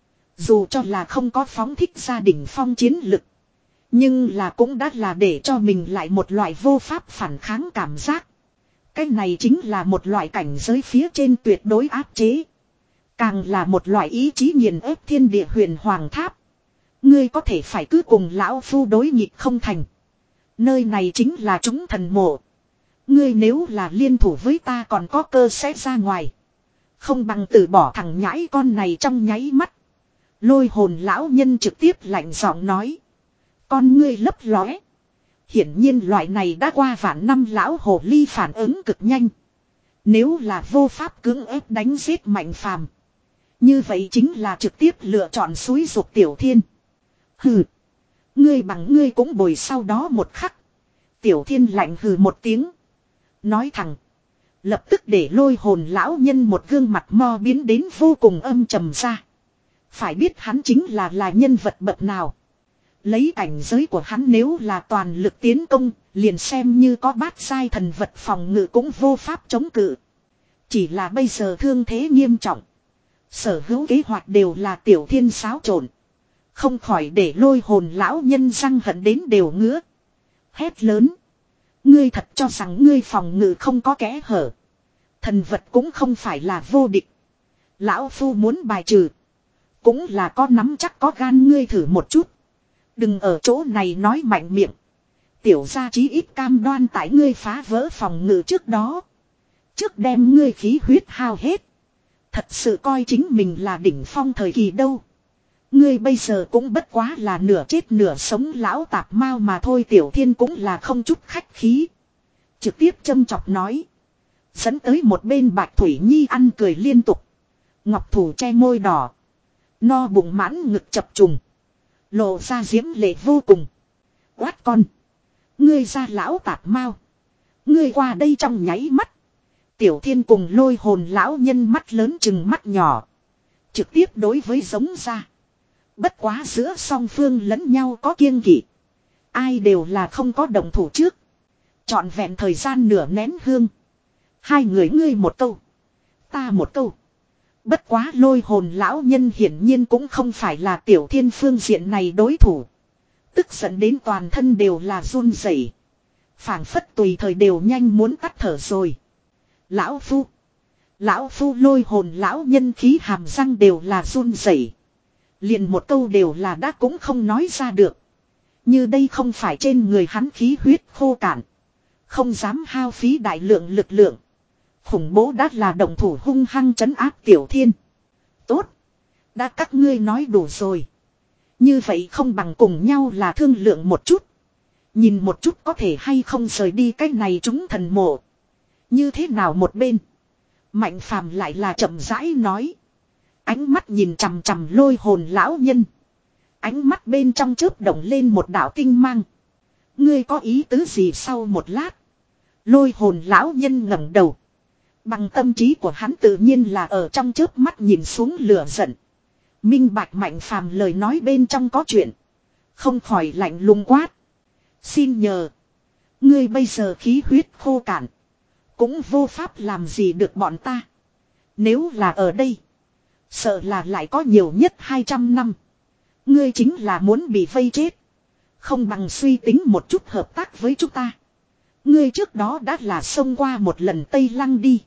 Dù cho là không có phóng thích gia đỉnh phong chiến lực. Nhưng là cũng đã là để cho mình lại một loại vô pháp phản kháng cảm giác. Cái này chính là một loại cảnh giới phía trên tuyệt đối áp chế. Càng là một loại ý chí nghiền ép thiên địa huyền hoàng tháp. Ngươi có thể phải cứ cùng lão phu đối nghịch không thành. Nơi này chính là chúng thần mộ. Ngươi nếu là liên thủ với ta còn có cơ sẽ ra ngoài. Không bằng từ bỏ thằng nhãi con này trong nháy mắt. Lôi hồn lão nhân trực tiếp lạnh giọng nói. Con ngươi lấp lóe. Hiển nhiên loại này đã qua vạn năm lão hồ ly phản ứng cực nhanh. Nếu là vô pháp cưỡng ép đánh giết mạnh phàm. Như vậy chính là trực tiếp lựa chọn suối dục Tiểu Thiên. Hừ. Ngươi bằng ngươi cũng bồi sau đó một khắc. Tiểu Thiên lạnh hừ một tiếng. Nói thẳng. Lập tức để lôi hồn lão nhân một gương mặt mo biến đến vô cùng âm trầm ra. Phải biết hắn chính là là nhân vật bậc nào. Lấy cảnh giới của hắn nếu là toàn lực tiến công, liền xem như có bát giai thần vật phòng ngự cũng vô pháp chống cự. Chỉ là bây giờ thương thế nghiêm trọng. Sở hữu kế hoạch đều là Tiểu Thiên xáo trộn. Không khỏi để lôi hồn lão nhân răng hận đến đều ngứa. Hét lớn. Ngươi thật cho rằng ngươi phòng ngự không có kẽ hở. Thần vật cũng không phải là vô địch. Lão phu muốn bài trừ. Cũng là có nắm chắc có gan ngươi thử một chút. Đừng ở chỗ này nói mạnh miệng. Tiểu gia chí ít cam đoan tại ngươi phá vỡ phòng ngự trước đó. Trước đem ngươi khí huyết hao hết. Thật sự coi chính mình là đỉnh phong thời kỳ đâu. Ngươi bây giờ cũng bất quá là nửa chết nửa sống lão tạp mao mà thôi. Tiểu Thiên cũng là không chút khách khí. Trực tiếp châm chọc nói. Dẫn tới một bên Bạch Thủy Nhi ăn cười liên tục. Ngọc Thủ che môi đỏ. No bụng mãn ngực chập trùng. Lộ ra diễm lệ vô cùng. Quát con. Ngươi ra lão tạp mao. Ngươi qua đây trong nháy mắt. Tiểu Thiên cùng lôi hồn lão nhân mắt lớn chừng mắt nhỏ. Trực tiếp đối với giống ra. Bất quá giữa song phương lẫn nhau có kiêng kỵ. Ai đều là không có động thủ trước. Trọn vẹn thời gian nửa nén hương. Hai người ngươi một câu. Ta một câu. Bất quá lôi hồn lão nhân hiển nhiên cũng không phải là Tiểu Thiên phương diện này đối thủ. Tức giận đến toàn thân đều là run rẩy, phảng phất tùy thời đều nhanh muốn tắt thở rồi. Lão phu. Lão phu lôi hồn lão nhân khí hàm răng đều là run rẩy. Liền một câu đều là đã cũng không nói ra được. Như đây không phải trên người hắn khí huyết khô cạn. Không dám hao phí đại lượng lực lượng. Khủng bố đã là động thủ hung hăng trấn áp Tiểu Thiên. Tốt. Đã các ngươi nói đủ rồi. Như vậy không bằng cùng nhau là thương lượng một chút. Nhìn một chút có thể hay không rời đi cái này chúng thần mộ. Như thế nào một bên. Mạnh phàm lại là chậm rãi nói. Ánh mắt nhìn chằm chằm lôi hồn lão nhân. Ánh mắt bên trong chớp động lên một đạo tinh mang. Ngươi có ý tứ gì sau một lát. Lôi hồn lão nhân ngẩng đầu. Bằng tâm trí của hắn tự nhiên là ở trong chớp mắt nhìn xuống lửa giận. Minh bạch mạnh phàm lời nói bên trong có chuyện. Không khỏi lạnh lùng quát. Xin nhờ. Ngươi bây giờ khí huyết khô cạn. Cũng vô pháp làm gì được bọn ta. Nếu là ở đây. Sợ là lại có nhiều nhất hai trăm năm. Ngươi chính là muốn bị vây chết. Không bằng suy tính một chút hợp tác với chúng ta. Ngươi trước đó đã là xông qua một lần Tây Lăng đi.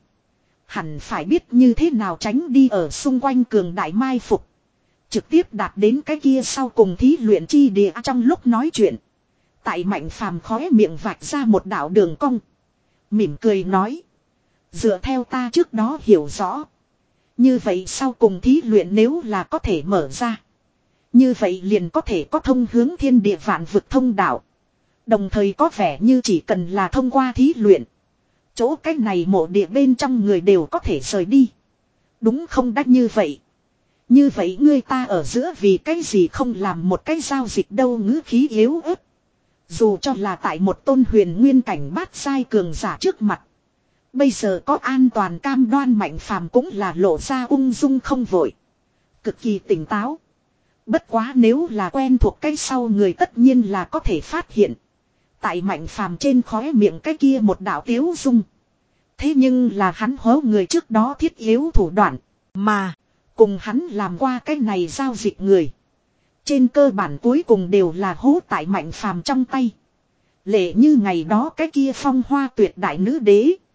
Hẳn phải biết như thế nào tránh đi ở xung quanh cường đại mai phục. Trực tiếp đạt đến cái kia sau cùng thí luyện chi địa trong lúc nói chuyện. Tại mạnh phàm khóe miệng vạch ra một đạo đường cong. Mỉm cười nói. Dựa theo ta trước đó hiểu rõ. Như vậy sau cùng thí luyện nếu là có thể mở ra. Như vậy liền có thể có thông hướng thiên địa vạn vực thông đạo. Đồng thời có vẻ như chỉ cần là thông qua thí luyện. Chỗ cái này mộ địa bên trong người đều có thể rời đi. Đúng không đắt như vậy. Như vậy ngươi ta ở giữa vì cái gì không làm một cái giao dịch đâu ngữ khí yếu ớt. Dù cho là tại một tôn huyền nguyên cảnh bát giai cường giả trước mặt. Bây giờ có an toàn cam đoan mạnh phàm cũng là lộ ra ung dung không vội. Cực kỳ tỉnh táo. Bất quá nếu là quen thuộc cái sau người tất nhiên là có thể phát hiện. Tại mạnh phàm trên khóe miệng cái kia một đạo tiếu dung. Thế nhưng là hắn hố người trước đó thiết yếu thủ đoạn. Mà cùng hắn làm qua cái này giao dịch người. Trên cơ bản cuối cùng đều là hố tại mạnh phàm trong tay. Lệ như ngày đó cái kia phong hoa tuyệt đại nữ đế.